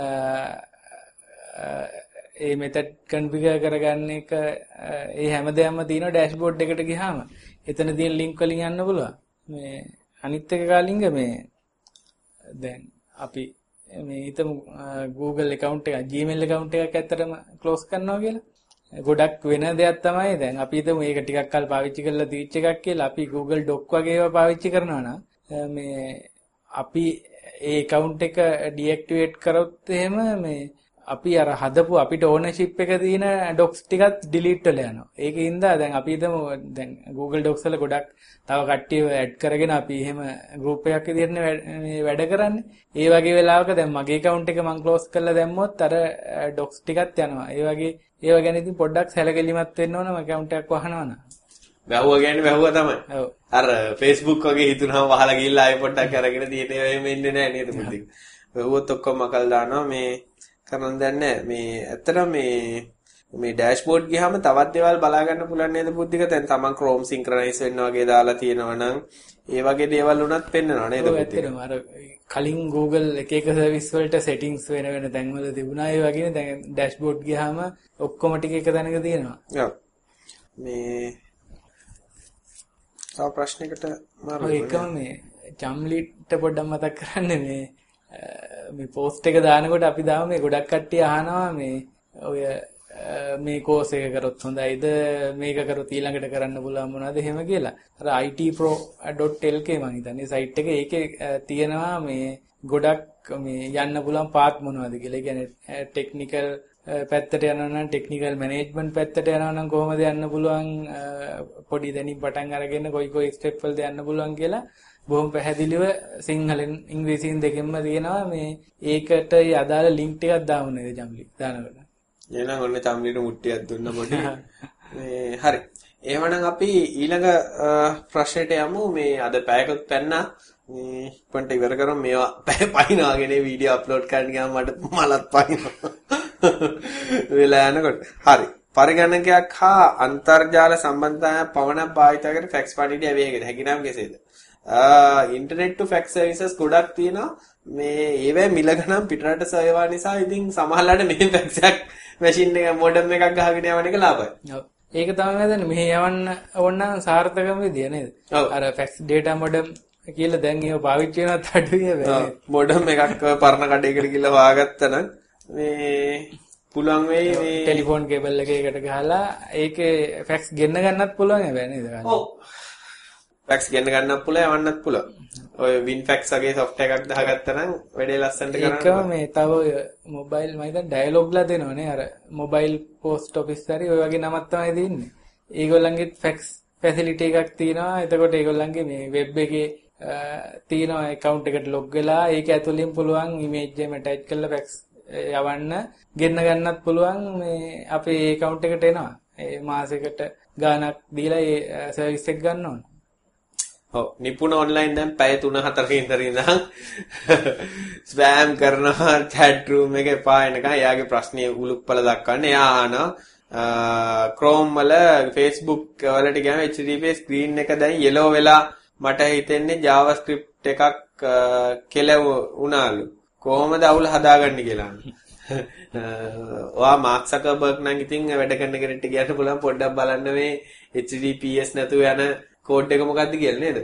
ඒ method configure කරගන්න එක ඒ හැමදේම තියෙනවා dashboard එකට ගියාම එතන තියෙන link වලින් යන්න පුළුවන් මේ අනිත් එක කාලින්ග මේ දැන් අපි මේ හිතමු Google account එක Gmail account එකක් ඇත්තටම close කරනවා කියලා ගොඩක් වෙන දෙයක් තමයි දැන් අපි හිතමු මේක ටිකක් කල් පාවිච්චි කරලා දීච්ච එකක් කියලා අපි Google Doc වගේ ඒවා පාවිච්චි කරනවා නම් මේ අපි ඒ account එක deactivate කරොත් එහෙම මේ අපි අර හදපු අපිට ownership එක තියෙන docs ටිකත් delete වෙලා යනවා. ඒකින්ද දැන් අපි හිතමු දැන් Google Docs වල ගොඩක් තව කට්ටියව add කරගෙන අපි එහෙම group එකක් විදිහට මේ වැඩ කරන්නේ. ඒ වගේ වෙලාවක දැන් මගේ account එක මම close කරලා දැම්මොත් අර docs ටිකත් යනවා. ඒ වගේ ඒව ගැන ඉතින් පොඩ්ඩක් සැලකිලිමත් වෙන්න ඕන account එකක් වහනවා නම්. වැහුවා කියන්නේ වැහුවා තමයි. ඔව්. අර Facebook වගේ හිතුනම වහලා ගිහිල්ලා ආයෙ පොඩ්ඩක් අරගෙන තියෙන ඒවා එහෙම ඉන්නේ නැහැ නේද මුදික. වැහුවොත් ඔක්කොම මකල් දානවා මේ කරන්න දන්නේ මේ ඇත්තටම මේ මේ ඩෑෂ්බෝඩ් ගියාම තවත් දේවල් බලා ගන්න පුළුවන් නේද බුද්ධික දැන් තමන් Chrome synchronize වෙන්න වගේ දාලා තියෙනවා නම් ඒ වගේ දේවල් උනත් පෙන්නනවා නේද බුද්ධික ඇත්තටම අර කලින් Google එක එක සර්විස් වලට settings වෙන වෙන තැන්වල තිබුණා ඒ වගේ දැන් ඩෑෂ්බෝඩ් ගියාම ඔක්කොම ටික එක තැනක තියෙනවා ඔව් මේ තව ප්‍රශ්නයකට මාරු එකම මේ චම්ලිට පොඩ්ඩක් මතක් කරන්න මේ මේ පෝස්ට් එක දානකොට අපි දාම මේ ගොඩක් කට්ටිය අහනවා මේ ඔය මේ කෝස් එක කරොත් හොඳයිද මේක කරොත් ඊළඟට කරන්න පුළුවන් මොනවද එහෙම කියලා. අර I T pro dot L K මම හිතන්නේ සයිට් එකේ ඒකේ තියෙනවා මේ ගොඩක් මේ යන්න පුළුවන් පාත් මොනවද කියලා. ඒ කියන්නේ ටෙක්නිකල් පැත්තට යනවා නම් ටෙක්නිකල් මැනේජ්මන්ට් පැත්තට යනවා නම් කොහොමද යන්න පුළුවන් පොඩි දෙනින් පටන් අරගෙන කොයි කොයි ස්ටෙප් වලද යන්න පුළුවන් කියලා බොහොම පැහැදිලිව සිංහලෙන් ඉංග්‍රීසියෙන් දෙකෙන්ම තියෙනවා. මේ ඒකට අදාළ ලින්ක් ටිකක් දාමු නේද ජම්ලි දානකොට. එහෙනම් ඔන්න චම්ලිට මුට්ටියක් දුන්න පොඩි. මේ හරි. එහෙනම් අපි ඊළඟ ප්‍රශ්නෙට යමු. මේ අද පැයකට පැන්නා. මේ පොන්ට ඉවර කරමු. මේවා පැය පහිනවාගෙන වීඩියෝ අප්ලෝඩ් කරන්න ගියාම මට මලත් පහිනවා. වෙලා යනකොට. හරි. පරිගණකයක් හා අන්තර්ජාල සම්බන්ධතාවය පවණක් භාවිත කර ෆැක්ස් පණිවිඩය ඇවියගෙන හැකිනම් කෙසේද? ඉන්ටර්නෙට් ටු ෆැක්ස් සර්විසස් ගොඩක් තියෙනවා. මේ ඒවැ මිල ගණන් පිටරට සේවා නිසා ඉතින් සමහරලාට මේ ෆැක්ස් එකක් මැෂින් එක මොඩම් එකක් ගහගෙන යවන එක ලාභයි. ඔව්. ඒක තමයි වැදන්නේ. මෙහෙ යවන්න ඕන නම් සාර්ථකම විදිය නේද? අර ෆැක්ස් ඩේටා මොඩම් කියලා දැන් ඒව පාවිච්චි වෙනවත් අඩුයි වෙන්නේ. මොඩම් එකක් පරණ කඩේකට ගිහලා වාගත්තා නම් මේ පුළුවන් වෙයි මේ ටෙලිෆෝන් කේබල් එකකට ගහලා ඒකේ ෆැක්ස් ගෙන්න ගන්නත් පුළුවන් හැබැයි නේද? ඔව්. ෆැක්ස් ගෙන්න ගන්නත් පුළුවන් යවන්නත් පුළුවන්. ඔය WinFax වගේ software එකක් දාගත්තා නම් වැඩේ ලස්සනට කරන්න. ඒකම මේ තව ඔය මොබයිල් මම හිතන්නේ ඩයලොග්ලා දෙනවනේ අර මොබයිල් පෝස්ට් ඔෆිස් හරි ඔය වගේ නමක් තමයි දෙන්නේ. ඒගොල්ලන්ගේ ෆැක්ස් ෆැසිලිටි එකක් තියෙනවා. එතකොට ඒගොල්ලන්ගේ මේ වෙබ් එකේ තියෙනවා account එකට log වෙලා ඒක ඇතුලින් පුළුවන් image එක attach කරලා ෆැක්ස් යවන්න ගෙන්න ගන්නත් පුළුවන්. මේ අපේ account එකට එනවා. ඒ මාසෙකට ගාණක් දීලා ඒ සර්විස් එක ගන්න ඕන. ඔව් නිපුණ ඔන්ලයින් දැන් පැය තුන හතර ඉඳන් ඉඳන් ස්පෑම් කරනවා chat room එකේ පායනකම් එයාගේ ප්‍රශ්නේ උලුප්පල දක්වන්නේ. එයා අහනවා Chrome වල Facebook වලට ගියාම H T T P screen එක දැන් yellow වෙලා මට හිතෙන්නේ JavaScript එකක් කෙලව වුණාලු. කොහොමද අවුල හදාගන්නේ කියලා. ඔයා මාක් සකර්බර්ග් නම් ඉතින් වැඩ කරන කෙනෙක්ට කියන්න පුළුවන් පොඩ්ඩක් බලන්න මේ H T T P S නැතුව යන කෝඩ් එක මොකක්ද කියලා නේද?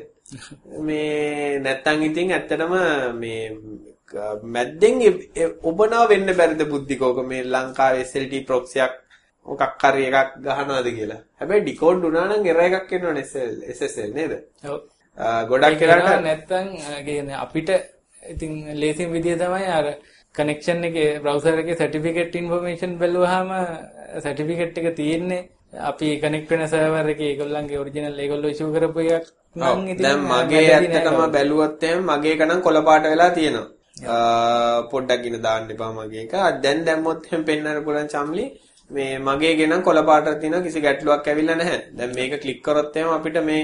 මේ නැත්තම් ඉතින් ඇත්තටම මේ මැද්දෙන් ඔබනවා වෙන්න බැරිද බුද්ධිකෝක මේ ලංකාවේ S L T proxy එකක් මොකක් හරි එකක් ගහනවාද කියලා. හැබැයි ඩිකෝඩ් වුණා නම් එරර් එකක් එනවනේ S S L නේද? ඔව්. ගොඩක් වෙලාවට නැත්තම් කියන්නේ අපිට ඉතින් ලේසිම විදිය තමයි අර කනෙක්ෂන් එකේ බ්‍රවුසර් එකේ සර්ටිෆිකේට් ඉන්ෆර්මේෂන් බැලුවාම සර්ටිෆිකේට් එක තියෙන්නේ අපි කනෙක්ට් වෙන සර්වර් එකේ ඒගොල්ලන්ගේ ඔරිජිනල් ඒගොල්ලෝ ඉෂුව කරපු එකක් නම් ඉතින් දැන් මගේ ඇත්තටම බැලුවොත් එහෙම මගේ එක නම් කොළ පාට වෙලා තියෙනවා. පොඩ්ඩක් ගින දාන්න එපා මගේ එක. දැන් දැම්මොත් එහෙම පෙන්වන්න පුළුවන් චම්ලි මේ මගේ ගේ නම් කොළ පාටක් තියෙනවා කිසි ගැටලුවක් ඇවිල්ලා නැහැ. දැන් මේක ක්ලික් කරොත් එහෙම අපිට මේ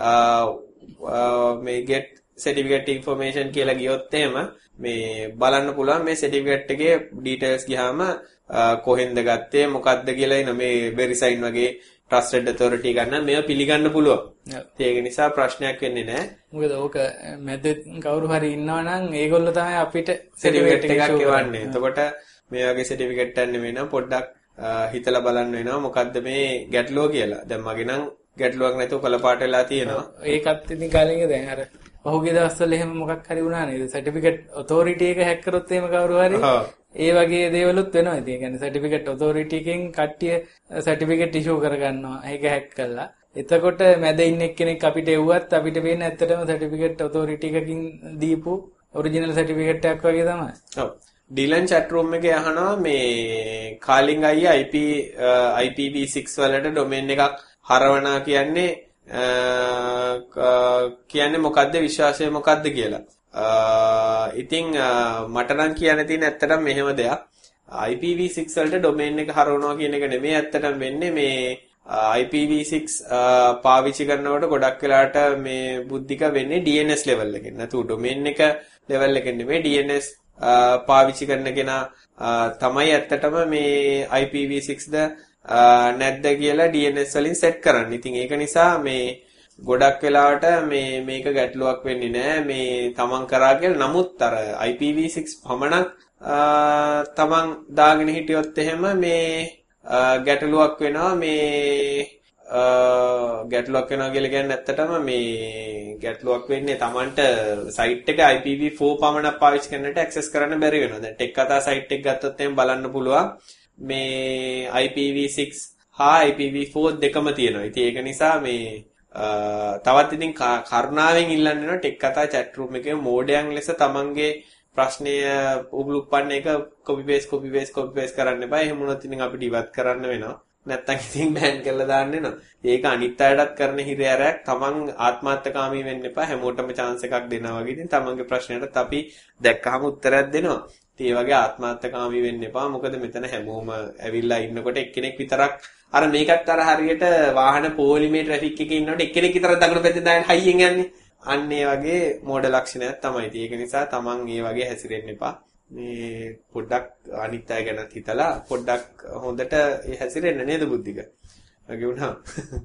මේ get certificate information කියලා ගියොත් එහෙම මේ බලන්න පුළුවන් මේ certificate එකේ details ගියාම කොහෙන්ද ගත්තේ මොකක්ද කියලා එන මේ verisign වගේ trusted authority ගන්න මේව පිළිගන්න පුළුවන්. ඒක නිසා ප්‍රශ්නයක් වෙන්නේ නැහැ. මොකද ඕක මැද කවුරු හරි ඉන්නවා නම් ඒගොල්ලෝ තමයි අපිට certificate එකක් එවන්නේ. එතකොට මේ වගේ certificate එකක් නෙමෙයි නම් පොඩ්ඩක් හිතලා බලන්න වෙනවා මොකද්ද මේ ගැටලුව කියලා. දැන් මගේ නම් ගැටලුවක් නැතුව කළපාට වෙලා තියෙනවා. ඒකත් ඉතින් කාලෙක දැන් අර පහුගිය දවස්වල එහෙම මොකක් හරි වුණා නේද? සර්ටිෆිකේට් ඔතොරිටි එක හැක් කරොත් එහෙම කවුරු හරි ඒ වගේ දේවලුත් වෙනවා. ඉතින් ඒ කියන්නේ සර්ටිෆිකේට් ඔතොරිටි එකෙන් කට්ටිය සර්ටිෆිකේට් ඉෂුව කරගන්නවා. ඒක හැක් කළා. එතකොට මැද ඉන්න එක්කෙනෙක් අපිට එව්වත් අපිට වෙන්නේ ඇත්තටම සර්ටිෆිකේට් ඔතොරිටි එකකින් දීපු ඔරිජිනල් සර්ටිෆිකේට් එකක් වගේ තමයි. ඔව්. ඩීලන් chat room එකේ අහනවා මේ කාලිං අයියා I P I P v six වලට ඩොමේන් එකක් හරවනා කියන්නේ කියන්නේ මොකද්ද විශ්වාසය මොකද්ද කියලා. ඉතින් මට නම් කියන්න තියෙන ඇත්තටම මෙහෙම දෙයක්. I P v six වලට ඩොමේන් එක හරවනවා කියන එක නෙමෙයි ඇත්තටම වෙන්නේ මේ I P v six පාවිච්චි කරනකොට ගොඩක් වෙලාට මේ බුද්ධික වෙන්නේ D N S level එකෙන්. නැතු ඩොමේන් එක level එකෙන් නෙමෙයි D N S පාවිච්චි කරන කෙනා තමයි ඇත්තටම මේ I P v six ද නැද්ද කියලා D N S වලින් සෙට් කරන්න. ඉතින් ඒක නිසා මේ ගොඩක් වෙලාවට මේ මේක ගැටලුවක් වෙන්නේ නැහැ මේ තමන් කරා කියලා. නමුත් අර I P v six පමණක් තමන් දාගෙන හිටියොත් එහෙම මේ ගැටලුවක් වෙනවා. මේ ගැටලුවක් වෙනවා කියලා කියන්නේ ඇත්තටම මේ ගැටලුවක් වෙන්නේ Tamanට සයිට් එක I P v four පමණක් පාවිච්චි කරන්නට ඇක්සස් කරන්න බැරි වෙනවා. දැන් ටෙක් කතා සයිට් එක ගත්තොත් එහෙනම් බලන්න පුළුවන් මේ I P v six හා I P v four දෙකම තියෙනවා. ඉතින් ඒක නිසා මේ තවත් ඉතින් කරුණාවෙන් ඉල්ලන්න වෙනවා ටෙක් කතා chat room එකේ මෝඩයන් ලෙස Tamanගේ ප්‍රශ්නය උගලුප්පන්න එක copy paste copy paste copy paste කරන්න එපා. එහෙම වුණොත් ඉතින් අපිට ඉවත් කරන්න වෙනවා. නැත්තම් ඉතින් බෑන් කරලා දාන්න වෙනවා. ඒක අනිත් අයටත් කරන හිරියරයක්. තමන් ආත්මార్థකාමී වෙන්න එපා. හැමෝටම chance එකක් දෙනවා වගේ. ඉතින් තමන්ගේ ප්‍රශ්නයටත් අපි දැක්කහම උත්තරයක් දෙනවා. ඉතින් ඒ වගේ ආත්මార్థකාමී වෙන්න එපා. මොකද මෙතන හැමෝම ඇවිල්ලා ඉන්නකොට එක්කෙනෙක් විතරක් අර මේකත් අර හරියට වාහන පොලිමේ ට්‍රැෆික් එකේ ඉන්නකොට එක්කෙනෙක් විතරක් දකුණු පැත්තේ දාන හයියෙන් යන්නේ. අන්න ඒ වගේ මෝඩ ලක්ෂණයක් තමයි. ඉතින් ඒක නිසා තමන් මේ වගේ හැසිරෙන්න එපා. මේ පොඩ්ඩක් අනිත් අය ගැන හිතලා පොඩ්ඩක් හොඳට හැසිරෙන්න නේද බුද්ධික? වගේ වුණා.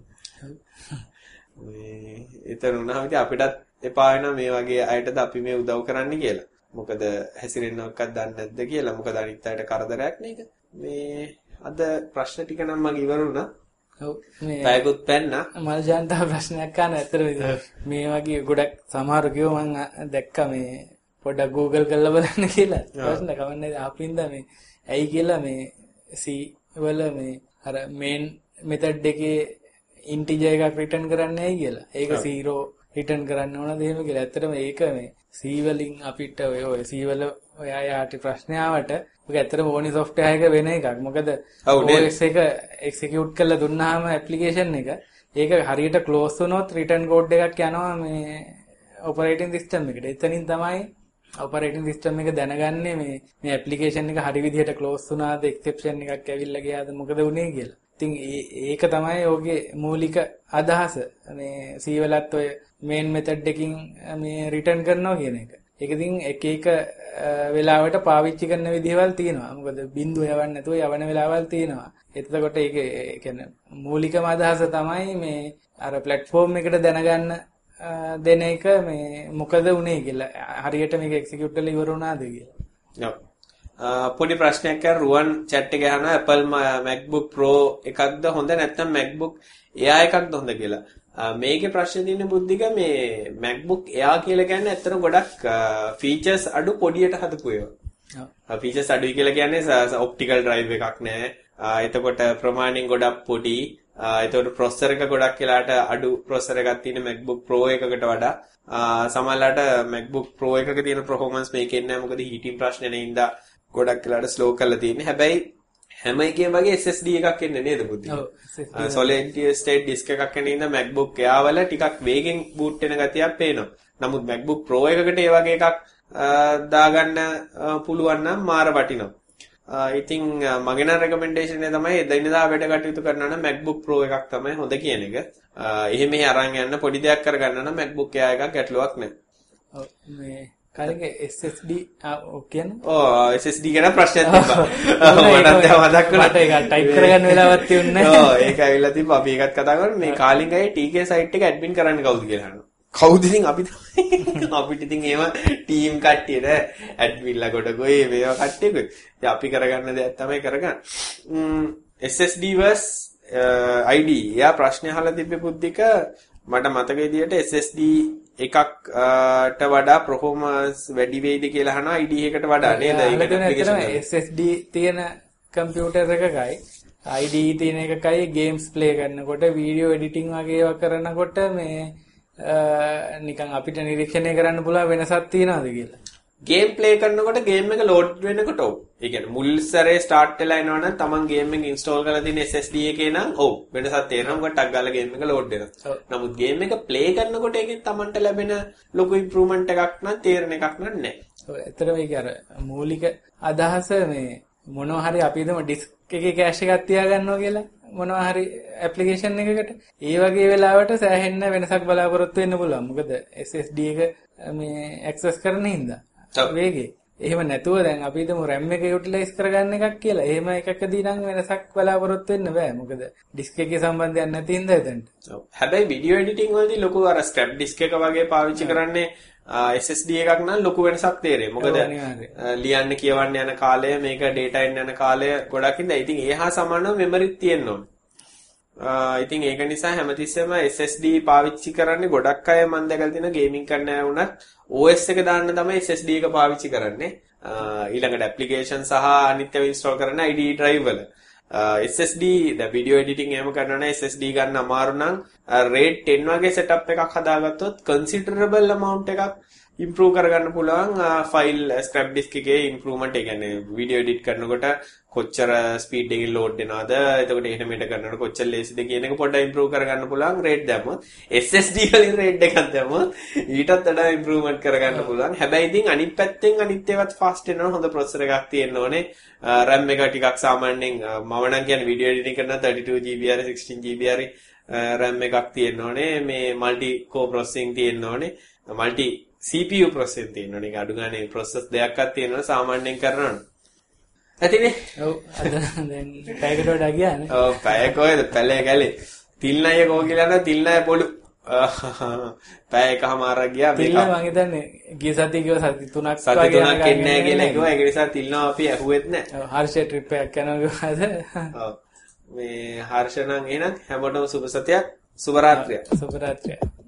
මේ ඒතර වුණාම ඉතින් අපිටත් එපා වෙනවා මේ වගේ අයටද අපි මේ උදව් කරන්න කියලා. මොකද හැසිරෙන්නවක්වත් දන්නේ නැද්ද කියලා. මොකද අනිත් අයට කරදරයක් නේද? මේ අද ප්‍රශ්න ටික නම් මගේ ඉවර වුණා. ඔව් මේ පැයකුත් පැන්නා. මල් ජාන්තා ප්‍රශ්නයක් අහන්න ඇත්තටම මේ වගේ ගොඩක් සමහරු කිව්ව මම දැක්කා මේ පොඩ්ඩක් Google කරලා බලන්න කියලා. ප්‍රශ්න කවන්නේ ආපින්ද මේ ඇයි කියලා මේ C වල මේ අර main method එකේ integer එකක් return කරන්නේ ඇයි කියලා. ඒක zero return කරන්න ඕනද එහෙම කියලා. ඇත්තටම ඒක මේ C වලින් අපිට ඔය ඔය C වල ඔය යාටි ප්‍රශ්නාවට ඔක ඇත්තටම ඕනි software එක වෙන එකක්. මොකද O S එක execute කරලා දුන්නාම application එක ඒක හරියට close වුණොත් return code එකක් යනවා මේ operating system එකට. එතනින් තමයි operating system එක දැනගන්නේ මේ මේ application එක හරි විදිහට close වුණාද exception එකක් ඇවිල්ලා ගියාද මොකද වුනේ කියලා. ඉතින් ඒක තමයි ඔගේ මූලික අදහස. මේ C වලත් ඔය main method එකකින් මේ return කරනවා කියන එක. ඒක ඉතින් එක එක වෙලාවට පාවිච්චි කරන විදිහවල් තියෙනවා. මොකද බිඳුව යවන්න නැතුව යවන වෙලාවල් තියෙනවා. එතකොට ඒක කියන්නේ මූලිකම අදහස තමයි මේ අර platform එකට දැනගන්න දෙන එක මේ මොකද උනේ කියලා. හරියට මේක එක්සිකියුට් කරලා ඉවර වුණාද කියලා. ඔව්. පොඩි ප්‍රශ්නයක් අර රුවන් chat එකේ අහනවා Apple MacBook Pro එකක්ද හොඳ නැත්නම් MacBook Air එකක්ද හොඳ කියලා. මේකේ ප්‍රශ්නේ තියෙන්නේ බුද්ධික මේ MacBook Air කියලා කියන්නේ ඇත්තටම ගොඩක් features අඩු පොඩියට හදපු ඒවා. ඔව්. features අඩුයි කියලා කියන්නේ optical drive එකක් නැහැ. එතකොට ප්‍රමාණයෙන් ගොඩක් පොඩි. එතකොට processor එක ගොඩක් වෙලාට අඩු processor එකක් තියෙන MacBook Pro එකකට වඩා සමහරවිට MacBook Pro එකක තියෙන performance මේකේ නැහැ. මොකද heating ප්‍රශ්නේ නෙන්දා ගොඩක් වෙලාට slow කරලා තියෙන්නේ. හැබැයි හැම එකේම වගේ S S D එකක් එන්නේ නේද බුද්ධි? ඔව්. solid state disk එකක් එන්නේ ඉඳ MacBook Air වල ටිකක් වේගෙන් boot වෙන ගතියක් පේනවා. නමුත් MacBook Pro එකකට ඒ වගේ එකක් දාගන්න පුළුවන් නම් මාර වටිනවා. ඉතින් මගේ නම් recommendation එක තමයි එදිනෙදා වැඩ කටයුතු කරනවා නම් MacBook Pro එකක් තමයි හොඳ කියන එක. එහෙම මෙහෙ අරන් යන්න පොඩි දෙයක් කරගන්න නම් MacBook Air එකක් ගැටලුවක් නැහැ. ඔව් මේ කලින්ගේ S S D ඔව් කියන්නේ. ඔව් S S D ගැන ප්‍රශ්නයක් තිබ්බා. මටත් දැන් මතක් වුණා. මට ඒක ටයිප් කරගන්න වෙලාවක් තියුන්නේ නැහැ. ඔව් ඒක ඇවිල්ලා තිබ්බා. අපි ඒකත් කතා කරමු. මේ කාලින් ගායේ T K site එක admin කරන්න කවුද කියලා අහනවා. කවුද ඉතින් අපි තමයි. අපිට ඉතින් ඒව ටීම් කට්ටියට ඇඩ්මින්ලා කොටගොයි මේවා කට්ටියකුයි. ඉතින් අපි කරගන්න දෙයක් තමයි කරගන්න. S S D versus I D. යා ප්‍රශ්න අහලා තිබ්බේ බුද්ධික මට මතක විදියට S S D එකකට වඩා performance වැඩි වෙයිද කියලා අහනවා I D එකකට වඩා නේද? ඒක S S D තියෙන කම්පියුටර් එකකයි I D තියෙන එකකයි games play කරනකොට video editing වගේ ඒවා කරනකොට මේ නිකන් අපිට නිරීක්ෂණය කරන්න පුළුවන් වෙනසක් තියනවාද කියලා. ගේම් ප්ලේ කරනකොට ගේම් එක ලෝඩ් වෙනකොට ඔව්. ඒ කියන්නේ මුල් සැරේ ස්ටාර්ට් වෙලා එනවනම් තමන් ගේම් එක ඉන්ස්ටෝල් කරලා තියෙන S S D එකේ නම් ඔව් වෙනසක් තේරෙනවා. මොකද ටක් ගාලා ගේම් එක ලෝඩ් වෙනවා. නමුත් ගේම් එක ප්ලේ කරනකොට ඒකෙන් තමන්ට ලැබෙන ලොකු ඉම්ප්‍රූව්මන්ට් එකක් නම් තේරෙන එකක් නෑ. ඔව් ඇත්තටම ඒක අර මූලික අදහස මේ මොනවා හරි අපි හිතමු ඩිස්ක් එකේ කෑෂ් එකක් තියාගන්නවා කියලා මොනවා හරි ඇප්ලිකේෂන් එකකට ඒ වගේ වෙලාවට සෑහෙන්න වෙනසක් බලාපොරොත්තු වෙන්න පුළුවන්. මොකද S S D එක මේ ඇක්සස් කරන හින්දා වේගේ. එහෙම නැතුව දැන් අපි හිතමු RAM එක යුටිලයිස් කරගන්න එකක් කියලා. එහෙම එකකදී නම් වෙනසක් බලාපොරොත්තු වෙන්න බෑ. මොකද ඩිස්ක් එකේ සම්බන්ධයක් නැති හින්දා එතනට. ඔව්. හැබැයි වීඩියෝ එඩිටින් වලදී ලොකු අර ස්ක්‍රැප් ඩිස්ක් එක වගේ පාවිච්චි කරන්නේ S S D එකක් නම් ලොකු වෙනසක් තේරෙයි. මොකද ලියන්න කියවන්න යන කාලය මේක data එන්න යන කාලය ගොඩක් ඉඳලා. ඉතින් ඒ හා සමානව මෙමරිත් තියෙන්න ඕනේ. ඉතින් ඒක නිසා හැමතිස්සෙම S S D පාවිච්චි කරන්නේ ගොඩක් අය මම දැකලා තියෙන ගේමින් කරන්න අය වුණත් O S එක දාන්න තමයි S S D එක පාවිච්චි කරන්නේ. ඊළඟට ඇප්ලිකේෂන් සහ අනිත් ඒවා ඉන්ස්ටෝල් කරන්න I D drive වල. S S D ද වීඩියෝ එඩිටින් එහෙම කරනවා නම් S S D ගන්න අමාරු නම් RAID ten වගේ setup එකක් හදාගත්තොත් considerable amount එකක් improve කරගන්න පුළුවන් ෆයිල් ස්ක්‍රැප් ඩිස්ක් එකේ improvement. ඒ කියන්නේ වීඩියෝ එඩිට් කරනකොට කොච්චර ස්පීඩ් එකකින් ලෝඩ් වෙනවද, එතකොට එහෙට මෙහෙට කරනකොට කොච්චර ලේසිද කියන එක පොඩ්ඩක් improve කරගන්න පුළුවන් RAID දැම්මොත්. S S D වලින් RAID එකක් දැම්මොත් ඊටත් වඩා improvement කරගන්න පුළුවන්. හැබැයි ඉතින් අනිත් පැත්තෙන් අනිත් ඒවත් fast වෙනවා. හොඳ processor එකක් තියෙන්න ඕනේ. RAM එක ටිකක් සාමාන්‍යයෙන් මම නම් කියන්නේ වීඩියෝ එඩිටින් කරන thirty-two G B හරි sixteen G B හරි RAM එකක් තියෙන්න ඕනේ. මේ multi core processing තියෙන්න ඕනේ. multi C P U processing තියෙන්න ඕනේ. ඒක අඩු ගානේ process දෙකක්වත් තියෙනවා සාමාන්‍යයෙන් කරනවා. ඇතිනේ. ඔව් අද දැන් පැයකට වඩා ගියානේ. ඔව් පැය කොහෙද? පැලේ ගැලේ. තිල්නය කෝ කියලා නම් තිල්නය පොඩු. පැය එකමාරක් ගියා මේක. තිල්න මං හිතන්නේ ගිය සතිය කිව්ව සති තුනක් සති තුනක් එන්නේ නැහැ කියලා කිව්වා. ඒක නිසා තිල්නවා අපි ඇහුවෙත් නැහැ. ඔව් හර්ෂ ට්‍රිප් එකක් යනවා කිව්වද? ඔව්. මේ හර්ෂ නම් එහෙනම් හැමෝටම සුබ සතියක්. සුබ රාත්‍රියක්. සුබ රාත්‍රියක්.